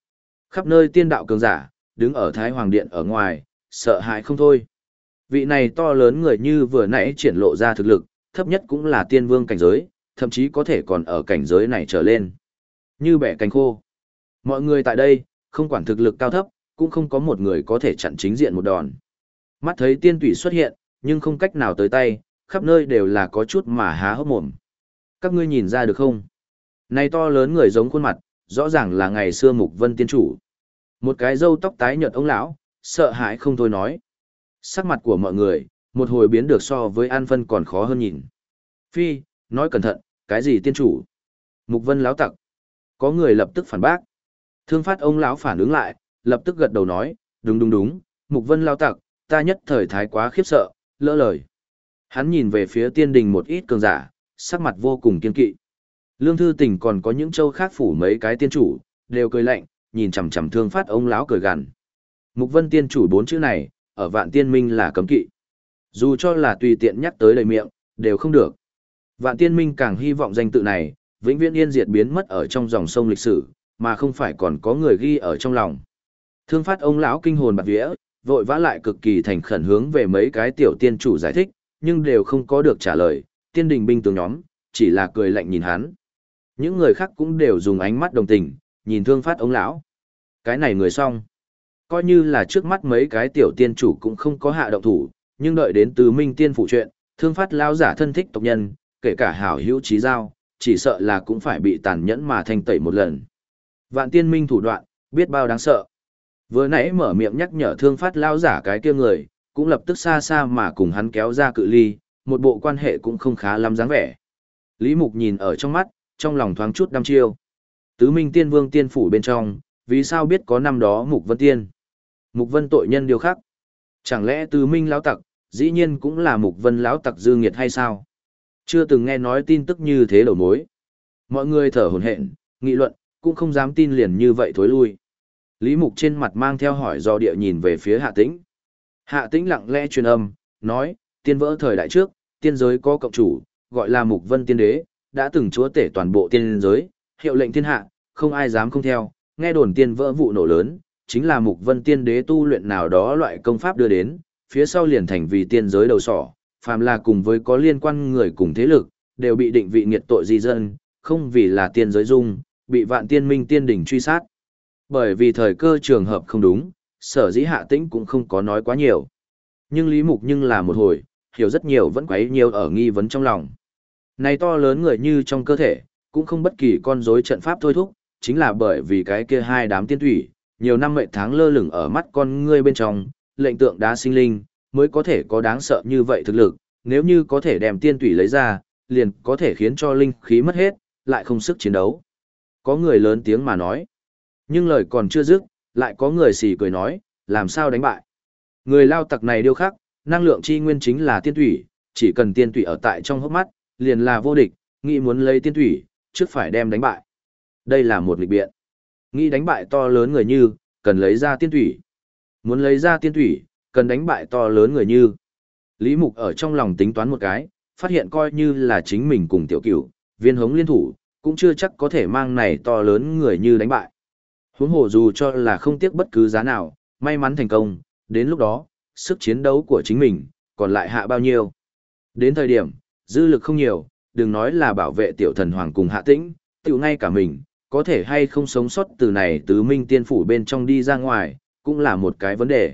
Khắp nơi tiên đạo cường giả, đứng ở Thái Hoàng Điện ở ngoài, sợ hãi không thôi. Vị này to lớn người như vừa nãy triển lộ ra thực lực, thấp nhất cũng là tiên vương cảnh giới, thậm chí có thể còn ở cảnh giới này trở lên. Như bẻ cánh khô. Mọi người tại đây, không quản thực lực cao thấp, cũng không có một người có thể chặn chính diện một đòn. Mắt thấy tiên tủy xuất hiện, nhưng không cách nào tới tay, khắp nơi đều là có chút mà há hốc mồm. Các ngươi nhìn ra được không? Này to lớn người giống khuôn mặt, rõ ràng là ngày xưa Mục Vân tiên chủ. Một cái râu tóc tái nhợt ông lão, sợ hãi không thôi nói. Sắc mặt của mọi người, một hồi biến được so với An Phân còn khó hơn nhìn. Phi, nói cẩn thận, cái gì tiên chủ? Mục Vân láo tặc. Có người lập tức phản bác. Thương Phát ông lão phản ứng lại, lập tức gật đầu nói, đúng, Mục Vân lao tặc, ta nhất thời thái quá khiếp sợ, lỡ lời. Hắn nhìn về phía tiên đình một ít cường giả, sắc mặt vô cùng kiên kỵ. Lương Thư Tình còn có những châu khác phủ mấy cái tiên chủ, đều cười lạnh, nhìn chằm chằm Thương Phát ông lão cười gằn. Mục Vân tiên chủ 4 chữ này, ở Vạn Tiên Minh là cấm kỵ. Dù cho là tùy tiện nhắc tới đầy miệng, đều không được. Vạn Tiên Minh càng hy vọng danh tự này, vĩnh viễn yên diệt biến mất ở trong dòng sông lịch sử, mà không phải còn có người ghi ở trong lòng. Thương Phát ông lão kinh hồn bạt vía, vội vã lại cực kỳ thành khẩn hướng về mấy cái tiểu tiên chủ giải thích, nhưng đều không có được trả lời, tiên đình binh tướng nhóm, chỉ là cười lạnh nhìn hắn. Những người khác cũng đều dùng ánh mắt đồng tình, nhìn Thương Phát ông lão. Cái này người xong. Coi như là trước mắt mấy cái tiểu tiên chủ cũng không có hạ động thủ, nhưng đợi đến Tứ Minh tiên phụ chuyện, Thương Phát lão giả thân thích tộc nhân, kể cả hảo hữu trí giao, chỉ sợ là cũng phải bị tàn nhẫn mà thanh tẩy một lần. Vạn Tiên Minh thủ đoạn, biết bao đáng sợ. Vừa nãy mở miệng nhắc nhở Thương Phát lão giả cái kia người, cũng lập tức xa xa mà cùng hắn kéo ra cự ly, một bộ quan hệ cũng không khá lắm dáng vẻ. Lý Mục nhìn ở trong mắt, trong lòng thoáng chút đăm chiêu. Tứ Minh Tiên Vương tiên phủ bên trong, vì sao biết có năm đó Mục Vân Tiên? Mục Vân tội nhân điều khác. Chẳng lẽ Tứ Minh lão tặc, dĩ nhiên cũng là Mục Vân lão tặc dư nghiệt hay sao? Chưa từng nghe nói tin tức như thế đầu mối. Mọi người thở hổn hển, nghị luận, cũng không dám tin liền như vậy thối lui. Lý Mục trên mặt mang theo hỏi do địa nhìn về phía Hạ Tĩnh. Hạ Tĩnh lặng lẽ truyền âm, nói, tiên vỡ thời đại trước, tiên giới có cộng chủ, gọi là Mục Vân Tiên Đế, đã từng chúa tể toàn bộ tiên giới, hiệu lệnh thiên hạ, không ai dám không theo, nghe đồn tiên vỡ vụ nổ lớn, chính là Mục Vân Tiên Đế tu luyện nào đó loại công pháp đưa đến, phía sau liền thành vì tiên giới đầu sỏ, phàm là cùng với có liên quan người cùng thế lực, đều bị định vị nghiệt tội di dân, không vì là tiên giới dung, bị Vạn Tiên Minh tiên đỉnh truy sát. Bởi vì thời cơ trường hợp không đúng, Sở Dĩ Hạ Tĩnh cũng không có nói quá nhiều. Nhưng Lý Mục nhưng là một hồi, hiểu rất nhiều vẫn quấy nhiều ở nghi vấn trong lòng. Này to lớn người như trong cơ thể, cũng không bất kỳ con rối trận pháp thôi thúc, chính là bởi vì cái kia hai đám tiên thủy, nhiều năm mệnh tháng lơ lửng ở mắt con ngươi bên trong, lệnh tượng đá sinh linh, mới có thể có đáng sợ như vậy thực lực, nếu như có thể đem tiên thủy lấy ra, liền có thể khiến cho linh khí mất hết, lại không sức chiến đấu. Có người lớn tiếng mà nói, nhưng lời còn chưa dứt, lại có người xì cười nói, làm sao đánh bại. Người lao tặc này điêu khắc, năng lượng chi nguyên chính là tiên thủy, chỉ cần tiên thủy ở tại trong hốc mắt, liền là vô địch, nghĩ muốn lấy tiên thủy, trước phải đem đánh bại. Đây là một nghịch biện. Nghĩ đánh bại to lớn người như, cần lấy ra tiên thủy. Muốn lấy ra tiên thủy, cần đánh bại to lớn người như. Lý Mục ở trong lòng tính toán một cái, phát hiện coi như là chính mình cùng tiểu cửu, viên hống liên thủ, cũng chưa chắc có thể mang này to lớn người như đánh bại. Huống hồ dù cho là không tiếc bất cứ giá nào, may mắn thành công, đến lúc đó, sức chiến đấu của chính mình, còn lại hạ bao nhiêu. Đến thời điểm, dư lực không nhiều, đừng nói là bảo vệ tiểu thần hoàng cùng Hạ Tĩnh, tiểu ngay cả mình, có thể hay không sống sót từ này Tứ Minh tiên phủ bên trong đi ra ngoài, cũng là một cái vấn đề.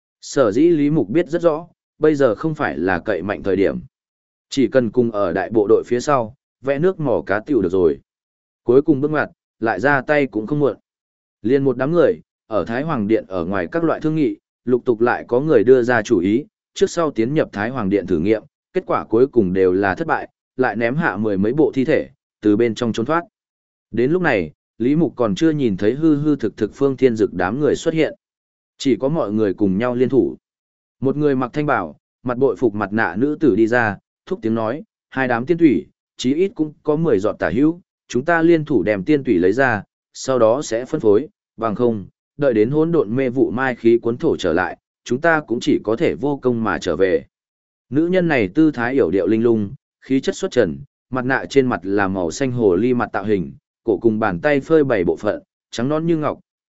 Sở dĩ Lý Mục biết rất rõ, bây giờ không phải là cậy mạnh thời điểm. Chỉ cần cùng ở đại bộ đội phía sau, vẽ nước mỏ cá tiểu được rồi. Cuối cùng bước ngoặt, lại ra tay cũng không muộn. Liên một đám người, ở Thái Hoàng Điện ở ngoài các loại thương nghị, lục tục lại có người đưa ra chủ ý, trước sau tiến nhập Thái Hoàng Điện thử nghiệm, kết quả cuối cùng đều là thất bại, lại ném hạ mười mấy bộ thi thể, từ bên trong trốn thoát. Đến lúc này, Lý Mục còn chưa nhìn thấy hư hư thực thực Phương Thiên Dực đám người xuất hiện. Chỉ có mọi người cùng nhau liên thủ. Một người mặc thanh bảo, mặt bội phục mặt nạ nữ tử đi ra, thúc tiếng nói, hai đám tiên thủy, chí ít cũng có 10 giọt tả hữu, chúng ta liên thủ đem tiên thủy lấy ra, sau đó sẽ phân phối, bằng không, đợi đến hỗn độn mê vụ mai khí cuốn thổ trở lại, chúng ta cũng chỉ có thể vô công mà trở về. Nữ nhân này tư thái yểu điệu linh lung, khí chất xuất trần, mặt nạ trên mặt là màu xanh hồ ly mặt tạo hình, cổ cùng bàn tay phơi bày bộ phận, trắng nõn như ngọc,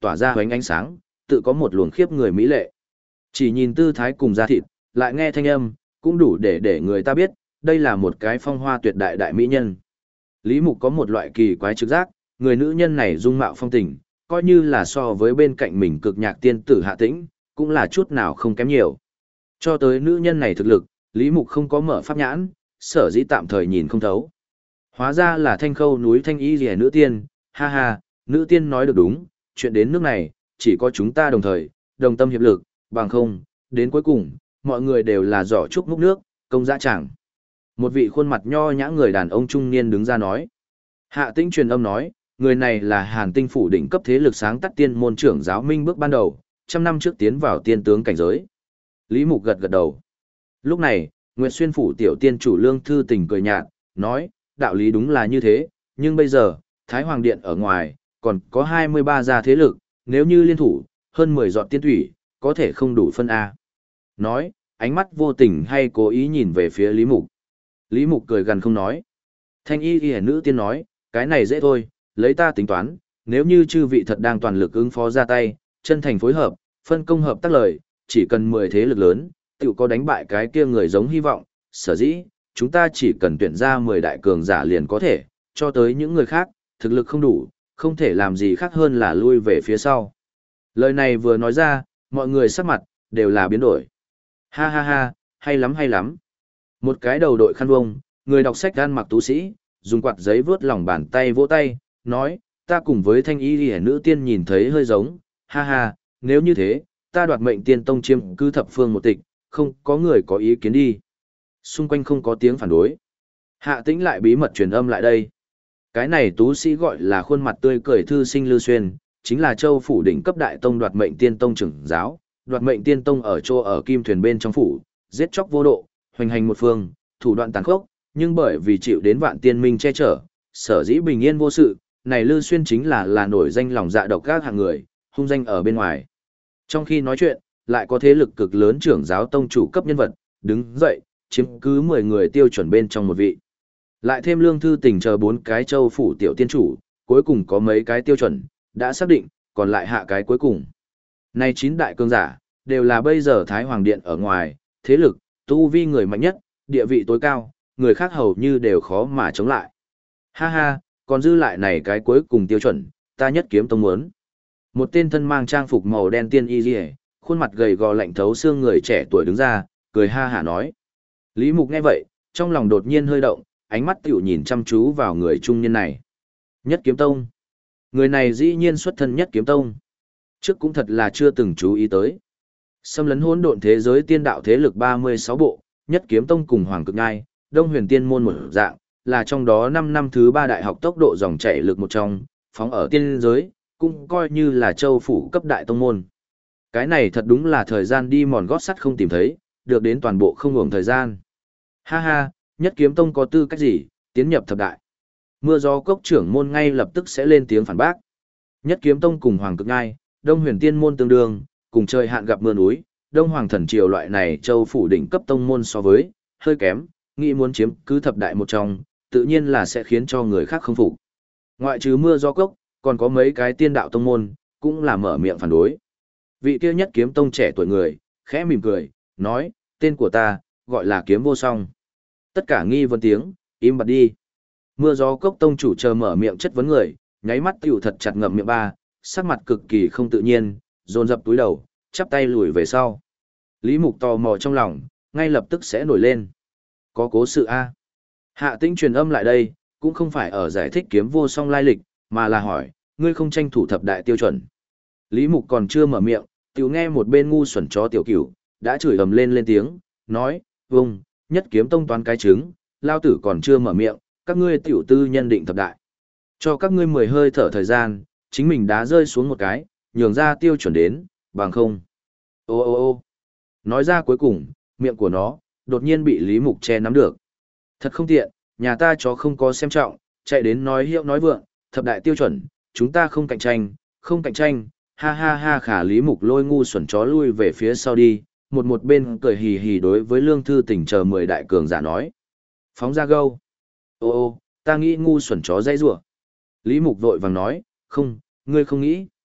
tỏa ra hoánh ánh sáng, tự có một luồng khiếp người mỹ lệ. Chỉ nhìn tư thái cùng da thịt, lại nghe thanh âm, cũng đủ để người ta biết, đây là một cái phong hoa tuyệt đại đại mỹ nhân. Lý Mục có một loại kỳ quái trực giác, người nữ nhân này dung mạo phong tình, coi như là so với bên cạnh mình cực nhạc tiên tử Hạ Tĩnh, cũng là chút nào không kém nhiều. Cho tới nữ nhân này thực lực, Lý Mục không có mở pháp nhãn, sở dĩ tạm thời nhìn không thấu. Hóa ra là Thanh Khâu núi Thanh Y Liễu nữ tiên, ha ha, nữ tiên nói được đúng, chuyện đến nước này, chỉ có chúng ta đồng thời, đồng tâm hiệp lực, bằng không, đến cuối cùng, mọi người đều là giỏ trúc múc nước, công dã chẳng. Một vị khuôn mặt nho nhã người đàn ông trung niên đứng ra nói. Hạ Tĩnh truyền âm nói, người này là Hàn Tinh phủ đỉnh cấp thế lực sáng tác tiên môn trưởng giáo minh bước ban đầu, trăm năm trước tiến vào tiên tướng cảnh giới. Lý Mục gật gật đầu. Lúc này, Nguyệt Xuyên phủ tiểu tiên chủ Lương Thư Tình cười nhạt, nói, đạo lý đúng là như thế, nhưng bây giờ, Thái Hoàng Điện ở ngoài, còn có 23 gia thế lực, nếu như liên thủ, hơn 10 giọt tiên thủy, có thể không đủ phân A. Nói, ánh mắt vô tình hay cố ý nhìn về phía Lý Mục. Lý Mục cười gần không nói. Thanh y ghi nữ tiên nói, cái này dễ thôi, lấy ta tính toán, nếu như chư vị thật đang toàn lực ứng phó ra tay, chân thành phối hợp, phân công hợp tác lời, chỉ cần 10 thế lực lớn, tự có đánh bại cái kia người giống hy vọng, sở dĩ, chúng ta chỉ cần tuyển ra 10 đại cường giả liền có thể, cho tới những người khác, thực lực không đủ, không thể làm gì khác hơn là lui về phía sau. Lời này vừa nói ra, mọi người sắc mặt, đều là biến đổi. Ha ha ha, hay lắm hay lắm. Một cái đầu đội khăn vông, người đọc sách gan mặc tú sĩ, dùng quạt giấy vướt lòng bàn tay vỗ tay, nói, ta cùng với thanh y liễu nữ tiên nhìn thấy hơi giống, ha ha, nếu như thế, ta đoạt mệnh tiên tông chiếm cứ thập phương một tịch, không có người có ý kiến đi. Xung quanh không có tiếng phản đối. Hạ Tĩnh lại bí mật truyền âm lại đây. Cái này tú sĩ gọi là khuôn mặt tươi cười thư sinh Lư Xuyên, chính là châu phủ đỉnh cấp đại tông đoạt mệnh tiên tông trưởng giáo, đoạt mệnh tiên tông ở chỗ ở kim thuyền bên trong phủ, giết chóc vô độ, hoành hành một phương, thủ đoạn tàn khốc, nhưng bởi vì chịu đến vạn tiên minh che chở, sở dĩ bình yên vô sự, này Lư Xuyên chính là nổi danh lòng dạ độc các hạng người, hung danh ở bên ngoài. Trong khi nói chuyện, lại có thế lực cực lớn trưởng giáo tông chủ cấp nhân vật, đứng dậy, chiếm cứ 10 người tiêu chuẩn bên trong một vị. Lại thêm Lương Thư Tình chờ 4 cái châu phủ tiểu tiên chủ, cuối cùng có mấy cái tiêu chuẩn, đã xác định, còn lại hạ cái cuối cùng. Này 9 đại cường giả, đều là bây giờ Thái Hoàng Điện ở ngoài, thế lực, tu vi người mạnh nhất, địa vị tối cao, người khác hầu như đều khó mà chống lại. Ha ha, còn dư lại này cái cuối cùng tiêu chuẩn, ta nhất kiếm tông muốn. Một tên thân mang trang phục màu đen tiên y liễu, khuôn mặt gầy gò lạnh thấu xương người trẻ tuổi đứng ra, cười ha hả nói. Lý Mục nghe vậy, trong lòng đột nhiên hơi động, ánh mắt tiểu nhìn chăm chú vào người trung niên này. Nhất kiếm tông. Người này dĩ nhiên xuất thân nhất kiếm tông. Trước cũng thật là chưa từng chú ý tới. Xâm lấn hỗn độn thế giới tiên đạo thế lực 36 bộ, nhất kiếm tông cùng Hoàng Cực Ngai, Đông Huyền Tiên môn một dạng, là trong đó 5 năm thứ 3 đại học tốc độ dòng chảy lực một trong, phóng ở tiên giới, cũng coi như là châu phủ cấp đại tông môn. Cái này thật đúng là thời gian đi mòn gót sắt không tìm thấy, được đến toàn bộ không ngủng thời gian. Ha ha, nhất kiếm tông có tư cách gì, tiến nhập thập đại. Mưa gió cốc trưởng môn ngay lập tức sẽ lên tiếng phản bác. Nhất kiếm tông cùng Hoàng Cực Ngai, Đông Huyền Tiên môn tương đương, cùng trời hạn gặp mưa núi, Đông Hoàng thần triều loại này châu phủ đỉnh cấp tông môn so với, hơi kém, nghĩ muốn chiếm cứ thập đại một trong, tự nhiên là sẽ khiến cho người khác không phục. Ngoại trừ mưa gió cốc, còn có mấy cái tiên đạo tông môn, cũng là mở miệng phản đối. Vị kia nhất kiếm tông trẻ tuổi người, khẽ mỉm cười, nói, tên của ta, gọi là kiếm vô song. Tất cả nghi vấn tiếng, im bặt đi. Mưa gió cốc tông chủ chờ mở miệng chất vấn người, nháy mắt tiểu thật chặt ngậm miệng ba, sắc mặt cực kỳ không tự nhiên, dồn dập túi đầu, chắp tay lùi về sau. Lý Mục tò mò trong lòng, ngay lập tức sẽ nổi lên. Có cố sự A. Hạ Tĩnh truyền âm lại đây, cũng không phải ở giải thích kiếm vô song lai lịch, mà là hỏi, ngươi không tranh thủ thập đại tiêu chuẩn. Lý Mục còn chưa mở miệng, tiểu nghe một bên ngu xuẩn chó tiểu cửu, đã chửi ầm lên tiếng, nói, vâng, nhất kiếm tông toán cái trứng, lao tử còn chưa mở miệng, các ngươi tiểu tư nhân định thập đại. Cho các ngươi 10 hơi thở thời gian, chính mình đã rơi xuống một cái, nhường ra tiêu chuẩn đến, bằng không. Ô ô ô nói ra cuối cùng, miệng của nó, đột nhiên bị Lý Mục che nắm được. Thật không tiện, nhà ta chó không có xem trọng, chạy đến nói hiệu nói vượng, thập đại tiêu chuẩn, chúng ta không cạnh tranh, ha ha ha khả Lý Mục lôi ngu xuẩn chó lui về phía sau đi, một bên cười hì hì đối với Lương Thư Tình chờ 10 đại cường giả nói. Phóng ra gâu. Ô ô, ta nghĩ ngu xuẩn chó dây rủa. Lý Mục vội vàng nói, không, ngươi không nghĩ.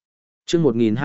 Chương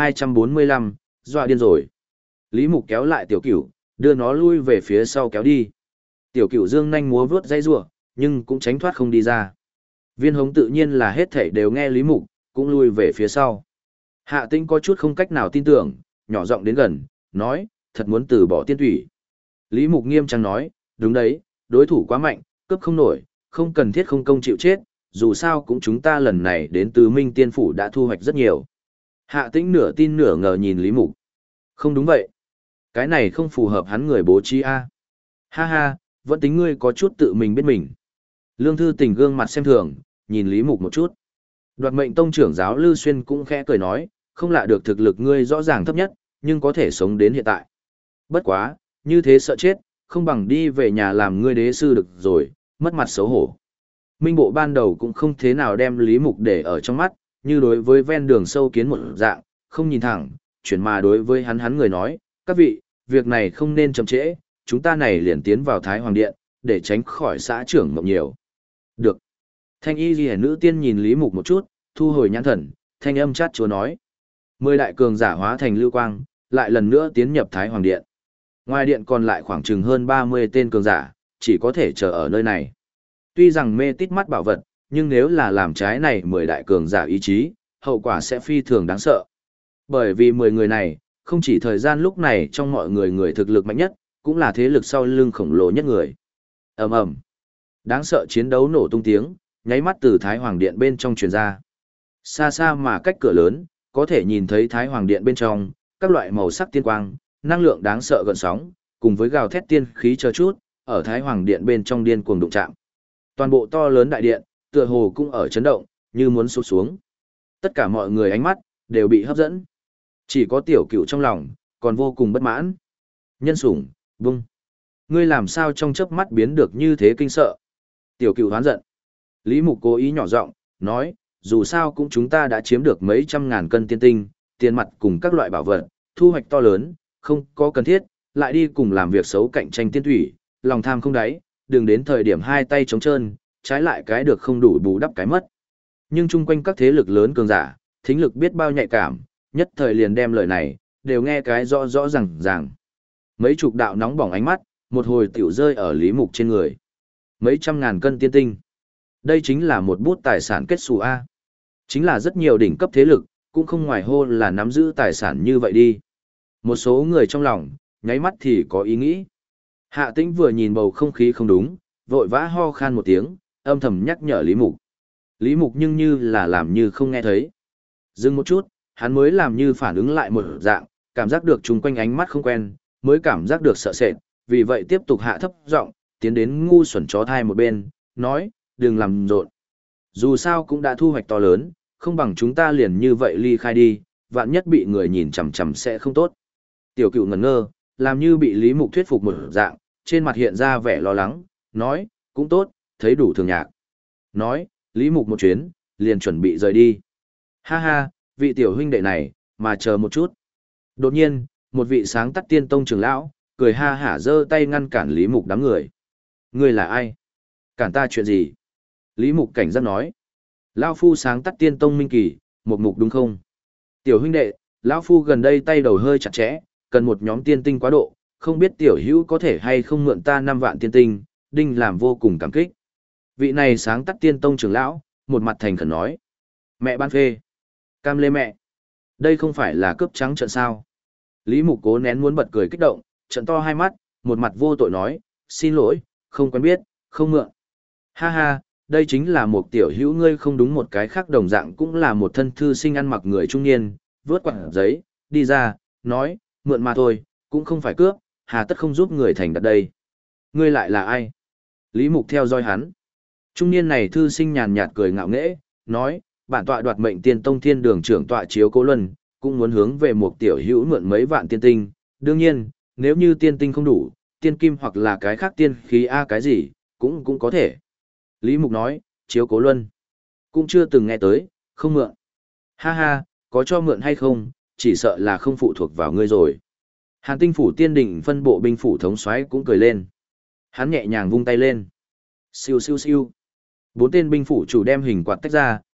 1245, dọa điên rồi. Lý Mục kéo lại Tiểu Cửu, đưa nó lui về phía sau kéo đi. Tiểu Cửu dương nhanh múa vướt dây rủa, nhưng cũng tránh thoát không đi ra. Viên Hống tự nhiên là hết thảy đều nghe Lý Mục, cũng lui về phía sau. Hạ Tĩnh có chút không cách nào tin tưởng, nhỏ giọng đến gần, nói, thật muốn từ bỏ tiên thủy. Lý Mục nghiêm trang nói, đúng đấy, đối thủ quá mạnh, cướp không nổi, không cần thiết không công chịu chết, dù sao cũng chúng ta lần này đến từ Minh Tiên Phủ đã thu hoạch rất nhiều. Hạ Tĩnh nửa tin nửa ngờ nhìn Lý Mục. Không đúng vậy. Cái này không phù hợp hắn người bố trí a. Ha ha, vẫn tính ngươi có chút tự mình biết mình. Lương Thư Tình gương mặt xem thường, nhìn Lý Mục một chút. Đoạt Mệnh Tông trưởng giáo Lư Xuyên cũng khẽ cười nói, không lạ được thực lực ngươi rõ ràng thấp nhất, nhưng có thể sống đến hiện tại. Bất quá, như thế sợ chết, không bằng đi về nhà làm ngươi đế sư được rồi, mất mặt xấu hổ. Minh bộ ban đầu cũng không thế nào đem Lý Mục để ở trong mắt, như đối với ven đường sâu kiến một dạng, không nhìn thẳng, chuyển mà đối với hắn người nói, các vị, việc này không nên chậm trễ, chúng ta này liền tiến vào Thái Hoàng Điện, để tránh khỏi xã trưởng mộng nhiều. Được. Thanh y ghi nữ tiên nhìn Lý Mục một chút, thu hồi nhãn thần, thanh âm chát chúa nói. 10 đại cường giả hóa thành lưu quang, lại lần nữa tiến nhập Thái Hoàng Điện. Ngoài điện còn lại khoảng chừng hơn 30 tên cường giả, chỉ có thể chờ ở nơi này. Tuy rằng mê tít mắt bảo vật, nhưng nếu là làm trái này 10 đại cường giả ý chí, hậu quả sẽ phi thường đáng sợ. Bởi vì 10 người này, không chỉ thời gian lúc này trong mọi người thực lực mạnh nhất, cũng là thế lực sau lưng khổng lồ nhất người. Ầm ầm. Đáng sợ chiến đấu nổ tung tiếng, nháy mắt từ Thái Hoàng Điện bên trong truyền ra. Xa xa mà cách cửa lớn, có thể nhìn thấy Thái Hoàng Điện bên trong, các loại màu sắc tiên quang, năng lượng đáng sợ gợn sóng, cùng với gào thét tiên khí chờ chút, ở Thái Hoàng Điện bên trong điên cuồng đụng chạm. Toàn bộ to lớn đại điện, tựa hồ cũng ở chấn động, như muốn sụp xuống. Tất cả mọi người ánh mắt, đều bị hấp dẫn. Chỉ có Tiểu Cửu trong lòng, còn vô cùng bất mãn. Nhân sủng, vung. Ngươi làm sao trong chớp mắt biến được như thế kinh sợ. Tiểu Cửu hoán giận. Lý Mục cố ý nhỏ giọng nói, dù sao cũng chúng ta đã chiếm được mấy trăm ngàn cân tiên tinh, tiền mặt cùng các loại bảo vật, thu hoạch to lớn, không có cần thiết, lại đi cùng làm việc xấu cạnh tranh tiên thủy, lòng tham không đáy, đừng đến thời điểm hai tay trống trơn, trái lại cái được không đủ bù đắp cái mất. Nhưng chung quanh các thế lực lớn cường giả, thính lực biết bao nhạy cảm, nhất thời liền đem lời này, đều nghe cái rõ rõ ràng. Mấy chục đạo nóng bỏng ánh mắt, một hồi tiểu rơi ở Lý Mục trên người. Mấy trăm ngàn cân tiên tinh. Đây chính là một bút tài sản kết xù A. Chính là rất nhiều đỉnh cấp thế lực, cũng không ngoài hô là nắm giữ tài sản như vậy đi. Một số người trong lòng, nháy mắt thì có ý nghĩ. Hạ Tĩnh vừa nhìn bầu không khí không đúng, vội vã ho khan một tiếng, âm thầm nhắc nhở Lý Mục. Lý Mục nhưng như là làm như không nghe thấy. Dừng một chút, hắn mới làm như phản ứng lại một dạng, cảm giác được chung quanh ánh mắt không quen, mới cảm giác được sợ sệt, vì vậy tiếp tục hạ thấp giọng, tiến đến ngu xuẩn chó thai một bên, nói, đừng làm rộn. Dù sao cũng đã thu hoạch to lớn, không bằng chúng ta liền như vậy ly khai đi, vạn nhất bị người nhìn chằm chằm sẽ không tốt. Tiểu Cửu ngẩn ngơ, làm như bị Lý Mục thuyết phục một dạng, trên mặt hiện ra vẻ lo lắng, nói, cũng tốt, thấy đủ thường nhạc. Nói, Lý Mục một chuyến, liền chuẩn bị rời đi. Ha ha, vị tiểu huynh đệ này, mà chờ một chút. Đột nhiên, một vị sáng tắt tiên tông trưởng lão, cười ha hả giơ tay ngăn cản Lý Mục đám người. Ngươi là ai? Cản ta chuyện gì? Lý Mục cảnh giác nói. Lão phu sáng tắt tiên tông minh kỳ, một mục đúng không? Tiểu huynh đệ, lão phu gần đây tay đầu hơi chặt chẽ, cần một nhóm tiên tinh quá độ, không biết tiểu hữu có thể hay không mượn ta 5 vạn tiên tinh, đinh làm vô cùng cảm kích. Vị này sáng tắt tiên tông trưởng lão, một mặt thành khẩn nói. Mẹ ban phê. Cam lê mẹ. Đây không phải là cướp trắng trận sao? Lý Mục cố nén muốn bật cười kích động, trận to hai mắt, một mặt vô tội nói, xin lỗi, không quen biết, không mượn. Ha ha, đây chính là một tiểu hữu ngươi không đúng một cái khác đồng dạng cũng là một thân thư sinh ăn mặc người trung niên, vớt quặng giấy, đi ra, nói, mượn mà thôi, cũng không phải cướp, hà tất không giúp người thành đặt đây. Ngươi lại là ai? Lý Mục theo dõi hắn. Trung niên này thư sinh nhàn nhạt cười ngạo nghễ, nói, bản tọa đoạt mệnh tiên tông thiên đường trưởng tọa chiếu cố luân, cũng muốn hướng về một tiểu hữu mượn mấy vạn tiên tinh. Đương nhiên, nếu như tiên tinh không đủ, tiên kim hoặc là cái khác tiên khí a cái gì, cũng có thể. Lý Mục nói, chiếu cố luân. Cũng chưa từng nghe tới, không mượn. Ha ha, có cho mượn hay không, chỉ sợ là không phụ thuộc vào ngươi rồi. Hàn Tinh phủ tiên đỉnh phân bộ binh phủ thống soái cũng cười lên. Hắn nhẹ nhàng vung tay lên. Siêu siêu siêu. 4 tên binh phủ chủ đem hình quạt tách ra,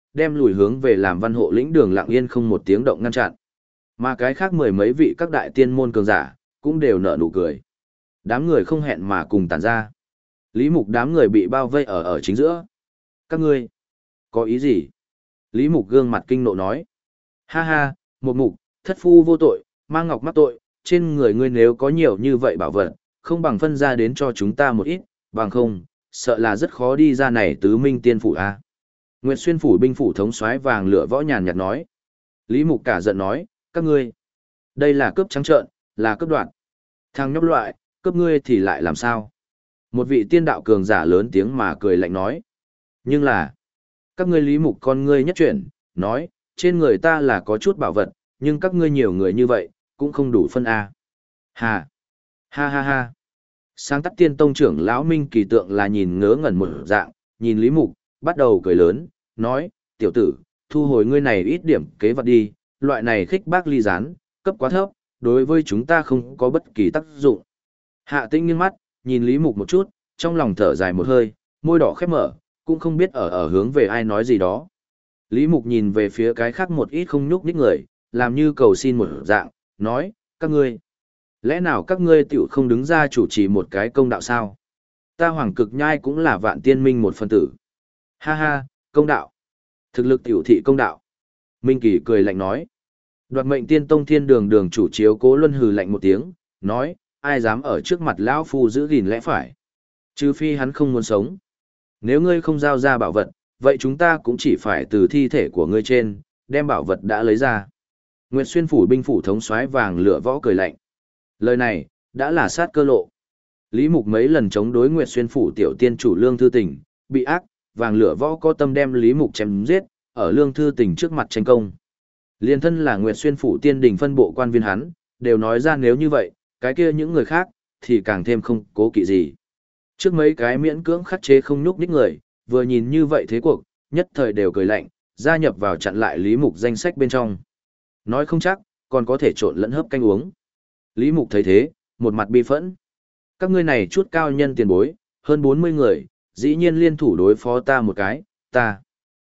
đem lùi hướng về làm văn hộ lĩnh đường lặng yên không một tiếng động ngăn chặn. Mà cái khác mười mấy vị các đại tiên môn cường giả, cũng đều nở nụ cười. Đám người không hẹn mà cùng tản ra. Lý Mục đám người bị bao vây ở chính giữa. Các ngươi, có ý gì? Lý Mục gương mặt kinh nộ nói. Ha ha, một mục, thất phu vô tội, mang ngọc mắc tội, trên người ngươi nếu có nhiều như vậy bảo vật, không bằng phân ra đến cho chúng ta một ít, bằng không, sợ là rất khó đi ra này tứ minh tiên phủ a. Nguyệt Xuyên phủ binh phủ thống soái vàng lửa võ nhàn nhạt nói. Lý Mục cả giận nói, các ngươi, đây là cướp trắng trợn, là cướp đoạt. Thằng nhóc loại, cướp ngươi thì lại làm sao? Một vị tiên đạo cường giả lớn tiếng mà cười lạnh nói. Nhưng là, các ngươi Lý Mục con ngươi nhất chuyển, nói, trên người ta là có chút bảo vật, nhưng các ngươi nhiều người như vậy, cũng không đủ phân A. Hà, ha ha ha. Sáng tắt tiên tông trưởng lão Minh Kỳ tượng là nhìn ngớ ngẩn một dạng, nhìn Lý Mục, bắt đầu cười lớn, nói, tiểu tử, thu hồi ngươi này ít điểm kế vật đi, loại này khích bác ly gián, cấp quá thấp, đối với chúng ta không có bất kỳ tác dụng. Hạ Tĩnh nghiêng mắt, nhìn Lý Mục một chút, trong lòng thở dài một hơi, môi đỏ khép mở, cũng không biết ở hướng về ai nói gì đó. Lý Mục nhìn về phía cái khác một ít không nhúc nhích người, làm như cầu xin một dạng, nói, các ngươi, lẽ nào các ngươi tiểu không đứng ra chủ trì một cái công đạo sao? Ta Hoàng Cực Nhai cũng là vạn tiên minh một phân tử. Ha ha, công đạo. Thực lực tiểu thị công đạo. Minh Kỳ cười lạnh nói. Đoạt mệnh tiên tông thiên đường đường chủ chiếu Cố Luân hừ lạnh một tiếng, nói, ai dám ở trước mặt lão phu giữ gìn lẽ phải. Trừ phi hắn không muốn sống. Nếu ngươi không giao ra bảo vật, vậy chúng ta cũng chỉ phải từ thi thể của ngươi trên, đem bảo vật đã lấy ra. Nguyệt Xuyên phủ binh phủ thống soái vàng lửa võ cười lạnh. Lời này, đã là sát cơ lộ. Lý Mục mấy lần chống đối Nguyệt Xuyên phủ tiểu tiên chủ Lương Thư Tỉnh, bị ác, vàng lửa võ có tâm đem Lý Mục chém giết, ở Lương Thư Tỉnh trước mặt tranh công. Liên thân là Nguyệt Xuyên phủ tiên đình phân bộ quan viên hắn, đều nói ra nếu như vậy, cái kia những người khác, thì càng thêm không cố kỵ gì. Trước mấy cái miễn cưỡng khắc chế không nhúc nhích người, vừa nhìn như vậy thế cuộc, nhất thời đều cười lạnh, gia nhập vào chặn lại Lý Mục danh sách bên trong. Nói không chắc, còn có thể trộn lẫn hấp canh uống. Lý Mục thấy thế, một mặt bi phẫn. Các ngươi này chút cao nhân tiền bối, hơn 40 người, dĩ nhiên liên thủ đối phó ta một cái, ta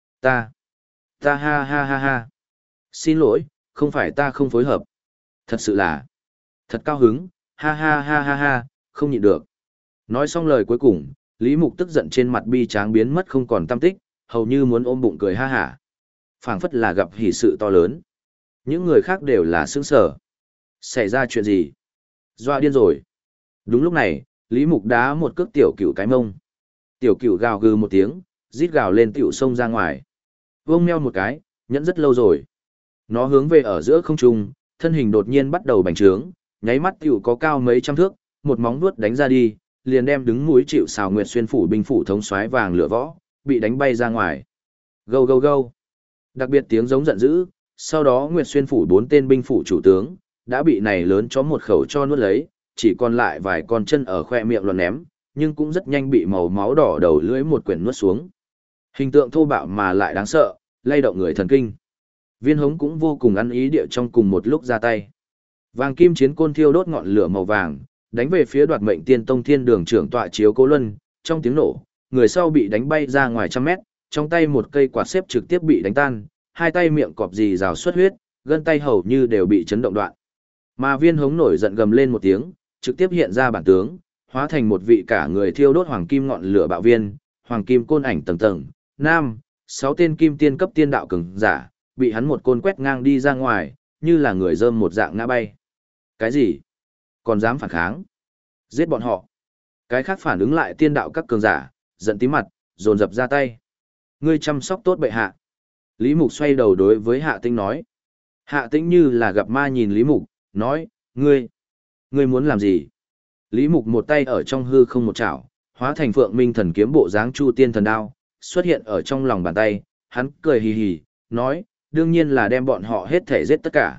ha ha ha ha. Xin lỗi, không phải ta không phối hợp. Thật sự là, thật cao hứng, ha ha ha ha ha, không nhịn được. Nói xong lời cuối cùng, Lý Mục tức giận trên mặt bi tráng biến mất không còn tăm tích, hầu như muốn ôm bụng cười ha hả. Phảng phất là gặp hỷ sự to lớn. Những người khác đều là sững sờ. Xảy ra chuyện gì? Doa điên rồi. Đúng lúc này, Lý Mục đá một cước tiểu cửu cái mông. Tiểu cửu gào gừ một tiếng, rít gào lên tiểu sông ra ngoài. Vông meo một cái, nhẫn rất lâu rồi. Nó hướng về ở giữa không trung, thân hình đột nhiên bắt đầu bành trướng, nháy mắt tiểu có cao mấy trăm thước, một móng vuốt đánh ra đi, liền đem đứng mũi chịu sào Nguyệt Xuyên phủ binh phủ thống soái vàng lửa võ, bị đánh bay ra ngoài. Gâu gâu gâu. Đặc biệt tiếng giống giận dữ, sau đó Nguyệt Xuyên phủ 4 tên binh phủ chủ tướng, đã bị này lớn chó một khẩu cho nuốt lấy, chỉ còn lại vài con chân ở khoe miệng loạn ném, nhưng cũng rất nhanh bị màu máu đỏ đầu lưỡi một quyển nuốt xuống. Hình tượng thô bạo mà lại đáng sợ, lay động người thần kinh. Viên Hống cũng vô cùng ăn ý địa trong cùng một lúc ra tay. Vàng kim chiến côn thiêu đốt ngọn lửa màu vàng, đánh về phía Đoạt mệnh tiên tông thiên đường trưởng tọa chiếu Cố Luân, trong tiếng nổ, người sau bị đánh bay ra ngoài trăm mét, trong tay một cây quạt xếp trực tiếp bị đánh tan, hai tay miệng cọp dì rào xuất huyết, gân tay hầu như đều bị chấn động đoạn. Mà Viên Hống nổi giận gầm lên một tiếng, trực tiếp hiện ra bản tướng, hóa thành một vị cả người thiêu đốt hoàng kim ngọn lửa bạo viên, hoàng kim côn ảnh tầng tầng, nam, 6 tên kim tiên cấp tiên đạo cường giả, bị hắn một côn quét ngang đi ra ngoài, như là người dơm một dạng ngã bay. Cái gì? Còn dám phản kháng? Giết bọn họ. Cái khác phản ứng lại tiên đạo các cường giả, giận tím mặt, dồn dập ra tay. Ngươi chăm sóc tốt bệ hạ. Lý Mục xoay đầu đối với Hạ Tĩnh nói. Hạ Tĩnh như là gặp ma nhìn Lý Mục, nói, ngươi muốn làm gì? Lý Mục một tay ở trong hư không một chảo, hóa thành Phượng Minh thần kiếm bộ dáng Chu Tiên thần đao, xuất hiện ở trong lòng bàn tay, hắn cười hì hì, nói, đương nhiên là đem bọn họ hết thể giết tất cả.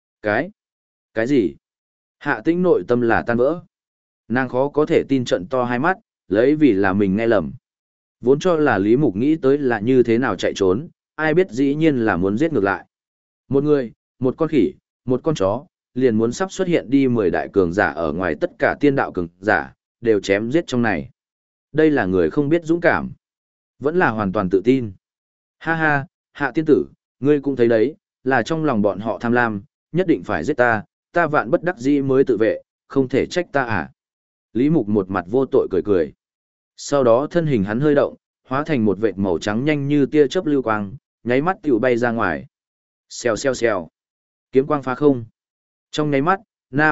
Cái gì? Hạ Tĩnh nội tâm là tan vỡ. Nàng khó có thể tin trận to hai mắt, lấy vì là mình nghe lầm. Vốn cho là Lý Mục nghĩ tới là như thế nào chạy trốn, ai biết dĩ nhiên là muốn giết ngược lại. Một người, một con khỉ, một con chó, liền muốn sắp xuất hiện đi 10 đại cường giả ở ngoài tất cả tiên đạo cường giả, đều chém giết trong này. Đây là người không biết dũng cảm, vẫn là hoàn toàn tự tin. Ha ha, Hạ tiên tử, ngươi cũng thấy đấy, là trong lòng bọn họ tham lam, nhất định phải giết ta, ta vạn bất đắc dĩ mới tự vệ, không thể trách ta à. Lý Mục một mặt vô tội cười cười. Sau đó thân hình hắn hơi động, hóa thành một vệt màu trắng nhanh như tia chớp lưu quang, nháy mắt tiểu bay ra ngoài. Xèo xèo xèo. Kiếm quang phá không. Trong nháy mắt,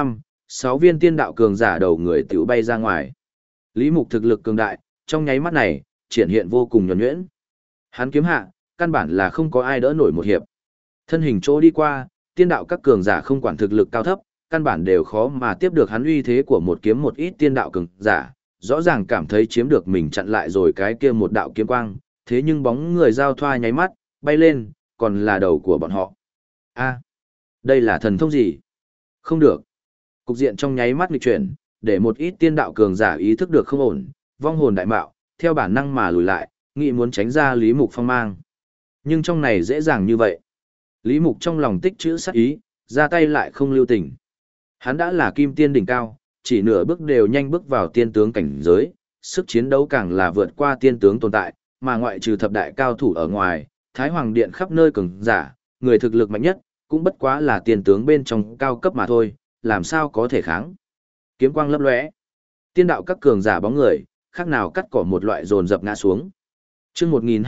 6 viên tiên đạo cường giả đầu người tiểu bay ra ngoài. Lý Mục thực lực cường đại, trong nháy mắt này, triển hiện vô cùng nhuần nhuyễn. Hắn kiếm hạ, căn bản là không có ai đỡ nổi một hiệp. Thân hình chỗ đi qua, tiên đạo các cường giả không quản thực lực cao thấp, căn bản đều khó mà tiếp được hắn uy thế của một kiếm một ít tiên đạo cường giả, rõ ràng cảm thấy chiếm được mình chặn lại rồi cái kia một đạo kiếm quang, thế nhưng bóng người giao thoa nháy mắt, bay lên, còn là đầu của bọn họ. A, đây là thần thông gì? Không được. Cục diện trong nháy mắt nghịch chuyển, để một ít tiên đạo cường giả ý thức được không ổn, vong hồn đại mạo, theo bản năng mà lùi lại, nghĩ muốn tránh ra Lý Mục phong mang. Nhưng trong này dễ dàng như vậy. Lý Mục trong lòng tích trữ sát ý, ra tay lại không lưu tình. Hắn đã là kim tiên đỉnh cao, chỉ nửa bước đều nhanh bước vào tiên tướng cảnh giới, sức chiến đấu càng là vượt qua tiên tướng tồn tại, mà ngoại trừ thập đại cao thủ ở ngoài, Thái Hoàng Điện khắp nơi cường giả, người thực lực mạnh nhất, cũng bất quá là tiên tướng bên trong cao cấp mà thôi, làm sao có thể kháng. Kiếm quang lấp lóe, tiên đạo các cường giả bóng người, khác nào cắt cỏ một loại dồn dập ngã xuống. Chương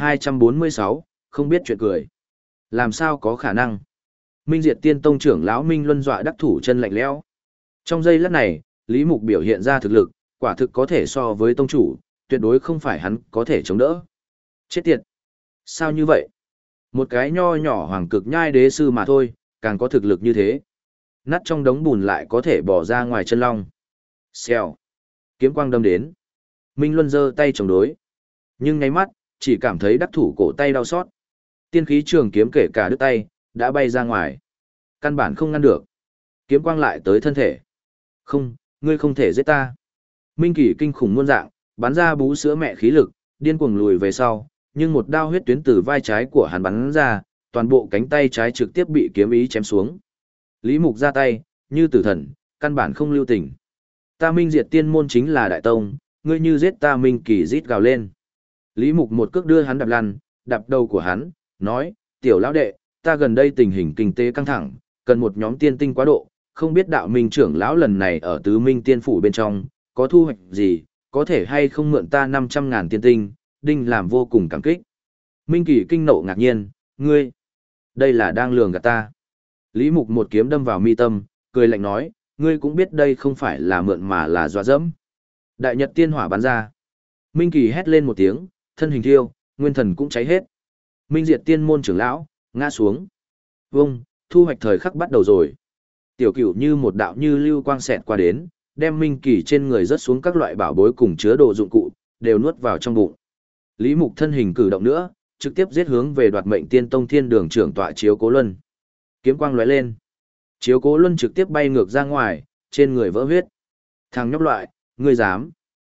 1246, không biết chuyện cười. Làm sao có khả năng? Minh Diệt Tiên Tông trưởng lão Minh Luân dọa đắc thủ chân lạnh lẽo. Trong giây lát này, Lý Mục biểu hiện ra thực lực, quả thực có thể so với tông chủ, tuyệt đối không phải hắn có thể chống đỡ. Chết tiệt! Sao như vậy? Một cái nho nhỏ hoàng cực nhai đế sư mà thôi, càng có thực lực như thế. Nát trong đống bùn lại có thể bỏ ra ngoài chân long. Xèo! Kiếm quang đâm đến. Minh Luân giơ tay chống đối. Nhưng ngay mắt, chỉ cảm thấy đắc thủ cổ tay đau xót. Tiên khí trường kiếm kể cả đứt tay, đã bay ra ngoài. Căn bản không ngăn được. Kiếm quang lại tới thân thể. Không, ngươi không thể giết ta. Minh Kỳ kinh khủng muôn dạng, bắn ra bú sữa mẹ khí lực, điên cuồng lùi về sau, nhưng một đao huyết tuyến từ vai trái của hắn bắn ra, toàn bộ cánh tay trái trực tiếp bị kiếm ý chém xuống. Lý Mục ra tay, như tử thần, căn bản không lưu tình. Ta Minh Diệt Tiên môn chính là đại tông, ngươi như giết ta Minh Kỳ rít gào lên. Lý Mục một cước đưa hắn đạp lăn, đạp đầu của hắn, nói, tiểu lão đệ, ta gần đây tình hình kinh tế căng thẳng, cần một nhóm tiên tinh quá độ, không biết đạo minh trưởng lão lần này ở tứ minh tiên phủ bên trong, có thu hoạch gì, có thể hay không mượn ta 500.000 tiên tinh, đinh làm vô cùng cảm kích. Minh Kỳ kinh nộ ngạc nhiên, ngươi, đây là đang lường gạt ta. Lý Mục một kiếm đâm vào mi tâm, cười lạnh nói, ngươi cũng biết đây không phải là mượn mà là dọa dẫm. Đại nhật tiên hỏa bắn ra. Minh Kỳ hét lên một tiếng, thân hình thiêu, nguyên thần cũng cháy hết. Minh Diệt Tiên môn trưởng lão, ngã xuống. Vông, thu hoạch thời khắc bắt đầu rồi. Tiểu Cửu như một đạo như lưu quang xẹt qua đến, đem Minh Kỳ trên người rớt xuống các loại bảo bối cùng chứa đồ dụng cụ, đều nuốt vào trong bụng. Lý Mục thân hình cử động nữa, trực tiếp giết hướng về Đoạt Mệnh Tiên Tông Thiên Đường trưởng tọa Chiếu Cố Luân. Kiếm quang lóe lên. Chiếu Cố Luân trực tiếp bay ngược ra ngoài, trên người vỡ huyết. Thằng nhóc loại, ngươi dám?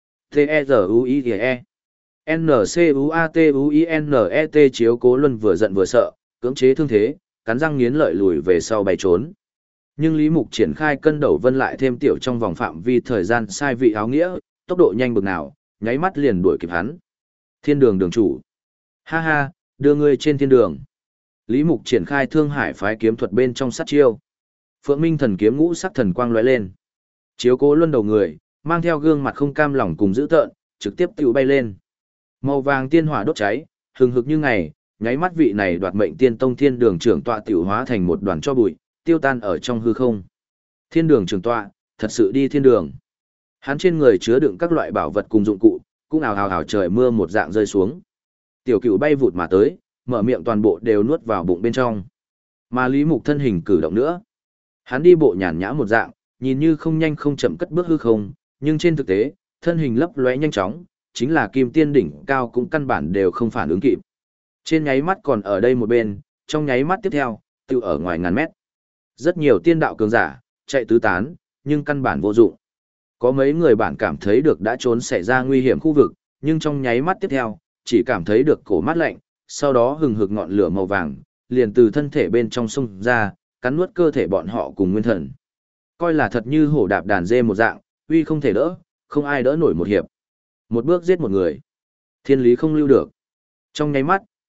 T-E-Z-U-I-E. N-C-U-A-T-U-I-N-E-T Chiếu Cố Luân vừa giận vừa sợ, cưỡng chế thương thế, cắn răng nghiến lợi lùi về sau bay trốn. Nhưng Lý Mục triển khai cân đầu vân lại thêm tiểu trong vòng phạm vi thời gian sai vị áo nghĩa, tốc độ nhanh bực nào, nháy mắt liền đuổi kịp hắn. Thiên đường đường chủ. Ha ha, đưa ngươi trên thiên đường. Lý Mục triển khai Thương Hải phái kiếm thuật bên trong sát chiêu. Phượng Minh thần kiếm ngũ sắc thần quang lóe lên. Chiếu Cố Luân đầu người, mang theo gương mặt không cam lòng cùng dữ tợn, trực tiếp tự bay lên. Màu vàng tiên hỏa đốt cháy, hừng hực như ngày, nháy mắt vị này Đoạt Mệnh Tiên Tông Thiên Đường trưởng tọa tiểu hóa thành một đoàn tro bụi, tiêu tan ở trong hư không. Thiên Đường trưởng tọa, thật sự đi thiên đường. Hắn trên người chứa đựng các loại bảo vật cùng dụng cụ, cũng ào ào ào trời mưa một dạng rơi xuống. Tiểu Cửu bay vụt mà tới, mở miệng toàn bộ đều nuốt vào bụng bên trong. Mà Lý Mục thân hình cử động nữa. Hắn đi bộ nhàn nhã một dạng, nhìn như không nhanh không chậm cất bước hư không, nhưng trên thực tế, thân hình lấp lóe nhanh chóng, chính là kim tiên đỉnh cao cũng căn bản đều không phản ứng kịp. Trên nháy mắt còn ở đây một bên, trong nháy mắt tiếp theo, tự ở ngoài ngàn mét. Rất nhiều tiên đạo cường giả, chạy tứ tán, nhưng căn bản vô dụng. Có mấy người bản cảm thấy được đã trốn xảy ra nguy hiểm khu vực, nhưng trong nháy mắt tiếp theo, chỉ cảm thấy được cổ mát lạnh, sau đó hừng hực ngọn lửa màu vàng, liền từ thân thể bên trong xông ra, cắn nuốt cơ thể bọn họ cùng nguyên thần. Coi là thật như hổ đạp đàn dê một dạng, uy không thể đỡ, không ai đỡ nổi một hiệp. Một bước giết một người. Thiên lý không lưu được. Trong nháy mắt,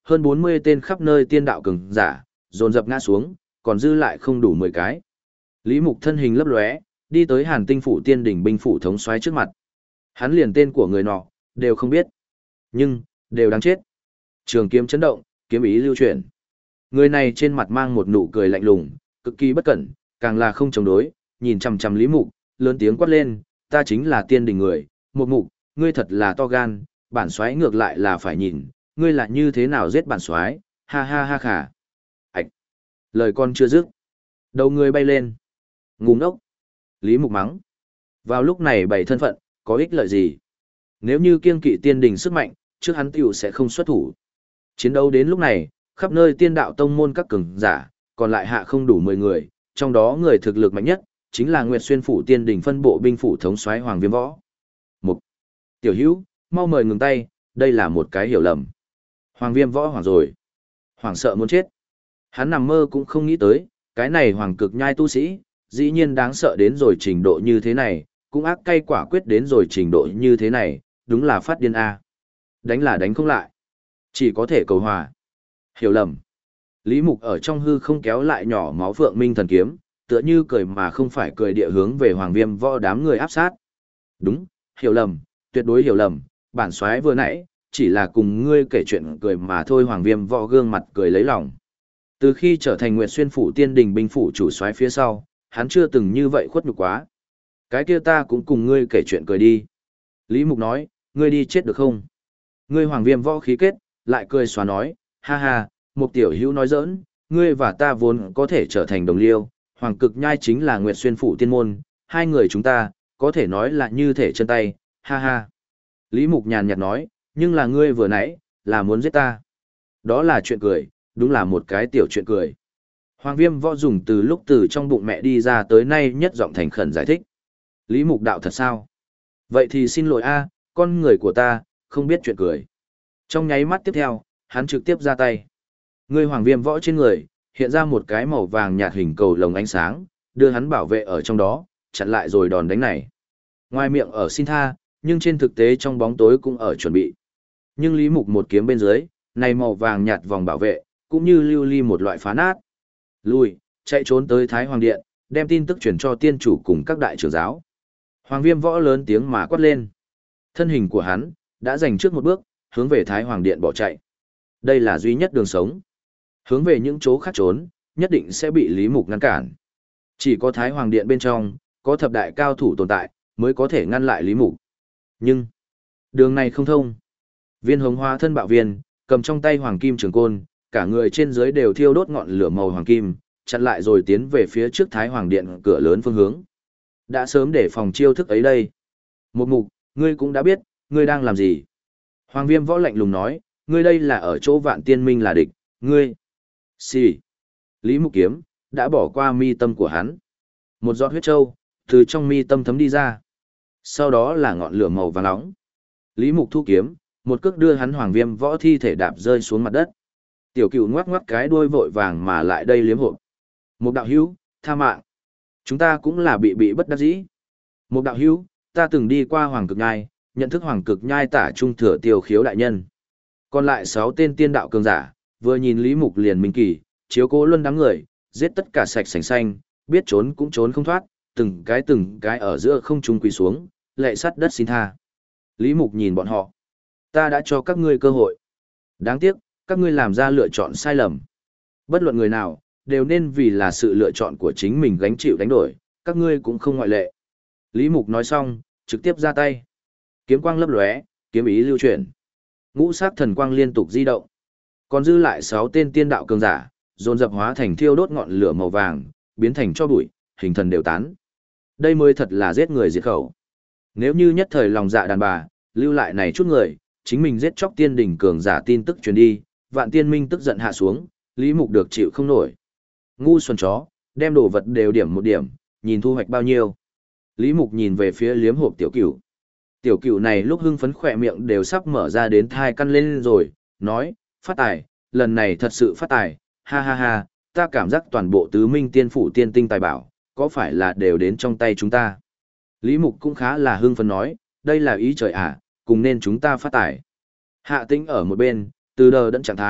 hơn 40 tên khắp nơi tiên đạo cường giả, dồn dập ngã xuống, còn dư lại không đủ 10 cái. Lý Mục thân hình lấp lóe, đi tới Hàn Tinh phủ tiên đỉnh binh phủ thống soái trước mặt. Hắn liền tên của người nọ đều không biết, nhưng đều đáng chết. Trường kiếm chấn động, kiếm ý lưu chuyển. Người này trên mặt mang một nụ cười lạnh lùng, cực kỳ bất cẩn, càng là không chống đối, nhìn chằm chằm Lý Mục, lớn tiếng quát lên, ta chính là tiên đình người, một mục, ngươi thật là to gan, bản soái ngược lại là phải nhìn, ngươi là như thế nào giết bản soái, ha ha ha khả. Ảch! Lời con chưa dứt. Đầu người bay lên. Ngu ngốc! Lý Mục mắng. Vào lúc này bày thân phận, có ích lợi gì? Nếu như kiêng kỵ tiên đình sức mạnh, trước hắn tiểu sẽ không xuất thủ. Chiến đấu đến lúc này, khắp nơi tiên đạo tông môn các cường giả, còn lại hạ không đủ 10 người, trong đó người thực lực mạnh nhất, chính là Nguyệt Xuyên phủ tiên đình phân bộ binh phủ thống soái Hoàng Viêm Võ. Mục! Tiểu hữu, mau mời ngừng tay, đây là một cái hiểu lầm. Hoàng Viêm Võ hoảng rồi. Hoảng sợ muốn chết. Hắn nằm mơ cũng không nghĩ tới, cái này hoàng cực nhai tu sĩ, dĩ nhiên đáng sợ đến rồi trình độ như thế này, cũng ác cay quả quyết đến rồi trình độ như thế này, đúng là phát điên a. Đánh là đánh không lại, chỉ có thể cầu hòa. Hiểu lầm. Lý Mục ở trong hư không kéo lại nhỏ máu Phượng Minh thần kiếm, tựa như cười mà không phải cười địa hướng về Hoàng Viêm Võ đám người áp sát. Đúng, hiểu lầm, tuyệt đối hiểu lầm, bản soái vừa nãy chỉ là cùng ngươi kể chuyện cười mà thôi. Hoàng Viêm Võ gương mặt cười lấy lòng. Từ khi trở thành Nguyệt Xuyên phủ tiên đình binh phủ chủ soái phía sau, hắn chưa từng như vậy khuất nhục quá. Cái kia ta cũng cùng ngươi kể chuyện cười đi. Lý Mục nói, ngươi đi chết được không? Ngươi Hoàng Viêm Võ khí kết, lại cười xóa nói, ha ha, một tiểu hữu nói giỡn, ngươi và ta vốn có thể trở thành đồng liêu, Hoàng Cực Nhai chính là Nguyệt Xuyên phủ tiên môn, hai người chúng ta, có thể nói là như thể chân tay, ha ha. Lý Mục nhàn nhạt nói, nhưng là ngươi vừa nãy, là muốn giết ta. Đó là chuyện cười, đúng là một cái tiểu chuyện cười. Hoàng Viêm Võ dùng từ lúc từ trong bụng mẹ đi ra tới nay nhất giọng thành khẩn giải thích. Lý Mục đạo thật sao? Vậy thì xin lỗi a, con người của ta, không biết chuyện cười. Trong nháy mắt tiếp theo, hắn trực tiếp ra tay. Người Hoàng Viêm Võ trên người, hiện ra một cái màu vàng nhạt hình cầu lồng ánh sáng, đưa hắn bảo vệ ở trong đó, chặn lại rồi đòn đánh này. Ngoài miệng ở xin tha, nhưng trên thực tế trong bóng tối cũng ở chuẩn bị. Nhưng Lý Mục một kiếm bên dưới, này màu vàng nhạt vòng bảo vệ, cũng như lưu ly một loại phá nát. Lùi, chạy trốn tới Thái Hoàng Điện, đem tin tức truyền cho tiên chủ cùng các đại trưởng giáo. Hoàng Viêm Võ lớn tiếng mà quát lên. Thân hình của hắn, đã giành trước một bước, hướng về Thái Hoàng Điện bỏ chạy. Đây là duy nhất đường sống. Hướng về những chỗ khác trốn, nhất định sẽ bị Lý Mục ngăn cản. Chỉ có Thái Hoàng Điện bên trong, có thập đại cao thủ tồn tại, mới có thể ngăn lại Lý Mục. Nhưng, đường này không thông. Viên Hồng Hóa thân bạo viên, cầm trong tay hoàng kim trường côn, cả người trên dưới đều thiêu đốt ngọn lửa màu hoàng kim, chặn lại rồi tiến về phía trước Thái Hoàng Điện cửa lớn phương hướng. Đã sớm để phòng chiêu thức ấy đây. Một mục, ngươi cũng đã biết, ngươi đang làm gì. Hoàng Viêm Võ lạnh lùng nói, ngươi đây là ở chỗ Vạn Tiên Minh là địch, ngươi. Xì. Lý Mục kiếm, đã bỏ qua mi tâm của hắn. Một giọt huyết châu, từ trong mi tâm thấm đi ra. Sau đó là ngọn lửa màu vàng nóng. Lý Mục thu kiếm, một cước đưa hắn Hoàng Viêm Võ thi thể đạp rơi xuống mặt đất. Tiểu Cựu ngoắc ngoắc cái đuôi vội vàng mà lại đây liếm hộp. Một đạo hữu, tha mạng. Chúng ta cũng là bị bất đắc dĩ. Một đạo hữu, ta từng đi qua Hoàng Cực Nhai, nhận thức Hoàng Cực Nhai tả trung thừa Tiêu Khiếu đại nhân. Còn lại 6 tên tiên đạo cường giả, vừa nhìn Lý Mục liền minh kỳ, chiếu cố luân đám người, giết tất cả sạch sành xanh, biết trốn cũng trốn không thoát, từng cái ở giữa không trung quỳ xuống, lạy sắt đất xin tha. Lý Mục nhìn bọn họ. Ta đã cho các ngươi cơ hội. Đáng tiếc, các ngươi làm ra lựa chọn sai lầm. Bất luận người nào, đều nên vì là sự lựa chọn của chính mình gánh chịu đánh đổi, các ngươi cũng không ngoại lệ. Lý Mục nói xong, trực tiếp ra tay. Kiếm quang lấp lóe, kiếm ý lưu chuyển. Ngũ sắc thần quang liên tục di động. Còn dư lại 6 tên tiên đạo cường giả, dồn dập hóa thành thiêu đốt ngọn lửa màu vàng, biến thành cho bụi, hình thần đều tán. Đây mới thật là giết người diệt khẩu. Nếu như nhất thời lòng dạ đàn bà, lưu lại này chút người, chính mình giết chóc tiên đỉnh cường giả tin tức truyền đi, Vạn Tiên Minh tức giận hạ xuống, Lý Mục được chịu không nổi. Ngu xuẩn chó, đem đồ vật đều điểm một điểm, nhìn thu hoạch bao nhiêu. Lý Mục nhìn về phía liếm hộp tiểu cửu. Tiểu cửu này lúc hưng phấn khỏe miệng đều sắp mở ra đến thai căn lên rồi, nói, phát tài, lần này thật sự phát tài, ha ha ha, ta cảm giác toàn bộ tứ minh tiên phủ tiên tinh tài bảo, có phải là đều đến trong tay chúng ta. Lý Mục cũng khá là hưng phấn nói, đây là ý trời à, cùng nên chúng ta phát tài. Hạ Tĩnh ở một bên, từ đờ đẫn trạng thái,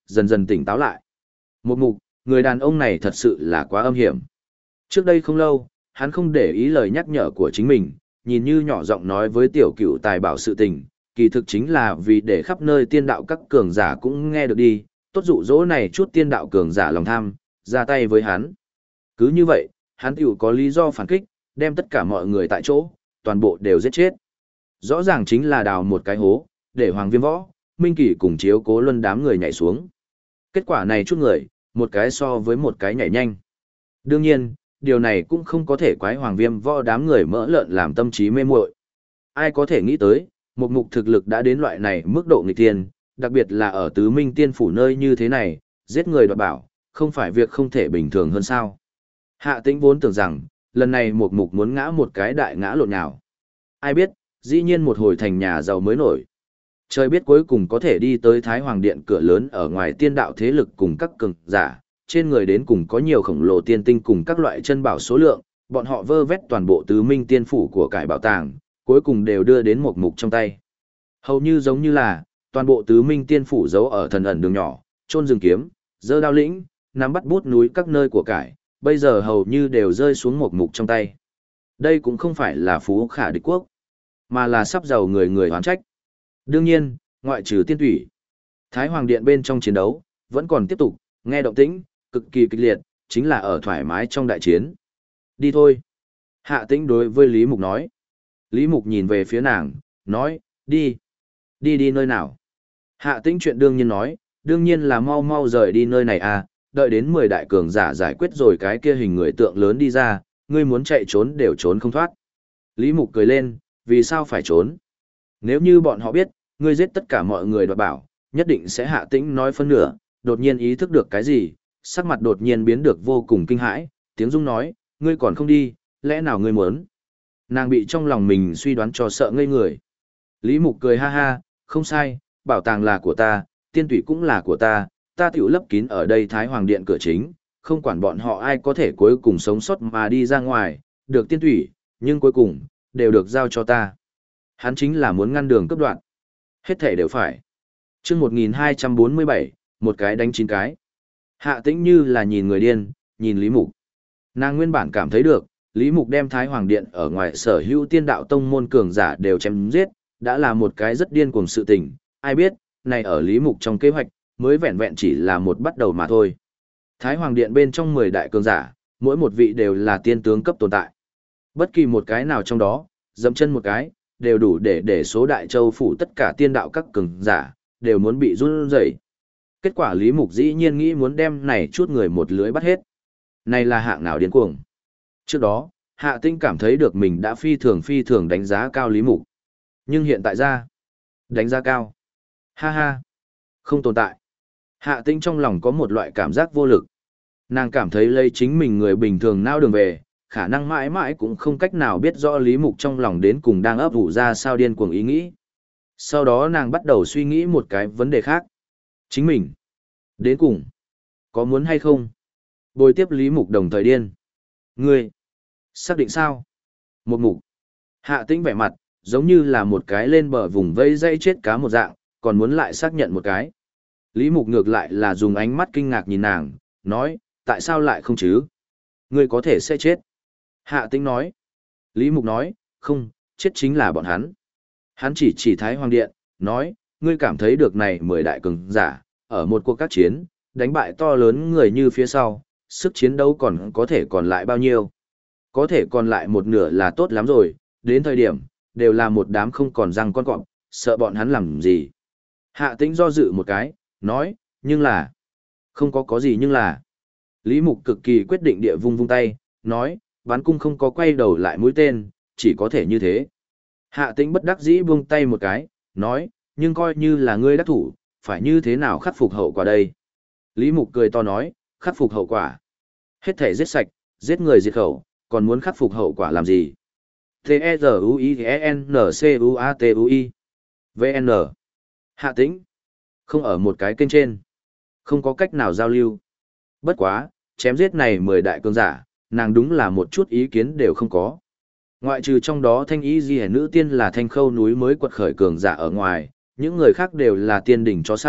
dần dần tỉnh táo lại. Một mục, người đàn ông này thật sự là quá âm hiểm. Trước đây không lâu, hắn không để ý lời nhắc nhở của chính mình, nhìn như nhỏ giọng nói với tiểu cửu tài bảo sự tình, kỳ thực chính là vì để khắp nơi tiên đạo các cường giả cũng nghe được đi, tốt dụ dỗ này chút tiên đạo cường giả lòng tham, ra tay với hắn. Cứ như vậy, hắn tiểu có lý do phản kích, đem tất cả mọi người tại chỗ, toàn bộ đều giết chết. Rõ ràng chính là đào một cái hố, để Hoàng Viêm Võ, Minh Kỷ cùng Chiếu Cố Luân đám người nhảy xuống. Kết quả này chút người, một cái so với một cái nhảy nhanh. Đương nhiên, điều này cũng không có thể quái Hoàng Viêm Võ đám người mỡ lợn làm tâm trí mê muội. Ai có thể nghĩ tới, một mục thực lực đã đến loại này mức độ nghịch tiên, đặc biệt là ở Tứ Minh Tiên phủ nơi như thế này, giết người đoạt bảo, không phải việc không thể bình thường hơn sao. Hạ Tĩnh vốn tưởng rằng, lần này một mục muốn ngã một cái đại ngã lộn nhào. Ai biết, dĩ nhiên một hồi thành nhà giàu mới nổi. Trời biết cuối cùng có thể đi tới Thái Hoàng Điện cửa lớn ở ngoài tiên đạo thế lực cùng các cường giả, trên người đến cùng có nhiều khổng lồ tiên tinh cùng các loại chân bảo số lượng, bọn họ vơ vét toàn bộ Tứ Minh Tiên phủ của cải bảo tàng, cuối cùng đều đưa đến một mục trong tay. Hầu như giống như là, toàn bộ Tứ Minh Tiên phủ giấu ở thần ẩn đường nhỏ, chôn rừng kiếm, giơ đao lĩnh, nắm bắt bút núi các nơi của cải, bây giờ hầu như đều rơi xuống một mục trong tay. Đây cũng không phải là phú khả địch quốc, mà là sắp giàu người người oán trách. Đương nhiên, ngoại trừ tiên thủy, Thái Hoàng Điện bên trong chiến đấu, vẫn còn tiếp tục, nghe động tĩnh, cực kỳ kịch liệt, chính là ở thoải mái trong đại chiến. Đi thôi. Hạ Tĩnh đối với Lý Mục nói. Lý Mục nhìn về phía nàng, nói, đi. Đi nơi nào? Hạ Tĩnh chuyện đương nhiên nói, đương nhiên là mau mau rời đi nơi này à, đợi đến 10 đại cường giả giải quyết rồi cái kia hình người tượng lớn đi ra, ngươi muốn chạy trốn đều trốn không thoát. Lý Mục cười lên, vì sao phải trốn? Nếu như bọn họ biết, ngươi giết tất cả mọi người đoạt bảo, nhất định sẽ Hạ Tĩnh nói phân nửa, đột nhiên ý thức được cái gì, sắc mặt đột nhiên biến được vô cùng kinh hãi, tiếng rung nói, ngươi còn không đi, lẽ nào ngươi muốn? Nàng bị trong lòng mình suy đoán cho sợ ngây người. Lý Mục cười ha ha, không sai, bảo tàng là của ta, tiên tủy cũng là của ta, ta tiểu lấp kín ở đây Thái Hoàng Điện cửa chính, không quản bọn họ ai có thể cuối cùng sống sót mà đi ra ngoài, được tiên tủy, nhưng cuối cùng, đều được giao cho ta. Hắn chính là muốn ngăn đường cấp đoạn. Hết thể đều phải. Chương 1247, một cái đánh 9 cái. Hạ Tĩnh như là nhìn người điên, nhìn Lý Mục. Nàng nguyên bản cảm thấy được, Lý Mục đem Thái Hoàng Điện ở ngoài sở hữu tiên đạo tông môn cường giả đều chém giết, đã là một cái rất điên cuồng sự tình, ai biết, này ở Lý Mục trong kế hoạch, mới vẹn vẹn chỉ là một bắt đầu mà thôi. Thái Hoàng Điện bên trong 10 đại cường giả, mỗi một vị đều là tiên tướng cấp tồn tại. Bất kỳ một cái nào trong đó, dậm chân một cái, đều đủ để số đại châu phủ tất cả tiên đạo các cường giả, đều muốn bị run rẩy. Kết quả Lý Mục dĩ nhiên nghĩ muốn đem này chút người một lưới bắt hết. Này là hạng nào điên cuồng. Trước đó, Hạ Tĩnh cảm thấy được mình đã phi thường đánh giá cao Lý Mục. Nhưng hiện tại ra, đánh giá cao. Ha ha, không tồn tại. Hạ Tĩnh trong lòng có một loại cảm giác vô lực. Nàng cảm thấy lấy chính mình người bình thường nao đường về, khả năng mãi mãi cũng không cách nào biết rõ Lý Mục trong lòng đến cùng đang ấp ủ ra sao điên cuồng ý nghĩ. Sau đó nàng bắt đầu suy nghĩ một cái vấn đề khác. Chính mình, đến cùng, có muốn hay không? Bồi tiếp Lý Mục đồng thời điên. Ngươi, xác định sao? Một mục. Hạ Tĩnh vẻ mặt, giống như là một cái lên bờ vùng vây dây chết cá một dạng, còn muốn lại xác nhận một cái. Lý Mục ngược lại là dùng ánh mắt kinh ngạc nhìn nàng, nói, tại sao lại không chứ? Ngươi có thể sẽ chết. Hạ Tĩnh nói. Lý Mục nói, không, chết chính là bọn hắn. Hắn chỉ Thái Hoàng Điện, nói, ngươi cảm thấy được này 10 đại cường giả, ở một cuộc các chiến, đánh bại to lớn người như phía sau, sức chiến đấu còn có thể còn lại bao nhiêu? Có thể còn lại một nửa là tốt lắm rồi, đến thời điểm, đều là một đám không còn răng con cọp, sợ bọn hắn làm gì. Hạ Tĩnh do dự một cái, nói, nhưng là, không có gì nhưng là. Lý Mục cực kỳ quyết định địa vung tay, nói, bắn cung không có quay đầu lại mũi tên, chỉ có thể như thế. Hạ Tĩnh bất đắc dĩ buông tay một cái, nói, nhưng coi như là ngươi đắc thủ, phải như thế nào khắc phục hậu quả đây? Lý Mục cười to nói, khắc phục hậu quả. Hết thể giết sạch, giết người diệt khẩu, còn muốn khắc phục hậu quả làm gì? T-E-Z-U-I-N-C-U-A-T-U-I VN Hạ Tĩnh không ở một cái kênh trên, không có cách nào giao lưu. Bất quá, chém giết này 10 đại cường giả, nàng đúng là một chút ý kiến đều không có. Ngoại trừ trong đó thanh ý gì nữ tiên là thanh khâu núi mới quật khởi cường giả ở ngoài, những người khác đều là tiên đỉnh chó săn,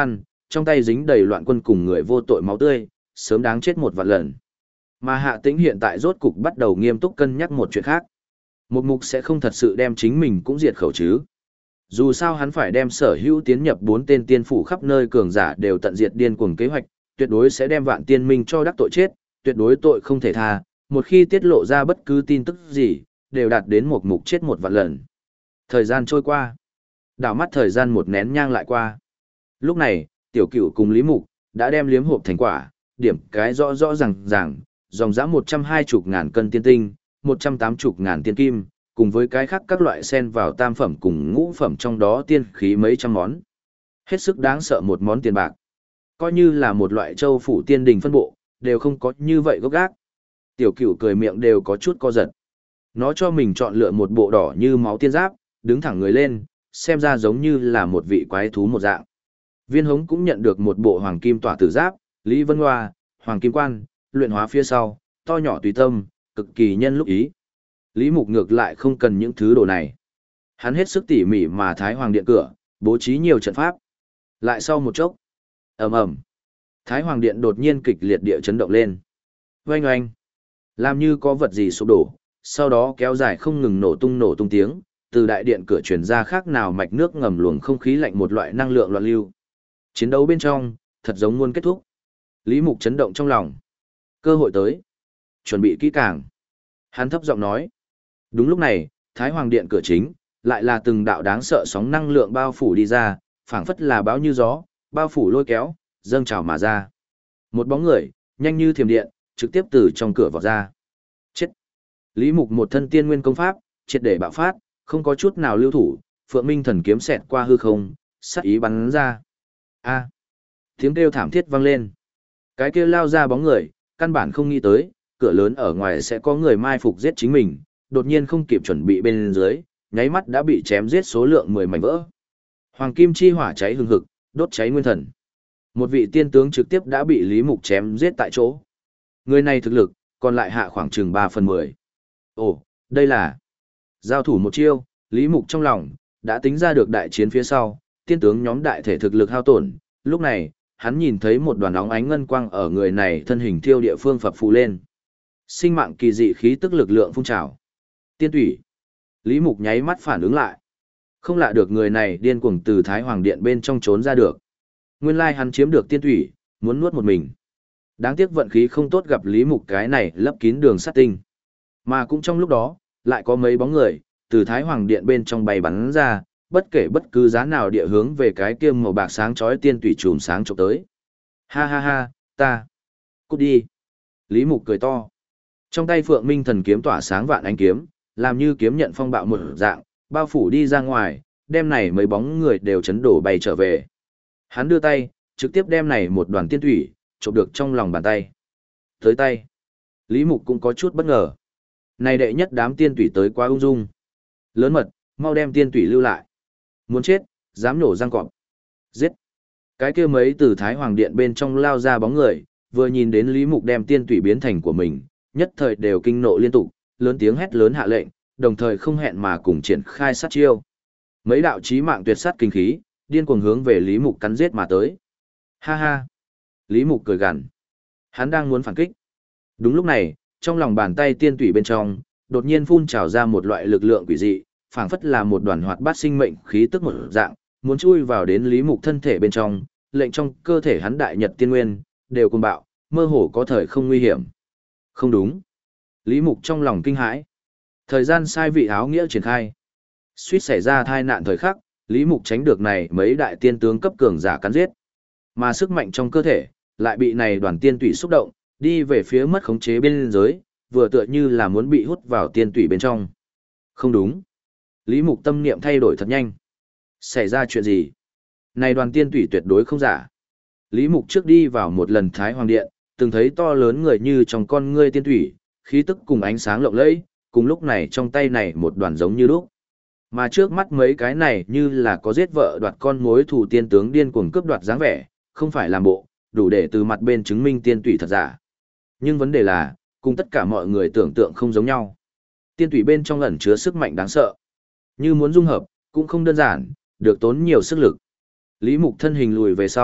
trong tay dính đầy loạn quân cùng người vô tội máu tươi, sớm đáng chết một vạn lần. Mà Hạ Tĩnh hiện tại rốt cục bắt đầu nghiêm túc cân nhắc một chuyện khác. Một mục sẽ không thật sự đem chính mình cũng diệt khẩu chứ. Dù sao hắn phải đem sở hữu tiến nhập 4 tên tiên phủ khắp nơi cường giả đều tận diệt điên cuồng kế hoạch, tuyệt đối sẽ đem Vạn Tiên Minh cho đắc tội chết, tuyệt đối tội không thể tha, một khi tiết lộ ra bất cứ tin tức gì, đều đạt đến một mục chết một vạn lần. Thời gian trôi qua. Đảo mắt thời gian một nén nhang lại qua. Lúc này, Tiểu Cửu cùng Lý Mục đã đem liếm hộp thành quả, điểm cái rõ rõ ràng, dòng dã 120.000 cân tiên tinh, 180.000 tiên kim, cùng với cái khác các loại sen vào tam phẩm cùng ngũ phẩm trong đó tiên khí mấy trăm món. Hết sức đáng sợ một món tiền bạc. Coi như là một loại châu phủ tiên đình phân bộ, đều không có như vậy gốc gác. Tiểu Cửu cười miệng đều có chút co giật. Nó cho mình chọn lựa một bộ đỏ như máu tiên giáp, đứng thẳng người lên, xem ra giống như là một vị quái thú một dạng. Viên Hống cũng nhận được một bộ hoàng kim tỏa tử giáp, Lý Vân Hoa, hoàng kim quan, luyện hóa phía sau, to nhỏ tùy tâm, cực kỳ nhân lúc ý. Lý Mục ngược lại không cần những thứ đồ này. Hắn hết sức tỉ mỉ mà Thái Hoàng Điện cửa, bố trí nhiều trận pháp. Lại sau một chốc, ầm ầm, Thái Hoàng Điện đột nhiên kịch liệt địa chấn động lên. Oanh oanh, làm như có vật gì sụp đổ, sau đó kéo dài không ngừng nổ tung tiếng, từ đại điện cửa truyền ra khác nào mạch nước ngầm luồng không khí lạnh một loại năng lượng loạn lưu. Chiến đấu bên trong, thật giống muốn kết thúc. Lý Mục chấn động trong lòng. Cơ hội tới. Chuẩn bị kỹ càng. Hắn thấp giọng nói. Đúng lúc này, Thái Hoàng Điện cửa chính, lại là từng đạo đáng sợ sóng năng lượng bao phủ đi ra, phảng phất là bão như gió, bao phủ lôi kéo, dâng trào mà ra. Một bóng người, nhanh như thiểm điện, trực tiếp từ trong cửa vọt ra. Chết. Lý Mục một thân tiên nguyên công pháp, triệt để bạo phát, không có chút nào lưu thủ, Phượng Minh thần kiếm xẹt qua hư không, sát ý bắn ra. A. Tiếng kêu thảm thiết vang lên. Cái kia lao ra bóng người, căn bản không nghĩ tới, cửa lớn ở ngoài sẽ có người mai phục giết chính mình, đột nhiên không kịp chuẩn bị bên dưới, nháy mắt đã bị chém giết số lượng 10 mảnh vỡ. Hoàng kim chi hỏa cháy hừng hực, đốt cháy nguyên thần. Một vị tiên tướng trực tiếp đã bị Lý Mục chém giết tại chỗ. Người này thực lực, còn lại hạ khoảng chừng 3/10. Ồ, đây là giao thủ một chiêu, Lý Mục trong lòng đã tính ra được đại chiến phía sau, tiên tướng nhóm đại thể thực lực hao tổn, lúc này, hắn nhìn thấy một đoàn óng ánh ngân quang ở người này thân hình thiêu địa phương phập phù lên. Sinh mạng kỳ dị khí tức lực lượng phun trào. Tiên tủy. Lý Mục nháy mắt phản ứng lại. Không lạ được người này điên cuồng từ Thái Hoàng Điện bên trong trốn ra được. Nguyên lai hắn chiếm được tiên tủy, muốn nuốt một mình. Đáng tiếc vận khí không tốt gặp Lý Mục cái này lấp kín đường sát tinh. Mà cũng trong lúc đó, lại có mấy bóng người, từ Thái Hoàng Điện bên trong bay bắn ra, bất kể bất cứ giá nào địa hướng về cái kia màu bạc sáng chói tiên tủy chùm sáng chụp tới. Ha ha ha, ta. Cút đi. Lý Mục cười to. Trong tay Phượng Minh thần kiếm tỏa sáng vạn ánh kiếm, làm như kiếm nhận phong bạo một dạng, bao phủ đi ra ngoài, đem này mấy bóng người đều chấn đổ bay trở về. Hắn đưa tay, trực tiếp đem này một đoàn tiên thủy, chụp được trong lòng bàn tay. Tới tay. Lý Mục cũng có chút bất ngờ. Này đệ nhất đám tiên thủy tới quá ung dung. Lớn mật, mau đem tiên thủy lưu lại. Muốn chết, dám nổ răng cọp. Giết. Cái kia mấy từ Thái Hoàng Điện bên trong lao ra bóng người, vừa nhìn đến Lý Mục đem tiên thủy biến thành của mình, nhất thời đều kinh nộ liên tục, lớn tiếng hét lớn hạ lệnh, đồng thời không hẹn mà cùng triển khai sát chiêu. Mấy đạo chí mạng tuyệt sát kinh khí, điên cuồng hướng về Lý Mục cắn giết mà tới. Ha ha. Lý Mục cười gằn. Hắn đang muốn phản kích. Đúng lúc này, trong lòng bàn tay tiên thủy bên trong, đột nhiên phun trào ra một loại lực lượng quỷ dị, phảng phất là một đoàn hoạt bát sinh mệnh khí tức một dạng, muốn chui vào đến Lý Mục thân thể bên trong, lệnh trong cơ thể hắn đại nhật tiên nguyên đều cuồng bạo, mơ hồ có thời không nguy hiểm. Không đúng. Lý Mục trong lòng kinh hãi. Thời gian sai vị áo nghĩa triển khai. Suýt xảy ra tai nạn thời khắc, Lý Mục tránh được này mấy đại tiên tướng cấp cường giả cắn giết. Mà sức mạnh trong cơ thể lại bị này đoàn tiên tủy xúc động, đi về phía mất khống chế bên dưới, vừa tựa như là muốn bị hút vào tiên tủy bên trong. Không đúng. Lý Mục tâm niệm thay đổi thật nhanh. Xảy ra chuyện gì? Này đoàn tiên tủy tuyệt đối không giả. Lý Mục trước đi vào một lần Thái Hoàng Điện, từng thấy to lớn người như trong con ngươi tiên tủy, khí tức cùng ánh sáng lộng lẫy, cùng lúc này trong tay này một đoàn giống như lúc. Mà trước mắt mấy cái này như là có giết vợ đoạt con mối thù tiên tướng điên cuồng cướp đoạt dáng vẻ, không phải làm bộ, đủ để từ mặt bên chứng minh tiên tủy thật giả. Nhưng vấn đề là, cùng tất cả mọi người tưởng tượng không giống nhau. Tiên tủy bên trong ẩn chứa sức mạnh đáng sợ. Như muốn dung hợp, cũng không đơn giản, được tốn nhiều sức lực. Lý Mục thân hình lùi về sau,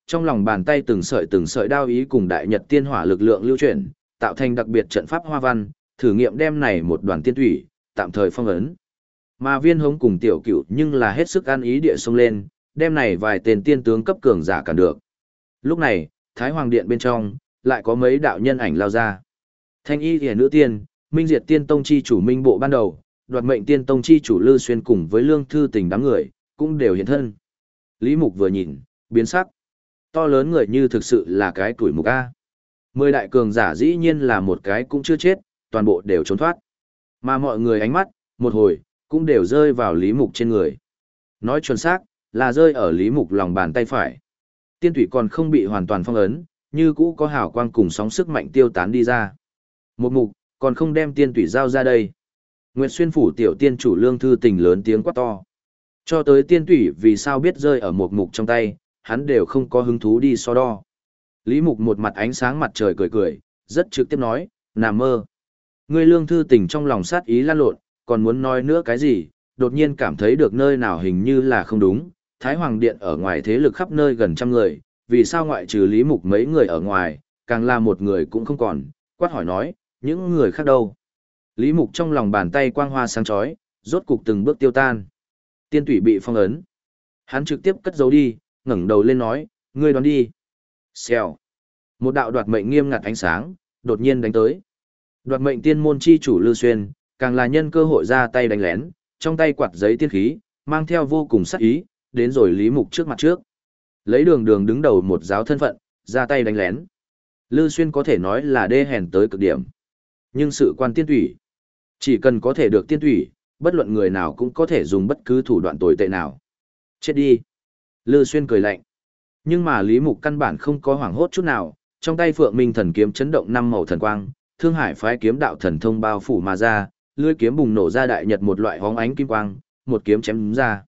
Trong lòng bàn tay từng sợi đao ý cùng đại nhật tiên hỏa lực lượng lưu chuyển, tạo thành đặc biệt trận pháp hoa văn, thử nghiệm đem này một đoàn tiên thủy, tạm thời phong ấn. Mà Viên Hống cùng Tiểu Cửu nhưng là hết sức ăn ý địa xông lên, đem này vài tên tiên tướng cấp cường giả cản được. Lúc này, Thái Hoàng Điện bên trong, lại có mấy đạo nhân ảnh lao ra. Thanh Y Liễu Nữ Tiên, Minh Diệt Tiên Tông chi chủ Minh Bộ ban đầu, Đoạt Mệnh Tiên Tông chi chủ Lư Xuyên cùng với Lương Thư Tình đám người, cũng đều hiện thân. Lý Mục vừa nhìn, biến sắc. To lớn người như thực sự là cái tuổi mục A. 10 đại cường giả dĩ nhiên là một cái cũng chưa chết, toàn bộ đều trốn thoát. Mà mọi người ánh mắt, một hồi, cũng đều rơi vào Lý Mục trên người. Nói chuẩn xác, là rơi ở Lý Mục lòng bàn tay phải. Tiên thủy còn không bị hoàn toàn phong ấn, như cũ có hào quang cùng sóng sức mạnh tiêu tán đi ra. Một mục, còn không đem tiên thủy giao ra đây. Nguyệt Xuyên phủ tiểu tiên chủ Lương Thư Tình lớn tiếng quát to. Cho tới tiên thủy vì sao biết rơi ở một mục trong tay, hắn đều không có hứng thú đi so đo. Lý Mục một mặt ánh sáng mặt trời cười cười, rất trực tiếp nói, nằm mơ. Ngươi Lương Thư Tình trong lòng sát ý lan lộn, còn muốn nói nữa cái gì, đột nhiên cảm thấy được nơi nào hình như là không đúng. Thái Hoàng Điện ở ngoài thế lực khắp nơi gần trăm người, vì sao ngoại trừ Lý Mục mấy người ở ngoài, càng là một người cũng không còn, quát hỏi nói, những người khác đâu. Lý Mục trong lòng bàn tay quang hoa sáng chói, rốt cục từng bước tiêu tan. Tiên thủy bị phong ấn. Hắn trực tiếp cất giấu đi, ngẩng đầu lên nói, ngươi đoán đi. Xèo. Một đạo đoạt mệnh nghiêm ngặt ánh sáng, đột nhiên đánh tới. Đoạt mệnh tiên môn chi chủ Lư Xuyên, càng là nhân cơ hội ra tay đánh lén, trong tay quạt giấy tiên khí, mang theo vô cùng sắc ý, đến rồi Lý Mục trước mặt trước. Lấy đường đường đứng đầu một giáo thân phận, ra tay đánh lén. Lư Xuyên có thể nói là đê hèn tới cực điểm. Nhưng sự quan tiên thủy, chỉ cần có thể được tiên thủy, bất luận người nào cũng có thể dùng bất cứ thủ đoạn tồi tệ nào. Chết đi. Lư Xuyên cười lạnh. Nhưng mà Lý Mục căn bản không có hoảng hốt chút nào, trong tay Phượng Minh thần kiếm chấn động 5 màu thần quang, Thương Hải phái kiếm đạo thần thông bao phủ mà ra, lưỡi kiếm bùng nổ ra đại nhật một loại hóng ánh kim quang, một kiếm chém ra.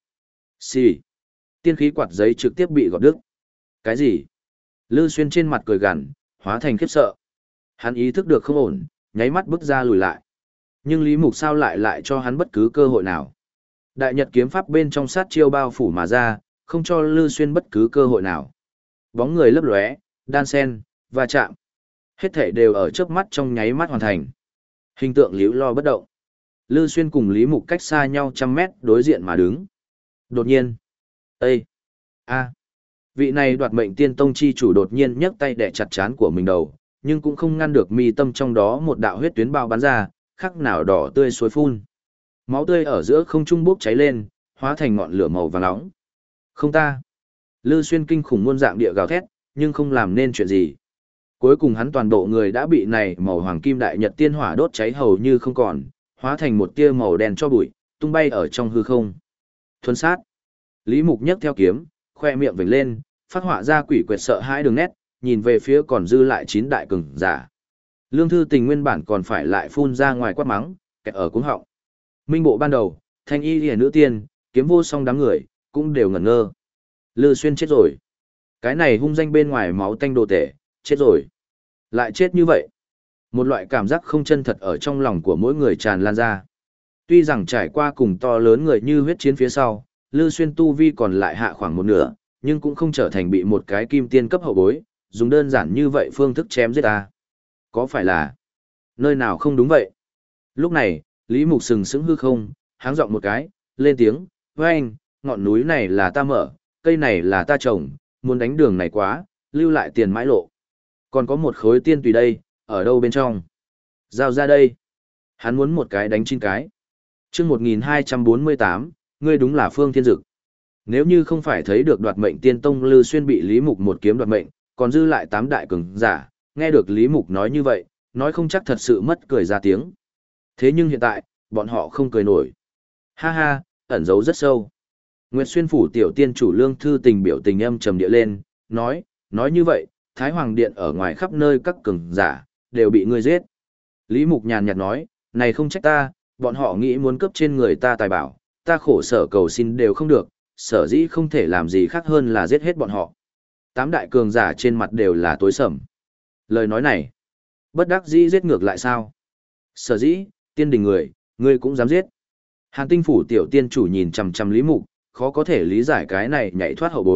Xì. Tiên khí quạt giấy trực tiếp bị gọt đứt. Cái gì? Lư Xuyên trên mặt cười gằn, hóa thành khiếp sợ. Hắn ý thức được không ổn, nháy mắt bước ra lùi lại. Nhưng Lý Mục sao lại cho hắn bất cứ cơ hội nào? Đại nhật kiếm pháp bên trong sát chiêu bao phủ mà ra, không cho Lư Xuyên bất cứ cơ hội nào. Bóng người lấp lóe, đan sen, va chạm. Hết thể đều ở trước mắt trong nháy mắt hoàn thành. Hình tượng liễu lo bất động. Lư Xuyên cùng Lý Mục cách xa nhau trăm mét đối diện mà đứng. Đột nhiên. Ê! A! Vị này đoạt mệnh tiên tông chi chủ đột nhiên nhấc tay đè chặt trán của mình đầu, nhưng cũng không ngăn được mi tâm trong đó một đạo huyết tuyến bao bắn ra, khắc nào đỏ tươi suối phun. Máu tươi ở giữa không trung bốc cháy lên, hóa thành ngọn lửa màu vàng nóng. Không ta! Lư Xuyên kinh khủng muôn dạng địa gào thét, nhưng không làm nên chuyện gì. Cuối cùng hắn toàn bộ người đã bị này màu hoàng kim đại nhật tiên hỏa đốt cháy hầu như không còn, hóa thành một tia màu đen cho bụi, tung bay ở trong hư không. Thuần sát. Lý Mục nhấc theo kiếm, khoe miệng vểnh lên, phát họa ra quỷ quyệt sợ hãi đường nét, nhìn về phía còn dư lại 9 đại cường giả. Lương Thư Tình nguyên bản còn phải lại phun ra ngoài quát mắng, kẹt ở cuống họng. Minh Bộ ban đầu, Thanh Y Liễu Nữ Tiên, Kiếm Vô Song đám người, cũng đều ngẩn ngơ. Lư Xuyên chết rồi. Cái này hung danh bên ngoài máu tanh đồ tể, chết rồi. Lại chết như vậy. Một loại cảm giác không chân thật ở trong lòng của mỗi người tràn lan ra. Tuy rằng trải qua cùng to lớn người như huyết chiến phía sau, Lư Xuyên tu vi còn lại hạ khoảng một nửa, nhưng cũng không trở thành bị một cái kim tiên cấp hậu bối, dùng đơn giản như vậy phương thức chém giết ta. Có phải là nơi nào không đúng vậy? Lúc này, Lý Mục sừng sững hư không, háng giọng một cái, lên tiếng, với anh, ngọn núi này là ta mở, cây này là ta trồng, muốn đánh đường này quá, lưu lại tiền mãi lộ. Còn có một khối tiên tùy đây, ở đâu bên trong? Giao ra đây. Hắn muốn một cái đánh 9 cái. Chương 1248, ngươi đúng là Phương Thiên Dực. Nếu như không phải thấy được đoạt mệnh tiên tông Lư Xuyên bị Lý Mục một kiếm đoạt mệnh, còn dư lại 8 đại cường giả, nghe được Lý Mục nói như vậy, nói không chắc thật sự mất cười ra tiếng. Thế nhưng hiện tại, bọn họ không cười nổi. Ha ha, ẩn giấu rất sâu. Nguyệt Xuyên phủ tiểu tiên chủ Lương Thư Tình biểu tình âm trầm địa lên, nói như vậy, Thái Hoàng Điện ở ngoài khắp nơi các cường giả, đều bị ngươi giết. Lý Mục nhàn nhạt nói, này không trách ta, bọn họ nghĩ muốn cướp trên người ta tài bảo, ta khổ sở cầu xin đều không được, sở dĩ không thể làm gì khác hơn là giết hết bọn họ. 8 đại cường giả trên mặt đều là tối sầm. Lời nói này, bất đắc dĩ giết ngược lại sao? Sở dĩ, tiên đình người, ngươi cũng dám giết. Hàn Tinh phủ tiểu tiên chủ nhìn chằm chằm Lý Mục, khó có thể lý giải cái này nhảy thoát hậu bối,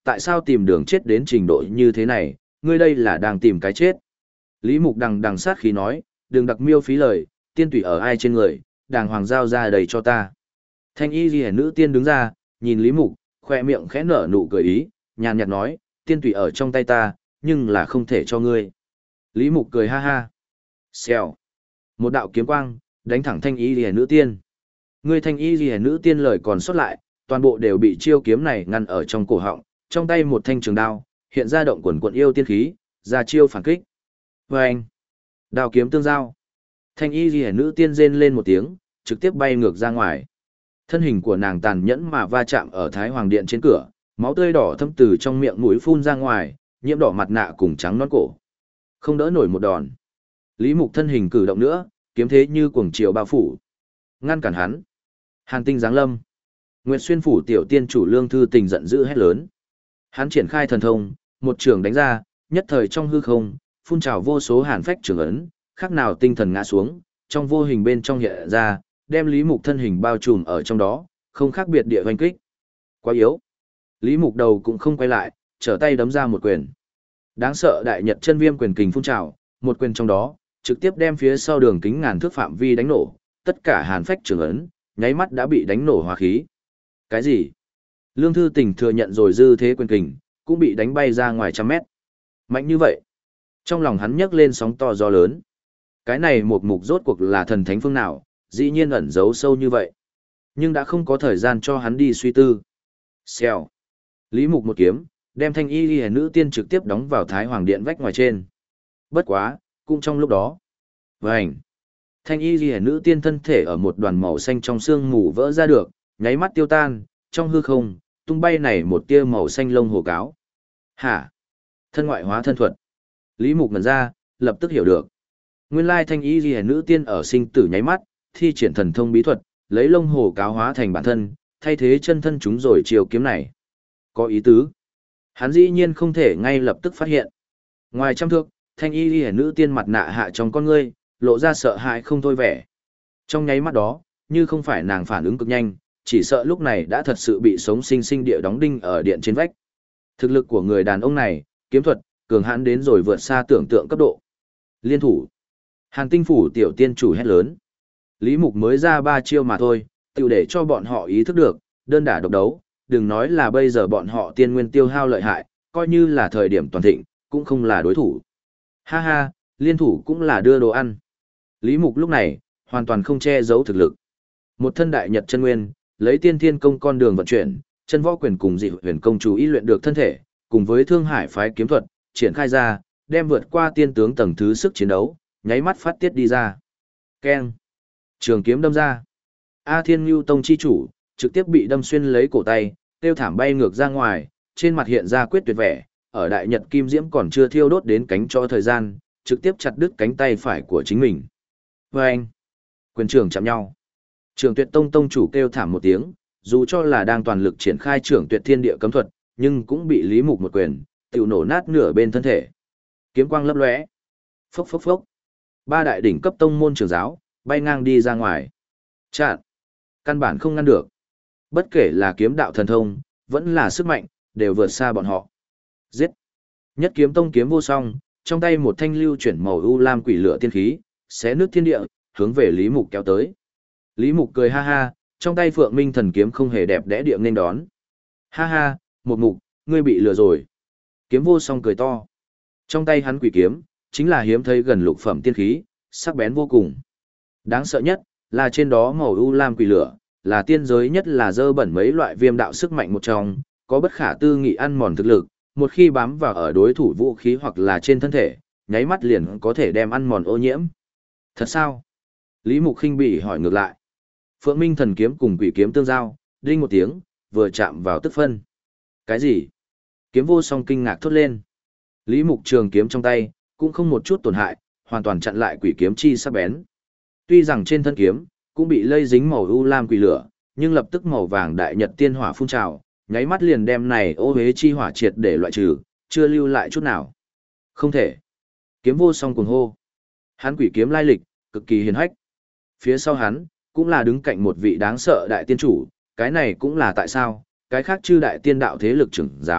tại sao tìm đường chết đến trình độ như thế này, ngươi đây là đang tìm cái chết. Lý Mục đằng đằng sát khí nói, đừng đặc miêu phí lời, tiên tùy ở ai trên người, đàng hoàng giao ra đầy cho ta. Thanh y ghi nữ tiên đứng ra, nhìn Lý Mục, khoe miệng khẽ nở nụ cười ý, nhàn nhạt nói, tiên tùy ở trong tay ta, nhưng là không thể cho ngươi. Lý Mục cười ha ha. Xèo. Một đạo kiếm quang, đánh thẳng thanh y ghi nữ tiên. Ngươi thanh y ghi nữ tiên lời còn sót lại, toàn bộ đều bị chiêu kiếm này ngăn ở trong cổ họng, trong tay một thanh trường đao, hiện ra động quần quận yêu tiên khí, ra chiêu phản kích. Vâng! Đao kiếm tương giao. Thanh y ghi nữ tiên rên lên một tiếng, trực tiếp bay ngược ra ngoài. Thân hình của nàng tàn nhẫn mà va chạm ở Thái Hoàng Điện trên cửa, máu tươi đỏ thâm từ trong miệng mũi phun ra ngoài, nhiễm đỏ mặt nạ cùng trắng nón cổ. Không đỡ nổi một đòn. Lý Mục thân hình cử động nữa, kiếm thế như cuồng triều bao phủ. Ngăn cản hắn. Hàn tinh giáng lâm. Nguyệt Xuyên phủ tiểu tiên chủ Lương Thư Tình giận dữ hét lớn. Hắn triển khai thần thông, một trường đánh ra, nhất thời trong hư không, phun trào vô số hàn phách trường ấn, khác nào tinh thần ngã xuống, trong vô hình bên trong hiện ra, đem Lý Mục thân hình bao trùm ở trong đó, không khác biệt địa hoành kích. Quá yếu. Lý Mục đầu cũng không quay lại, trở tay đấm ra một quyền. Đáng sợ đại nhật chân viêm quyền kình phun trào, một quyền trong đó, trực tiếp đem phía sau đường kính ngàn thước phạm vi đánh nổ, tất cả hàn phách trường ấn, nháy mắt đã bị đánh nổ hóa khí. Cái gì? Lương Thư Tình thừa nhận rồi dư thế quyền kình, cũng bị đánh bay ra ngoài trăm mét. Mạnh như vậy. Trong lòng hắn nhấc lên sóng to gió lớn. Cái này một mục rốt cuộc là thần thánh phương nào, dĩ nhiên ẩn giấu sâu như vậy. Nhưng đã không có thời gian cho hắn đi suy tư. Xèo. Lý Mục một kiếm, đem thanh y ghi nữ tiên trực tiếp đóng vào Thái Hoàng Điện vách ngoài trên. Bất quá, cũng trong lúc đó. Vành. Thanh y ghi nữ tiên thân thể ở một đoàn màu xanh trong xương mù vỡ ra được, nháy mắt tiêu tan, trong hư không, tung bay này một tia màu xanh lông hồ cáo. Hả? Thân ngoại hóa thân thuật. Lý Mục ngẩn ra, lập tức hiểu được. Nguyên lai thanh y ghi nữ tiên ở sinh tử nháy mắt, thi triển thần thông bí thuật, lấy lông hồ cáo hóa thành bản thân, thay thế chân thân chúng rồi chiều kiếm này. Có ý tứ. Hắn dĩ nhiên không thể ngay lập tức phát hiện. Ngoài trăm thước, thanh y ghi nữ tiên mặt nạ hạ trong con ngươi, lộ ra sợ hãi không thôi vẻ. Trong nháy mắt đó, như không phải nàng phản ứng cực nhanh, chỉ sợ lúc này đã thật sự bị sống sinh sinh địa đóng đinh ở điện trên vách. Thực lực của người đàn ông này, kiếm thuật, cường hãn đến rồi vượt xa tưởng tượng cấp độ. Liên thủ. Hàn tinh phủ tiểu tiên chủ hét lớn. Lý Mục mới ra 3 chiêu mà thôi, tiểu để cho bọn họ ý thức được, đơn đả độc đấu, đừng nói là bây giờ bọn họ tiên nguyên tiêu hao lợi hại, coi như là thời điểm toàn thịnh, cũng không là đối thủ. Ha ha, liên thủ cũng là đưa đồ ăn. Lý Mục lúc này, hoàn toàn không che giấu thực lực. Một thân đại nhật chân nguyên, lấy tiên thiên công con đường vận chuyển, chân võ quyền cùng dị huyền công chú ý luyện được thân thể, cùng với Thương Hải phái kiếm thuật, triển khai ra, đem vượt qua tiên tướng tầng thứ sức chiến đấu, nháy mắt phát tiết đi ra. Keng. Trường kiếm đâm ra. A Thiên Nhu Tông chi chủ, trực tiếp bị đâm xuyên lấy cổ tay, tiêu thảm bay ngược ra ngoài, trên mặt hiện ra quyết tuyệt vẻ, ở đại nhật kim diễm còn chưa thiêu đốt đến cánh cho thời gian, trực tiếp chặt đứt cánh tay phải của chính mình. Vâng! Quyền trường chạm nhau. Trường Tuyệt Tông tông chủ kêu thảm một tiếng, dù cho là đang toàn lực triển khai Trường Tuyệt Thiên Địa cấm thuật, nhưng cũng bị Lý Mục một quyền, tiểu nổ nát nửa bên thân thể. Kiếm quang lấp lóe. Phốc phốc phốc. 3 đại đỉnh cấp tông môn trưởng giáo, bay ngang đi ra ngoài. Chặn. Căn bản không ngăn được. Bất kể là kiếm đạo thần thông, vẫn là sức mạnh, đều vượt xa bọn họ. Giết. Nhất kiếm tông kiếm vô song, trong tay một thanh lưu chuyển màu u lam quỷ lửa tiên khí, xé nước thiên địa, hướng về Lý Mục kéo tới. Lý Mục cười ha ha, trong tay Phượng Minh thần kiếm không hề đẹp đẽ địa nên đón. Ha ha, một mục, ngươi bị lừa rồi. Kiếm vô song cười to. Trong tay hắn quỷ kiếm, chính là hiếm thấy gần lục phẩm tiên khí, sắc bén vô cùng. Đáng sợ nhất, là trên đó màu u lam quỷ lửa, là tiên giới nhất là dơ bẩn mấy loại viêm đạo sức mạnh một trong, có bất khả tư nghị ăn mòn thực lực, một khi bám vào ở đối thủ vũ khí hoặc là trên thân thể, nháy mắt liền có thể đem ăn mòn ô nhiễm. Thật sao? Lý Mục khinh bỉ hỏi ngược lại. Phượng Minh thần kiếm cùng quỷ kiếm tương giao, đinh một tiếng, vừa chạm vào tức phân. Cái gì? Kiếm vô song kinh ngạc thốt lên. Lý Mục trường kiếm trong tay, cũng không một chút tổn hại, hoàn toàn chặn lại quỷ kiếm chi sắc bén. Tuy rằng trên thân kiếm, cũng bị lây dính màu u lam quỷ lửa, nhưng lập tức màu vàng đại nhật tiên hỏa phun trào, nháy mắt liền đem này ô hế chi hỏa triệt để loại trừ, chưa lưu lại chút nào. Không thể. Kiếm vô song cuồng hô. Hắn quỷ kiếm lai lịch, cực kỳ hiền hách. Phía sau hắn, cũng là đứng cạnh một vị đáng sợ đại tiên chủ, cái này cũng là tại sao, cái khác chư đại tiên đạo thế lực trưởng giáo,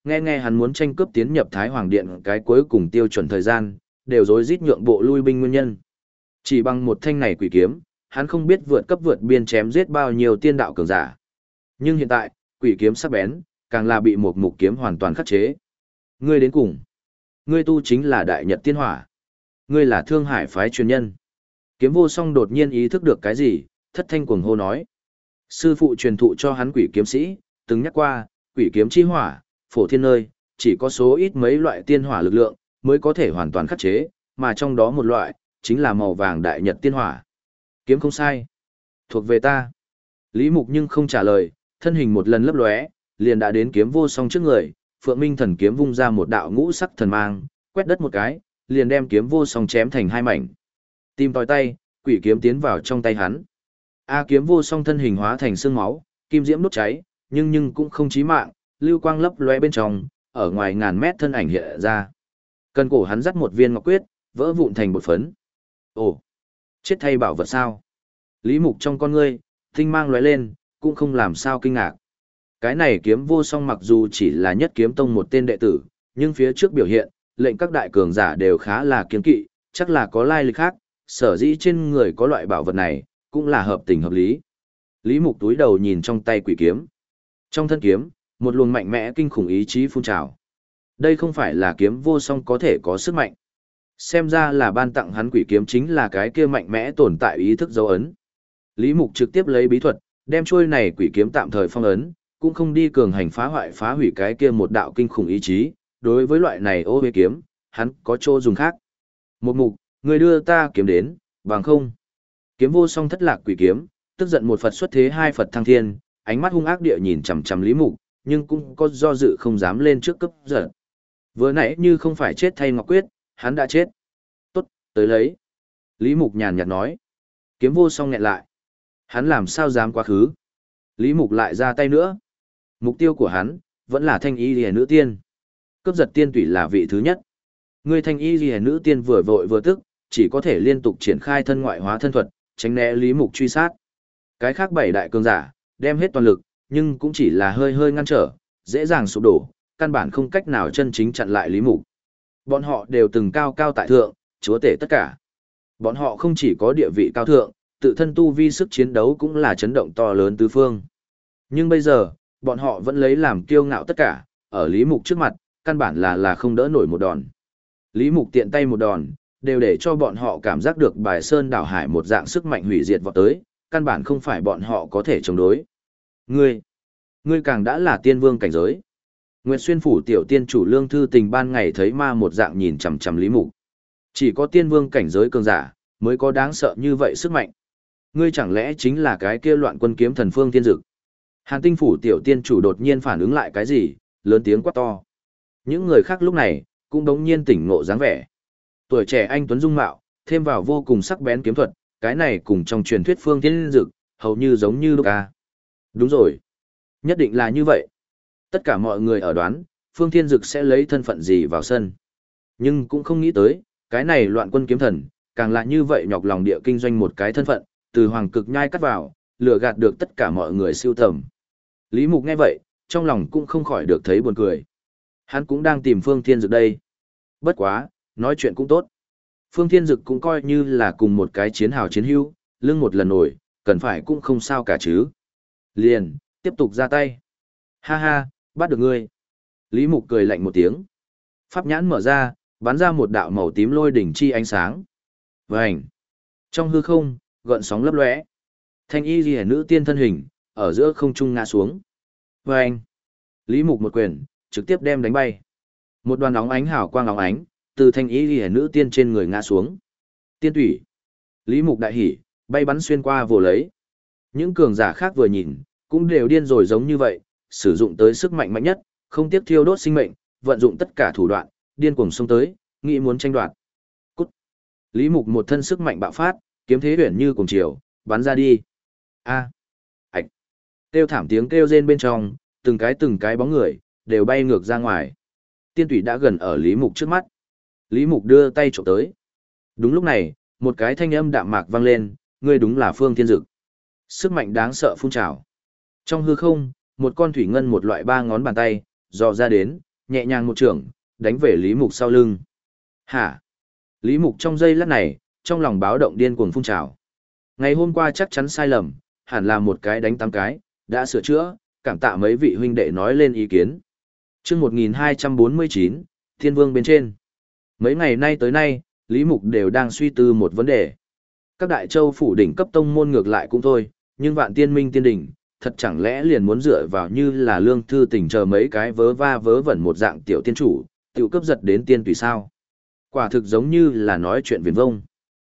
Nghe nghe hắn muốn tranh cướp tiến nhập Thái Hoàng Điện cái cuối cùng tiêu chuẩn thời gian, đều rối rít nhượng bộ lui binh nguyên nhân. Chỉ bằng một thanh này quỷ kiếm, hắn không biết vượt cấp vượt biên chém giết bao nhiêu tiên đạo cường giả. Nhưng hiện tại, quỷ kiếm sắc bén, càng là bị một mục kiếm hoàn toàn khắc chế. Ngươi đến cùng. Ngươi tu chính là Đại Nhật Tiên Hỏa. Ngươi là Thương Hải phái truyền nhân. Kiếm Vô Song đột nhiên ý thức được cái gì, thất thanh cuồng hô nói. Sư phụ truyền thụ cho hắn quỷ kiếm sĩ, từng nhắc qua, quỷ kiếm chi hỏa, phổ thiên nơi, chỉ có số ít mấy loại tiên hỏa lực lượng, mới có thể hoàn toàn khắc chế, mà trong đó một loại, chính là màu vàng Đại Nhật Tiên Hỏa. Kiếm không sai. Thuộc về ta. Lý Mục nhưng không trả lời, thân hình một lần lấp lóe, liền đã đến Kiếm Vô Song trước người, Phượng Minh thần kiếm vung ra một đạo ngũ sắc thần mang, quét đất một cái, liền đem Kiếm Vô Song chém thành hai mảnh. Tìm tòi tay, quỷ kiếm tiến vào trong tay hắn. Kiếm Vô Song thân hình hóa thành xương máu, kim diễm đốt cháy, nhưng cũng không chí mạng, lưu quang lấp lóe bên trong, ở ngoài ngàn mét thân ảnh hiện ra. Cần cổ hắn dắt một viên ngọc quyết, vỡ vụn thành bột phấn. Ồ, chết thay bảo vật sao? Lý Mục trong con ngươi, tinh mang lóe lên, cũng không làm sao kinh ngạc. Cái này Kiếm Vô Song mặc dù chỉ là Nhất Kiếm Tông một tên đệ tử, nhưng phía trước biểu hiện, lệnh các đại cường giả đều khá là kiêng kỵ, chắc là có lai lịch khác, sở dĩ trên người có loại bảo vật này, cũng là hợp tình hợp lý. Lý Mục túi đầu nhìn trong tay quỷ kiếm. Trong thân kiếm, một luồng mạnh mẽ kinh khủng ý chí phun trào. Đây không phải là Kiếm Vô Song có thể có sức mạnh. Xem ra là ban tặng hắn quỷ kiếm chính là cái kia mạnh mẽ tồn tại ý thức dấu ấn. Lý Mục trực tiếp lấy bí thuật, đem trôi này quỷ kiếm tạm thời phong ấn, cũng không đi cường hành phá hoại phá hủy cái kia một đạo kinh khủng ý chí. Đối với loại này ô huế kiếm, hắn có chỗ dùng khác. Một mục, người đưa ta kiếm đến, bằng không. Kiếm Vô Song thất lạc quỷ kiếm, tức giận một Phật xuất thế hai Phật thăng thiên, ánh mắt hung ác địa nhìn chằm chằm Lý Mục, nhưng cũng có do dự không dám lên trước cấp giật. Vừa nãy như không phải chết thay Ngọc Quyết, hắn đã chết. Tốt, tới lấy. Lý Mục nhàn nhạt nói. Kiếm Vô Song nghẹn lại. Hắn làm sao dám quá khứ. Lý Mục lại ra tay nữa. Mục tiêu của hắn, vẫn là thanh y liễu nữ tiên. Cướp giật tiên tủy là vị thứ nhất. Người thanh y liễu nữ tiên vừa vội vừa tức, chỉ có thể liên tục triển khai thân ngoại hóa thân thuật, tránh né Lý Mục truy sát. Cái khác bảy đại cường giả, đem hết toàn lực, nhưng cũng chỉ là hơi hơi ngăn trở, dễ dàng sụp đổ, căn bản không cách nào chân chính chặn lại Lý Mục. Bọn họ đều từng cao cao tại thượng, chúa tể tất cả. Bọn họ không chỉ có địa vị cao thượng, tự thân tu vi sức chiến đấu cũng là chấn động to lớn tứ phương. Nhưng bây giờ, bọn họ vẫn lấy làm kiêu ngạo tất cả, ở Lý Mục trước mặt, căn bản là không đỡ nổi một đòn. Lý Mục tiện tay một đòn, đều để cho bọn họ cảm giác được bài sơn đảo hải một dạng sức mạnh hủy diệt vọt tới, căn bản không phải bọn họ có thể chống đối. Ngươi càng đã là tiên vương cảnh giới. Nguyệt Xuyên phủ tiểu tiên chủ Lương Thư Tình ban ngày thấy ma một dạng nhìn chằm chằm Lý Mục. Chỉ có tiên vương cảnh giới cường giả mới có đáng sợ như vậy sức mạnh. Ngươi chẳng lẽ chính là cái kia Loạn Quân kiếm thần Phương Thiên Dực? Hàn Tinh phủ tiểu tiên chủ đột nhiên phản ứng lại cái gì, lớn tiếng quát to. Những người khác lúc này cũng đống nhiên tỉnh ngộ dáng vẻ. Tuổi trẻ anh tuấn dung mạo, thêm vào vô cùng sắc bén kiếm thuật, cái này cùng trong truyền thuyết Phương Thiên Dực, hầu như giống như Luca. Đúng rồi, nhất định là như vậy. Tất cả mọi người ở đoán, Phương Thiên Dực sẽ lấy thân phận gì vào sân. Nhưng cũng không nghĩ tới, cái này Loạn Quân kiếm thần, càng là như vậy nhọc lòng địa kinh doanh một cái thân phận, từ hoàng cực nhai cắt vào, lừa gạt được tất cả mọi người siêu tầm. Lý Mục nghe vậy, trong lòng cũng không khỏi được thấy buồn cười. Hắn cũng đang tìm Phương Thiên Dực đây. Bất quá, nói chuyện cũng tốt. Phương Thiên Dực cũng coi như là cùng một cái chiến hào chiến hữu, lưng một lần nổi, cần phải cũng không sao cả chứ. Liền, tiếp tục ra tay. Ha ha, bắt được ngươi. Lý Mục cười lạnh một tiếng. Pháp nhãn mở ra, bắn ra một đạo màu tím lôi đỉnh chi ánh sáng. Vành. Trong hư không, gợn sóng lấp lóe. Thanh y liễu nữ tiên thân hình, ở giữa không trung ngã xuống. Vành. Lý Mục một quyền, trực tiếp đem đánh bay. Một đoàn óng ánh hào quang óng ánh, từ thanh y liễu nữ tiên trên người ngã xuống. Tiên tủy. Lý Mục đại hỉ, bay bắn xuyên qua vồ lấy. Những cường giả khác vừa nhìn, cũng đều điên rồi giống như vậy, sử dụng tới sức mạnh mạnh nhất, không tiếc thiêu đốt sinh mệnh, vận dụng tất cả thủ đoạn, điên cuồng xông tới, nghĩ muốn tranh đoạt. Cút. Lý Mục một thân sức mạnh bạo phát, kiếm thế huyền như cùng chiều, bắn ra đi. A. Ảch. Kêu thảm tiếng kêu rên bên trong, từng cái bóng người, đều bay ngược ra ngoài. Tiên tủy đã gần ở Lý Mục trước mắt. Lý Mục đưa tay trộm tới. Đúng lúc này, một cái thanh âm đạm mạc vang lên, ngươi đúng là Phương Thiên Dực. Sức mạnh đáng sợ phun trào. Trong hư không, một con thủy ngân một loại ba ngón bàn tay, dò ra đến, nhẹ nhàng một chưởng, đánh về Lý Mục sau lưng. Hả? Lý Mục trong giây lát này, trong lòng báo động điên cuồng phun trào. Ngày hôm qua chắc chắn sai lầm, hẳn là một cái đánh 8 cái, đã sửa chữa, cảm tạ mấy vị huynh đệ nói lên ý kiến. Chương 1249, Thiên Vương bên trên. Mấy ngày nay tới nay, Lý Mục đều đang suy tư một vấn đề. Các đại châu phủ đỉnh cấp tông môn ngược lại cũng thôi, nhưng Vạn Tiên Minh Tiên đỉnh, thật chẳng lẽ liền muốn dựa vào như là Lương Thư Tỉnh chờ mấy cái vớ va vớ vẩn một dạng tiểu tiên chủ, tiểu cấp giật đến tiên tùy sao? Quả thực giống như là nói chuyện viển vông.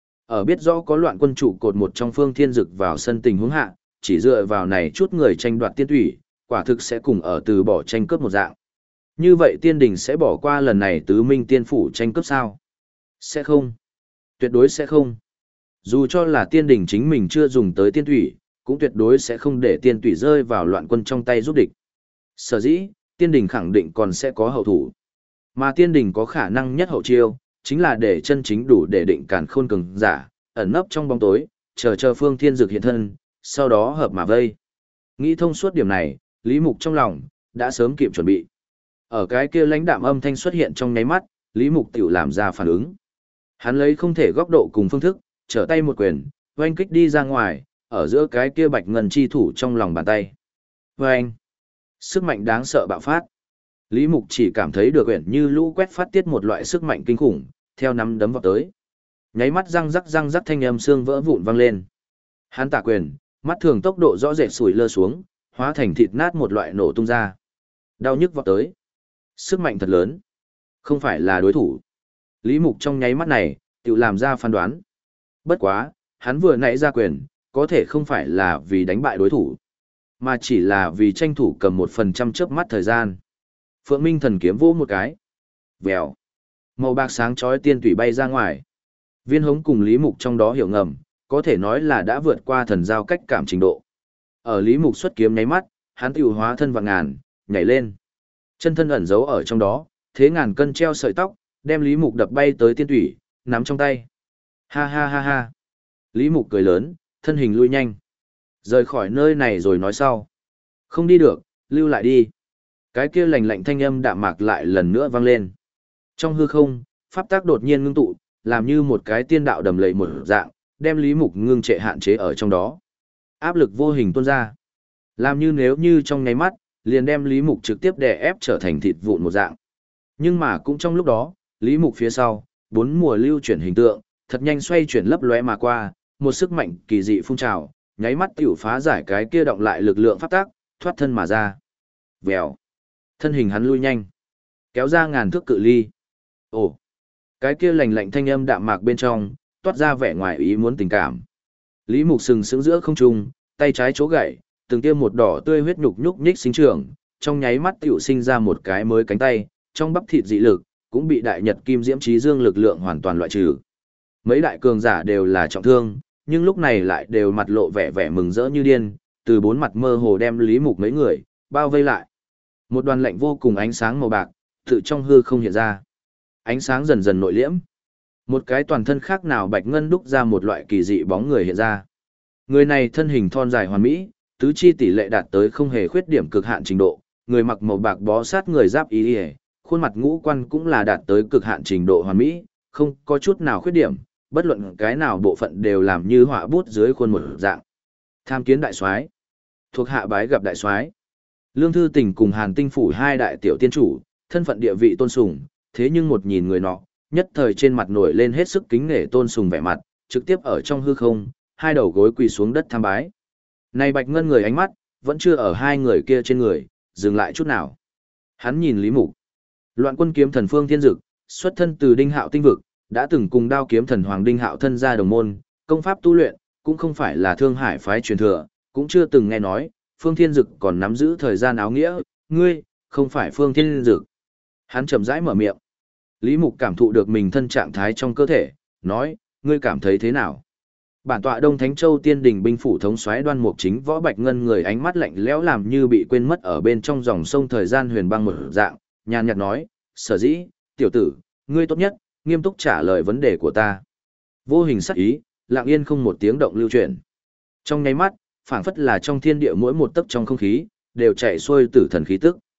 Ở biết rõ có loạn quân trụ cột một trong Phương Thiên Dực vào sân tình huống hạ, chỉ dựa vào này chút người tranh đoạt tiên tủy, quả thực sẽ cùng ở từ bỏ tranh cướp một dạng. Như vậy tiên đình sẽ bỏ qua lần này tứ minh tiên phủ tranh cướp sao? Sẽ không. Tuyệt đối sẽ không. Dù cho là tiên đình chính mình chưa dùng tới tiên thủy, cũng tuyệt đối sẽ không để tiên thủy rơi vào loạn quân trong tay giúp địch. Sở dĩ, tiên đình khẳng định còn sẽ có hậu thủ. Mà tiên đình có khả năng nhất hậu chiêu, chính là để chân chính đủ để định càn khôn cường giả, ẩn nấp trong bóng tối, chờ Phương Thiên Dực hiện thân, sau đó hợp mà vây. Nghĩ thông suốt điểm này, Lý Mục trong lòng, đã sớm kịp chuẩn bị. Ở cái kia lãnh đạm âm thanh xuất hiện trong nháy mắt, Lý Mục tiểu làm ra phản ứng. Hắn lấy không thể góc độ cùng phương thức, trở tay một quyền, oanh kích đi ra ngoài, ở giữa cái kia bạch ngân chi thủ trong lòng bàn tay. Oanh! Sức mạnh đáng sợ bạo phát. Lý Mục chỉ cảm thấy được quyển như lũ quét phát tiết một loại sức mạnh kinh khủng, theo nắm đấm vào tới. Nháy mắt răng rắc thanh âm xương vỡ vụn vang lên. Hắn tả quyền, mắt thường tốc độ rõ rệt sủi lơ xuống, hóa thành thịt nát một loại nổ tung ra. Đau nhức vọt tới. Sức mạnh thật lớn. Không phải là đối thủ. Lý Mục trong nháy mắt này, tự làm ra phán đoán. Bất quá, hắn vừa nãy ra quyền, có thể không phải là vì đánh bại đối thủ, mà chỉ là vì tranh thủ cầm 1% chớp mắt thời gian. Phượng Minh thần kiếm vỗ một cái. Vèo. Màu bạc sáng chói tiên tủy bay ra ngoài. Viên Hống cùng Lý Mục trong đó hiểu ngầm, có thể nói là đã vượt qua thần giao cách cảm trình độ. Ở Lý Mục xuất kiếm nháy mắt, hắn tiểu hóa thân vạn ngàn, nhảy lên. Chân thân ẩn giấu ở trong đó, thế ngàn cân treo sợi tóc, đem Lý Mục đập bay tới tiên tủy, nắm trong tay. Ha ha ha ha. Lý Mục cười lớn, thân hình lui nhanh. Rời khỏi nơi này rồi nói sau. Không đi được, lưu lại đi. Cái kia lạnh lạnh thanh âm đạm mạc lại lần nữa vang lên. Trong hư không, pháp tác đột nhiên ngưng tụ, làm như một cái tiên đạo đầm lầy một dạng, đem Lý Mục ngưng trệ hạn chế ở trong đó. Áp lực vô hình tuôn ra. Làm như nếu như trong nháy mắt, liền đem Lý Mục trực tiếp đè ép trở thành thịt vụn một dạng. Nhưng mà cũng trong lúc đó, Lý Mục phía sau, 4 mùa lưu chuyển hình tượng, thật nhanh xoay chuyển lấp lóe mà qua, một sức mạnh kỳ dị phun trào, nháy mắt tiểu phá giải cái kia động lại lực lượng pháp tắc, thoát thân mà ra. Vèo. Thân hình hắn lui nhanh, kéo ra ngàn thước cự ly. Ồ. Cái kia lạnh lạnh thanh âm đạm mạc bên trong, toát ra vẻ ngoài ý muốn tình cảm. Lý Mục sừng sững giữa không trung, tay trái chỗ gậy, từng tiêm một đỏ tươi huyết nhục nhúc nhích sinh trưởng, trong nháy mắt tiểu sinh ra một cái mới cánh tay, trong bắp thịt dị lực, cũng bị đại nhật kim diễm chí dương lực lượng hoàn toàn loại trừ. Mấy đại cường giả đều là trọng thương, nhưng lúc này lại đều mặt lộ vẻ vẻ mừng rỡ như điên, từ bốn mặt mơ hồ đem Lý Mục mấy người bao vây lại. Một đoàn lạnh vô cùng ánh sáng màu bạc, tự trong hư không hiện ra. Ánh sáng dần dần nội liễm. Một cái toàn thân khác nào bạch ngân đúc ra một loại kỳ dị bóng người hiện ra. Người này thân hình thon dài hoàn mỹ, tứ chi tỷ lệ đạt tới không hề khuyết điểm cực hạn trình độ, người mặc màu bạc bó sát người giáp y, khuôn mặt ngũ quan cũng là đạt tới cực hạn trình độ hoàn mỹ, không có chút nào khuyết điểm, bất luận cái nào bộ phận đều làm như họa bút dưới khuôn một dạng. Tham kiến đại soái, thuộc hạ bái gặp đại soái. Lương Thư Tình cùng Hàn Tinh phủ hai đại tiểu tiên chủ, thân phận địa vị tôn sùng, thế nhưng một nhìn người nọ, nhất thời trên mặt nổi lên hết sức kính nể tôn sùng vẻ mặt, trực tiếp ở trong hư không, hai đầu gối quỳ xuống đất tham bái. Này bạch ngân người ánh mắt, vẫn chưa ở hai người kia trên người, dừng lại chút nào. Hắn nhìn Lý Mục. Loạn quân kiếm thần Phương Thiên Dực, xuất thân từ Đinh Hạo tinh vực, đã từng cùng đao kiếm thần Hoàng Đinh Hạo thân gia đồng môn, công pháp tu luyện, cũng không phải là Thương Hải phái truyền thừa, cũng chưa từng nghe nói, Phương Thiên Dực còn nắm giữ thời gian áo nghĩa, ngươi, không phải Phương Thiên Dực. Hắn chậm rãi mở miệng. Lý Mục cảm thụ được mình thân trạng thái trong cơ thể, nói, ngươi cảm thấy thế nào? Bản tọa Đông Thánh Châu Tiên Đình binh phủ thống soái Đoan Mục Chính Võ Bạch Ngân người ánh mắt lạnh lẽo làm như bị quên mất ở bên trong dòng sông thời gian huyền băng một dạng, nhàn nhạt nói, sở dĩ, tiểu tử, ngươi tốt nhất, nghiêm túc trả lời vấn đề của ta. Vô hình sắc ý, lặng yên không một tiếng động lưu chuyển. Trong nháy mắt, phảng phất là trong thiên địa mỗi một tấc trong không khí, đều chạy xuôi tử thần khí tức.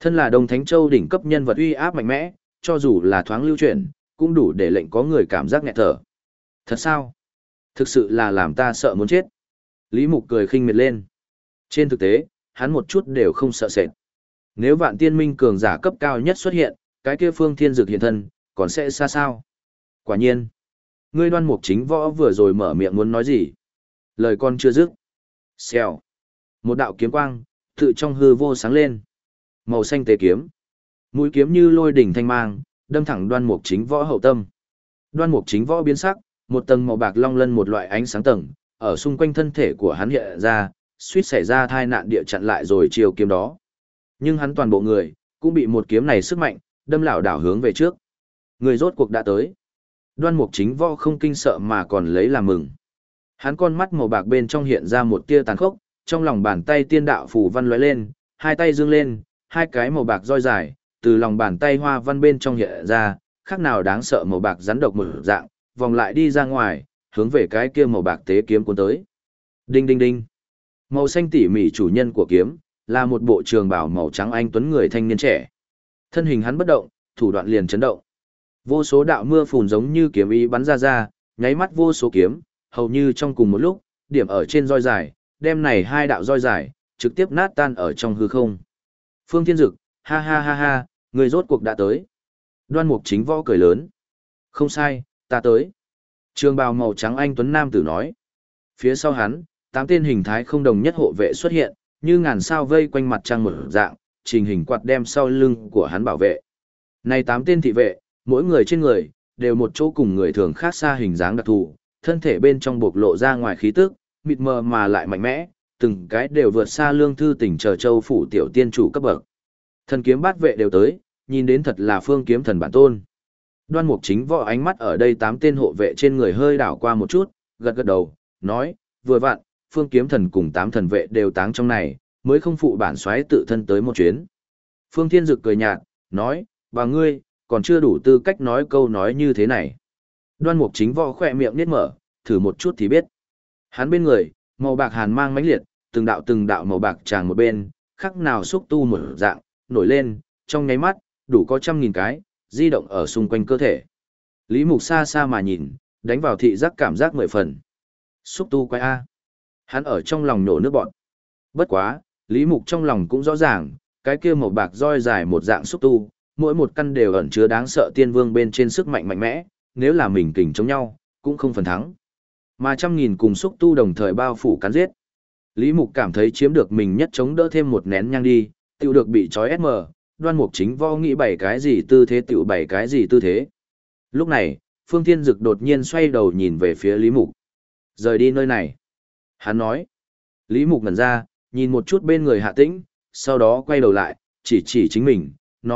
Thân là Đông Thánh Châu đỉnh cấp nhân vật uy áp mạnh mẽ, cho dù là thoáng lưu chuyển, cũng đủ để lệnh có người cảm giác nghẹt thở. Thật sao? Thực sự là làm ta sợ muốn chết. Lý Mục cười khinh miệt lên. Trên thực tế, hắn một chút đều không sợ sệt. Nếu Vạn Tiên Minh cường giả cấp cao nhất xuất hiện, cái kia Phương Thiên Dực hiện thân, còn sẽ xa sao? Quả nhiên, ngươi Đoan Mục Chính Võ vừa rồi mở miệng muốn nói gì? Lời con chưa dứt. Xèo. Một đạo kiếm quang, tự trong hư vô sáng lên. Màu xanh tế kiếm. Mũi kiếm như lôi đỉnh thanh mang, đâm thẳng Đoan Mục Chính Võ hậu tâm. Đoan Mục Chính Võ biến sắc, một tầng màu bạc long lân một loại ánh sáng tầng, ở xung quanh thân thể của hắn hiện ra, suýt xảy ra tai nạn địa chặn lại rồi chiều kiếm đó. Nhưng hắn toàn bộ người, cũng bị một kiếm này sức mạnh, đâm lảo đảo hướng về trước. Người rốt cuộc đã tới. Đoan Mục Chính Võ không kinh sợ mà còn lấy làm mừng. Hắn con mắt màu bạc bên trong hiện ra một tia tàn khốc, trong lòng bàn tay tiên đạo phù văn lóe lên, hai tay dương lên, hai cái màu bạc roi dài, từ lòng bàn tay hoa văn bên trong hiện ra, khác nào đáng sợ màu bạc rắn độc một dạng, vòng lại đi ra ngoài, hướng về cái kia màu bạc tế kiếm cuốn tới. Đinh đinh đinh. Màu xanh tỉ mỉ chủ nhân của kiếm, là một bộ trường bào màu trắng anh tuấn người thanh niên trẻ. Thân hình hắn bất động, thủ đoạn liền chấn động. Vô số đạo mưa phùn giống như kiếm ý bắn ra, nháy mắt vô số kiếm, hầu như trong cùng một lúc, điểm ở trên roi dài, đem này hai đạo roi dài, trực tiếp nát tan ở trong hư không. Phương Thiên Dực, ha ha ha ha, người rốt cuộc đã tới. Đoan Mục Chính Võ cười lớn. Không sai, ta tới. Trường bào màu trắng anh tuấn nam tử nói. Phía sau hắn, 8 tên hình thái không đồng nhất hộ vệ xuất hiện, như ngàn sao vây quanh mặt trăng một dạng, trình hình quạt đem sau lưng của hắn bảo vệ. Này 8 tên thị vệ, mỗi người trên người, đều một chỗ cùng người thường khác xa hình dáng đặc thù, thân thể bên trong bộc lộ ra ngoài khí tức, mịt mờ mà lại mạnh mẽ, từng cái đều vượt xa Lương Thư Tỉnh Chờ Châu phủ tiểu tiên chủ cấp bậc. Thần kiếm bát vệ đều tới, nhìn đến thật là phương kiếm thần bản tôn. Đoan Mục Chính Võ ánh mắt ở đây 8 tên hộ vệ trên người hơi đảo qua một chút, gật gật đầu, nói, vừa vặn, phương kiếm thần cùng 8 thần vệ đều táng trong này, mới không phụ bản soái tự thân tới một chuyến. Phương Thiên Dực cười nhạt, nói, và ngươi, còn chưa đủ tư cách nói câu nói như thế này. Đoan Mục Chính Võ khỏe miệng nít mở, thử một chút thì biết. Hắn bên người, màu bạc hàn mang mãnh liệt, từng đạo màu bạc tràn một bên, khắc nào xúc tu một dạng, nổi lên, trong nháy mắt, đủ có 100.000 cái, di động ở xung quanh cơ thể. Lý Mục xa xa mà nhìn, đánh vào thị giác cảm giác 10 phần. Xúc tu quái A. Hắn ở trong lòng nổ nước bọn. Bất quá, Lý Mục trong lòng cũng rõ ràng, cái kia màu bạc roi dài một dạng xúc tu, mỗi một căn đều ẩn chứa đáng sợ tiên vương bên trên sức mạnh mạnh mẽ, nếu là mình kình chống nhau, cũng không phần thắng. Mà 100.000 cùng xúc tu đồng thời bao phủ cắn giết. Lý Mục cảm thấy chiếm được mình nhất chống đỡ thêm một nén nhang đi, tiêu được bị trói SM, Đoan Mục Chính Võ nghĩ bày cái gì tư thế tiểu bày cái gì tư thế. Lúc này, Phương Thiên Dực đột nhiên xoay đầu nhìn về phía Lý Mục. Rời đi nơi này. Hắn nói. Lý Mục ngẩn ra, nhìn một chút bên người Hạ Tĩnh, sau đó quay đầu lại, chỉ chính mình,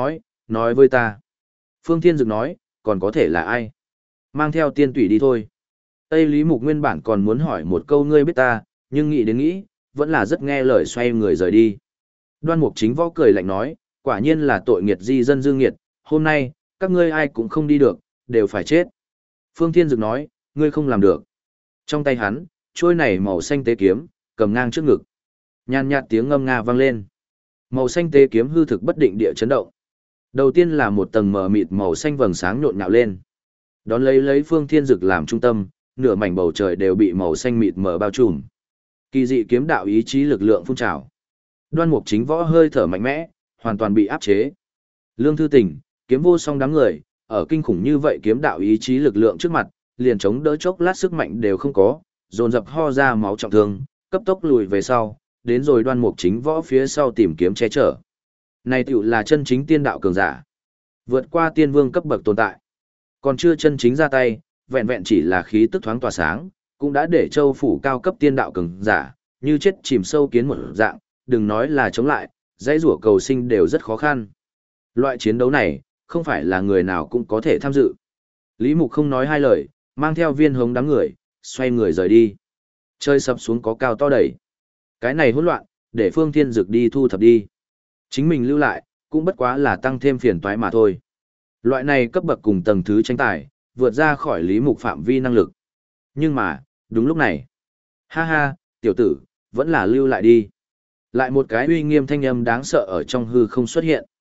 nói với ta. Phương Thiên Dực nói, còn có thể là ai? Mang theo tiên tủy đi thôi. Tây Lý Mục nguyên bản còn muốn hỏi một câu ngươi biết ta, nhưng nghĩ đến nghĩ, vẫn là rất nghe lời xoay người rời đi. Đoan Mục Chính Võ cười lạnh nói, quả nhiên là tội nghiệt di dân dương nghiệt, hôm nay, các ngươi ai cũng không đi được, đều phải chết. Phương Thiên Dực nói, ngươi không làm được. Trong tay hắn, trôi này màu xanh tế kiếm, cầm ngang trước ngực. Nhàn nhạt tiếng ngâm nga vang lên. Màu xanh tế kiếm hư thực bất định địa chấn động. Đầu tiên là một tầng mờ mịt màu xanh vầng sáng nhộn nhạo lên. Đón lấy Phương Thiên Dực làm trung tâm, nửa mảnh bầu trời đều bị màu xanh mịt mờ bao trùm. Kỳ dị kiếm đạo ý chí lực lượng phun trào. Đoan Mục Chính Võ hơi thở mạnh mẽ, hoàn toàn bị áp chế. Lương Thư Tỉnh, Kiếm Vô Song đám người, ở kinh khủng như vậy kiếm đạo ý chí lực lượng trước mặt, liền chống đỡ chốc lát sức mạnh đều không có, dồn dập ho ra máu trọng thương, cấp tốc lùi về sau, đến rồi Đoan Mục Chính Võ phía sau tìm kiếm che chở. Này tiểu là chân chính tiên đạo cường giả, vượt qua tiên vương cấp bậc tồn tại. Còn chưa chân chính ra tay, vẹn vẹn chỉ là khí tức thoáng tỏa sáng, cũng đã để châu phủ cao cấp tiên đạo cường giả, như chết chìm sâu kiến một dạng, đừng nói là chống lại, dãy rủa cầu sinh đều rất khó khăn. Loại chiến đấu này, không phải là người nào cũng có thể tham dự. Lý Mục không nói hai lời, mang theo Viên Hống đám người, xoay người rời đi. Chơi sập xuống có cao to đẩy. Cái này hỗn loạn, để Phương Thiên Dực đi thu thập đi. Chính mình lưu lại, cũng bất quá là tăng thêm phiền toái mà thôi. Loại này cấp bậc cùng tầng thứ tranh tài, vượt ra khỏi Lý Mục phạm vi năng lực. Nhưng mà, đúng lúc này. Ha ha, tiểu tử, vẫn là lưu lại đi. Lại một cái uy nghiêm thanh âm đáng sợ ở trong hư không xuất hiện.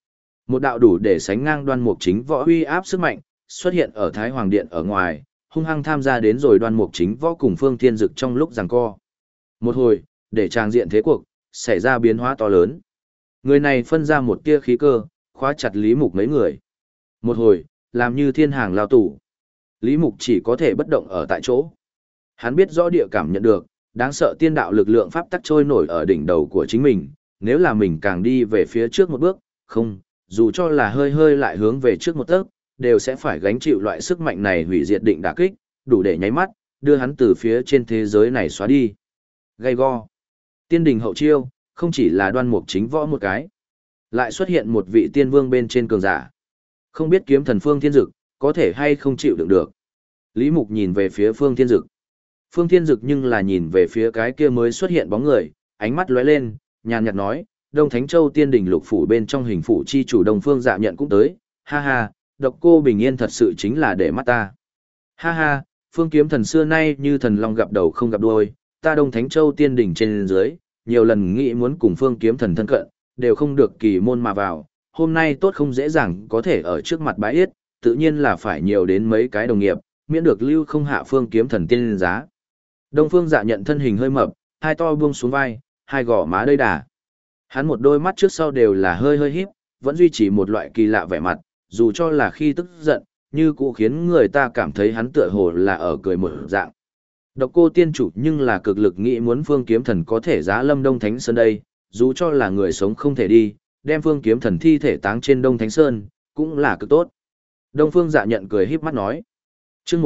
Một đạo đủ để sánh ngang Đoan Mục Chính Võ uy áp sức mạnh, xuất hiện ở Thái Hoàng Điện ở ngoài, hung hăng tham gia đến rồi Đoan Mục Chính Võ cùng Phương Thiên Dực trong lúc giằng co. Một hồi, để trang diện thế cuộc xảy ra biến hóa to lớn. Người này phân ra một tia khí cơ, khóa chặt Lý Mục mấy người. Một hồi, làm như thiên hàng lao tù. Lý Mục chỉ có thể bất động ở tại chỗ. Hắn biết rõ địa cảm nhận được, đáng sợ tiên đạo lực lượng pháp tắc trôi nổi ở đỉnh đầu của chính mình, nếu là mình càng đi về phía trước một bước, không, dù cho là hơi hơi lại hướng về trước một tấc, đều sẽ phải gánh chịu loại sức mạnh này hủy diệt định đả kích, đủ để nháy mắt, đưa hắn từ phía trên thế giới này xóa đi. Gay go. Tiên đình hậu chiêu, không chỉ là Đoan Mục Chính Võ một cái, lại xuất hiện một vị tiên vương bên trên cường giả. Không biết kiếm thần Phương Thiên Dực, có thể hay không chịu đựng được. Lý Mục nhìn về phía Phương Thiên Dực. Phương Thiên Dực nhưng là nhìn về phía cái kia mới xuất hiện bóng người, ánh mắt lóe lên, nhàn nhạt nói, Đông Thánh Châu Tiên Đình Lục phủ bên trong hình phủ chi chủ Đông Phương Dạ Nhận cũng tới, ha ha, Độc Cô Bình Yên thật sự chính là để mắt ta. Ha ha, Phương Kiếm Thần xưa nay như thần long gặp đầu không gặp đuôi, ta Đông Thánh Châu Tiên Đình trên dưới, nhiều lần nghĩ muốn cùng Phương Kiếm Thần thân cận, đều không được kỳ môn mà vào, hôm nay tốt không dễ dàng có thể ở trước mặt bái yết, tự nhiên là phải nhiều đến mấy cái đồng nghiệp, miễn được lưu không hạ Phương Kiếm Thần tiên giá. Đông Phương Dạ Nhận thân hình hơi mập, hai to buông xuống vai, hai gò má đầy đà. Hắn một đôi mắt trước sau đều là hơi hơi híp, vẫn duy trì một loại kỳ lạ vẻ mặt, dù cho là khi tức giận, như cũng khiến người ta cảm thấy hắn tựa hồ là ở cười một dạng. Độc Cô tiên chủ nhưng là cực lực nghĩ muốn Phương Kiếm Thần có thể giá lâm Đông Thánh Sơn đây, dù cho là người sống không thể đi, đem Phương Kiếm Thần thi thể táng trên Đông Thánh Sơn, cũng là cực tốt. Đông Phương Dạ Nhận cười híp mắt nói. Chương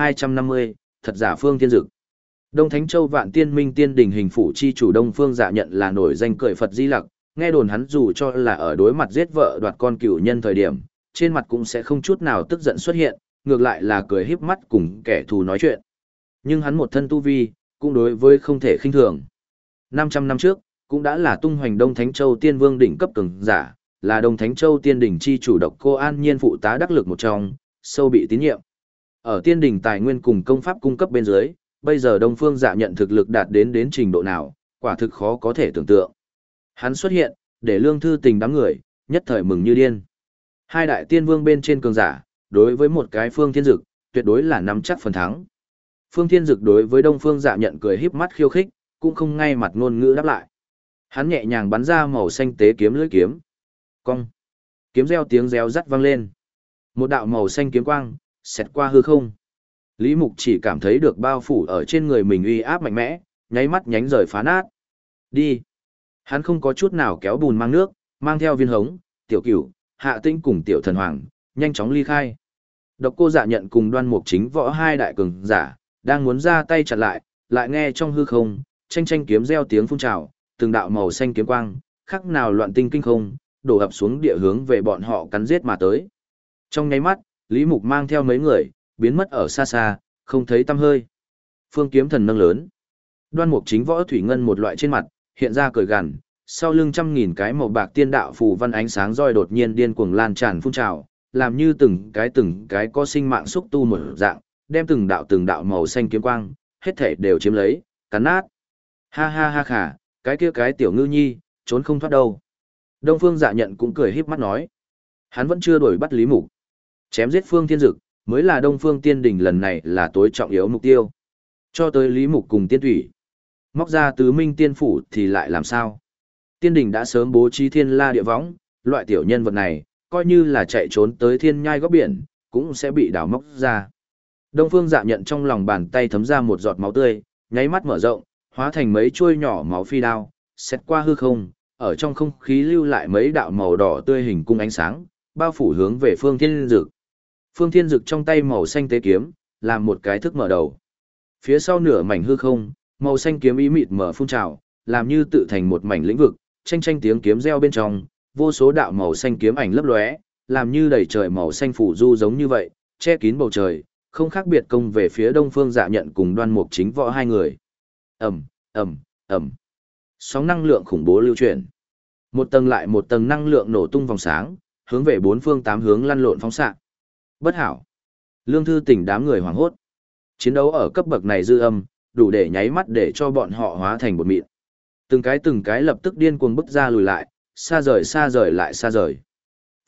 1250, thật giả Phương Thiên Dực. Đông Thánh Châu Vạn Tiên Minh Tiên Đình hình phủ chi chủ Đông Phương Dạ Nhận là nổi danh cười Phật Di Lặc, nghe đồn hắn dù cho là ở đối mặt giết vợ đoạt con cửu nhân thời điểm, trên mặt cũng sẽ không chút nào tức giận xuất hiện, ngược lại là cười híp mắt cùng kẻ thù nói chuyện. Nhưng hắn một thân tu vi, cũng đối với không thể khinh thường. 500 năm trước, cũng đã là tung hoành Đông Thánh Châu Tiên Vương đỉnh cấp cường giả, là Đông Thánh Châu Tiên Đình chi chủ Độc Cô An Nhiên phụ tá đắc lực một trong, sâu bị tín nhiệm. Ở Tiên Đình tài nguyên cùng công pháp cung cấp bên dưới, bây giờ Đông Phương Dạ Nhận thực lực đạt đến trình độ nào, quả thực khó có thể tưởng tượng. Hắn xuất hiện, để Lương Thư Tình đám người, nhất thời mừng như điên. Hai đại tiên vương bên trên cường giả, đối với một cái Phương Thiên Dực, tuyệt đối là nắm chắc phần thắng. Phương Thiên Dực đối với Đông Phương Dạ Nhận cười híp mắt khiêu khích, cũng không ngay mặt ngôn ngữ đáp lại. Hắn nhẹ nhàng bắn ra màu xanh tế kiếm lưỡi kiếm. Cong. Kiếm reo tiếng réo rắt vang lên. Một đạo màu xanh kiếm quang, xẹt qua hư không. Lý Mục chỉ cảm thấy được bao phủ ở trên người mình uy áp mạnh mẽ, nháy mắt nhánh rời phá nát. Đi. Hắn không có chút nào kéo bùn mang nước, mang theo viên hống, tiểu cửu, hạ tinh cùng tiểu thần hoàng, nhanh chóng ly khai. Độc Cô Dạ Nhận cùng Đoan Mục Chính Võ hai đại cường giả, đang muốn ra tay chặn lại nghe trong hư không, tranh kiếm reo tiếng phun trào, từng đạo màu xanh kiếm quang, khắc nào loạn tinh kinh không, đổ ập xuống địa hướng về bọn họ cắn giết mà tới. Trong nháy mắt, Lý Mục mang theo mấy người, biến mất ở xa xa, không thấy tăm hơi. Phương Kiếm Thần nâng lớn. Đoan Mục Chính Võ thủy ngân một loại trên mặt, hiện ra cười gằn, sau lưng trăm nghìn cái màu bạc tiên đạo phù văn ánh sáng roi đột nhiên điên cuồng lan tràn phun trào, làm như từng cái có sinh mạng xúc tu một dạng, đem từng đạo màu xanh kiếm quang, hết thể đều chiếm lấy, cắn nát. Ha ha ha khả, cái kia cái tiểu ngư nhi, trốn không thoát đâu. Đông Phương Dạ Nhận cũng cười híp mắt nói. Hắn vẫn chưa đuổi bắt Lý Mục. Chém giết Phương Thiên Dực, mới là Đông Phương Tiên Đình lần này là tối trọng yếu mục tiêu. Cho tới Lý Mục cùng Tiên Thủy. Móc ra tứ minh tiên phủ thì lại làm sao? Tiên Đình đã sớm bố trí thiên la địa võng, loại tiểu nhân vật này, coi như là chạy trốn tới thiên nhai góc biển, cũng sẽ bị đào móc ra. Đông Phương Dạ Nhận trong lòng bàn tay thấm ra một giọt máu tươi, nháy mắt mở rộng, hóa thành mấy chuôi nhỏ máu phi đao, xét qua hư không, ở trong không khí lưu lại mấy đạo màu đỏ tươi hình cung ánh sáng, bao phủ hướng về Phương Thiên Dực. Phương Thiên Dực trong tay màu xanh tế kiếm, làm một cái thức mở đầu. Phía sau nửa mảnh hư không, màu xanh kiếm ý mịt mở phun trào, làm như tự thành một mảnh lĩnh vực, tranh tiếng kiếm reo bên trong, vô số đạo màu xanh kiếm ảnh lấp lóe, làm như đầy trời màu xanh phủ du giống như vậy, che kín bầu trời, không khác biệt công về phía Đông Phương Dạ Nhận cùng Đoan Mục Chính Võ hai người. Ầm, ầm, ầm. Sóng năng lượng khủng bố lưu chuyển. Một tầng lại một tầng năng lượng nổ tung vòng sáng, hướng về bốn phương tám hướng lăn lộn phóng xạ. Bất hảo. Lương Thư Tỉnh đám người hoảng hốt. Chiến đấu ở cấp bậc này dư âm, đủ để nháy mắt để cho bọn họ hóa thành bột mịn. Từng cái lập tức điên cuồng bức ra lùi lại, xa rời lại xa rời.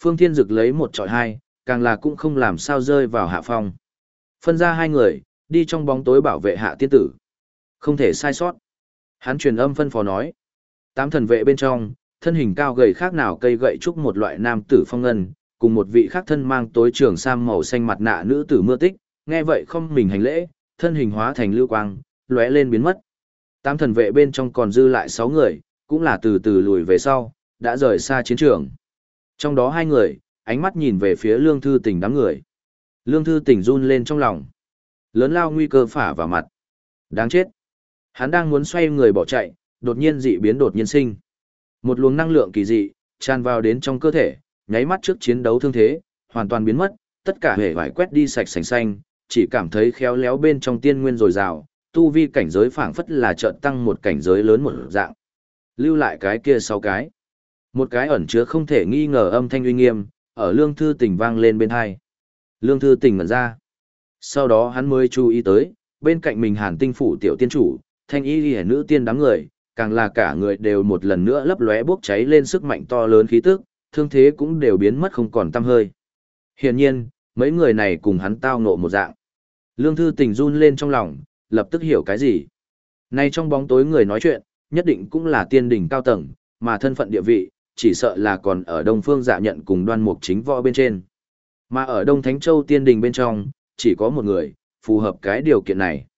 Phương Thiên Dực lấy một trọi hai, càng là cũng không làm sao rơi vào hạ phong. Phân ra hai người, đi trong bóng tối bảo vệ hạ tiên tử. Không thể sai sót. Hắn truyền âm phân phó nói. Tám thần vệ bên trong, thân hình cao gầy khác nào cây gậy trúc một loại nam tử phong ngân, cùng một vị khác thân mang tối trường sam màu xanh mặt nạ nữ tử mưa tích, nghe vậy không mình hành lễ, thân hình hóa thành lưu quang, lóe lên biến mất. Tám thần vệ bên trong còn dư lại 6 người, cũng là từ từ lùi về sau, đã rời xa chiến trường. Trong đó 2 người, ánh mắt nhìn về phía Lương Thư Tỉnh đám người. Lương Thư Tỉnh run lên trong lòng. Lớn lao nguy cơ phả vào mặt. Đáng chết. Hắn đang muốn xoay người bỏ chạy, đột nhiên dị biến đột nhiên sinh. Một luồng năng lượng kỳ dị, tràn vào đến trong cơ thể, nháy mắt trước chiến đấu thương thế, hoàn toàn biến mất, tất cả hề vải quét đi sạch sành xanh, chỉ cảm thấy khéo léo bên trong tiên nguyên dồi dào, tu vi cảnh giới phảng phất là chợt tăng một cảnh giới lớn một dạng. Lưu lại cái kia 6 cái. Một cái ẩn chứa không thể nghi ngờ âm thanh uy nghiêm, ở Lương Thư Tỉnh vang lên bên hai. Lương Thư Tỉnh ngẩn ra. Sau đó hắn mới chú ý tới, bên cạnh mình Hàn Tinh phủ tiểu tiên chủ, thanh y liễu nữ tiên đám người, càng là cả người đều một lần nữa lấp lóe bốc cháy lên sức mạnh to lớn khí tức, thương thế cũng đều biến mất không còn tăm hơi. Hiển nhiên, mấy người này cùng hắn tao ngộ một dạng. Lương Thư Tỉnh run lên trong lòng, lập tức hiểu cái gì. Nay trong bóng tối người nói chuyện, nhất định cũng là tiên đỉnh cao tầng, mà thân phận địa vị, chỉ sợ là còn ở Đông Phương Dạ Nhận cùng Đoan Mục Chính Võ bên trên. Mà ở Đông Thánh Châu tiên đình bên trong, chỉ có một người, phù hợp cái điều kiện này.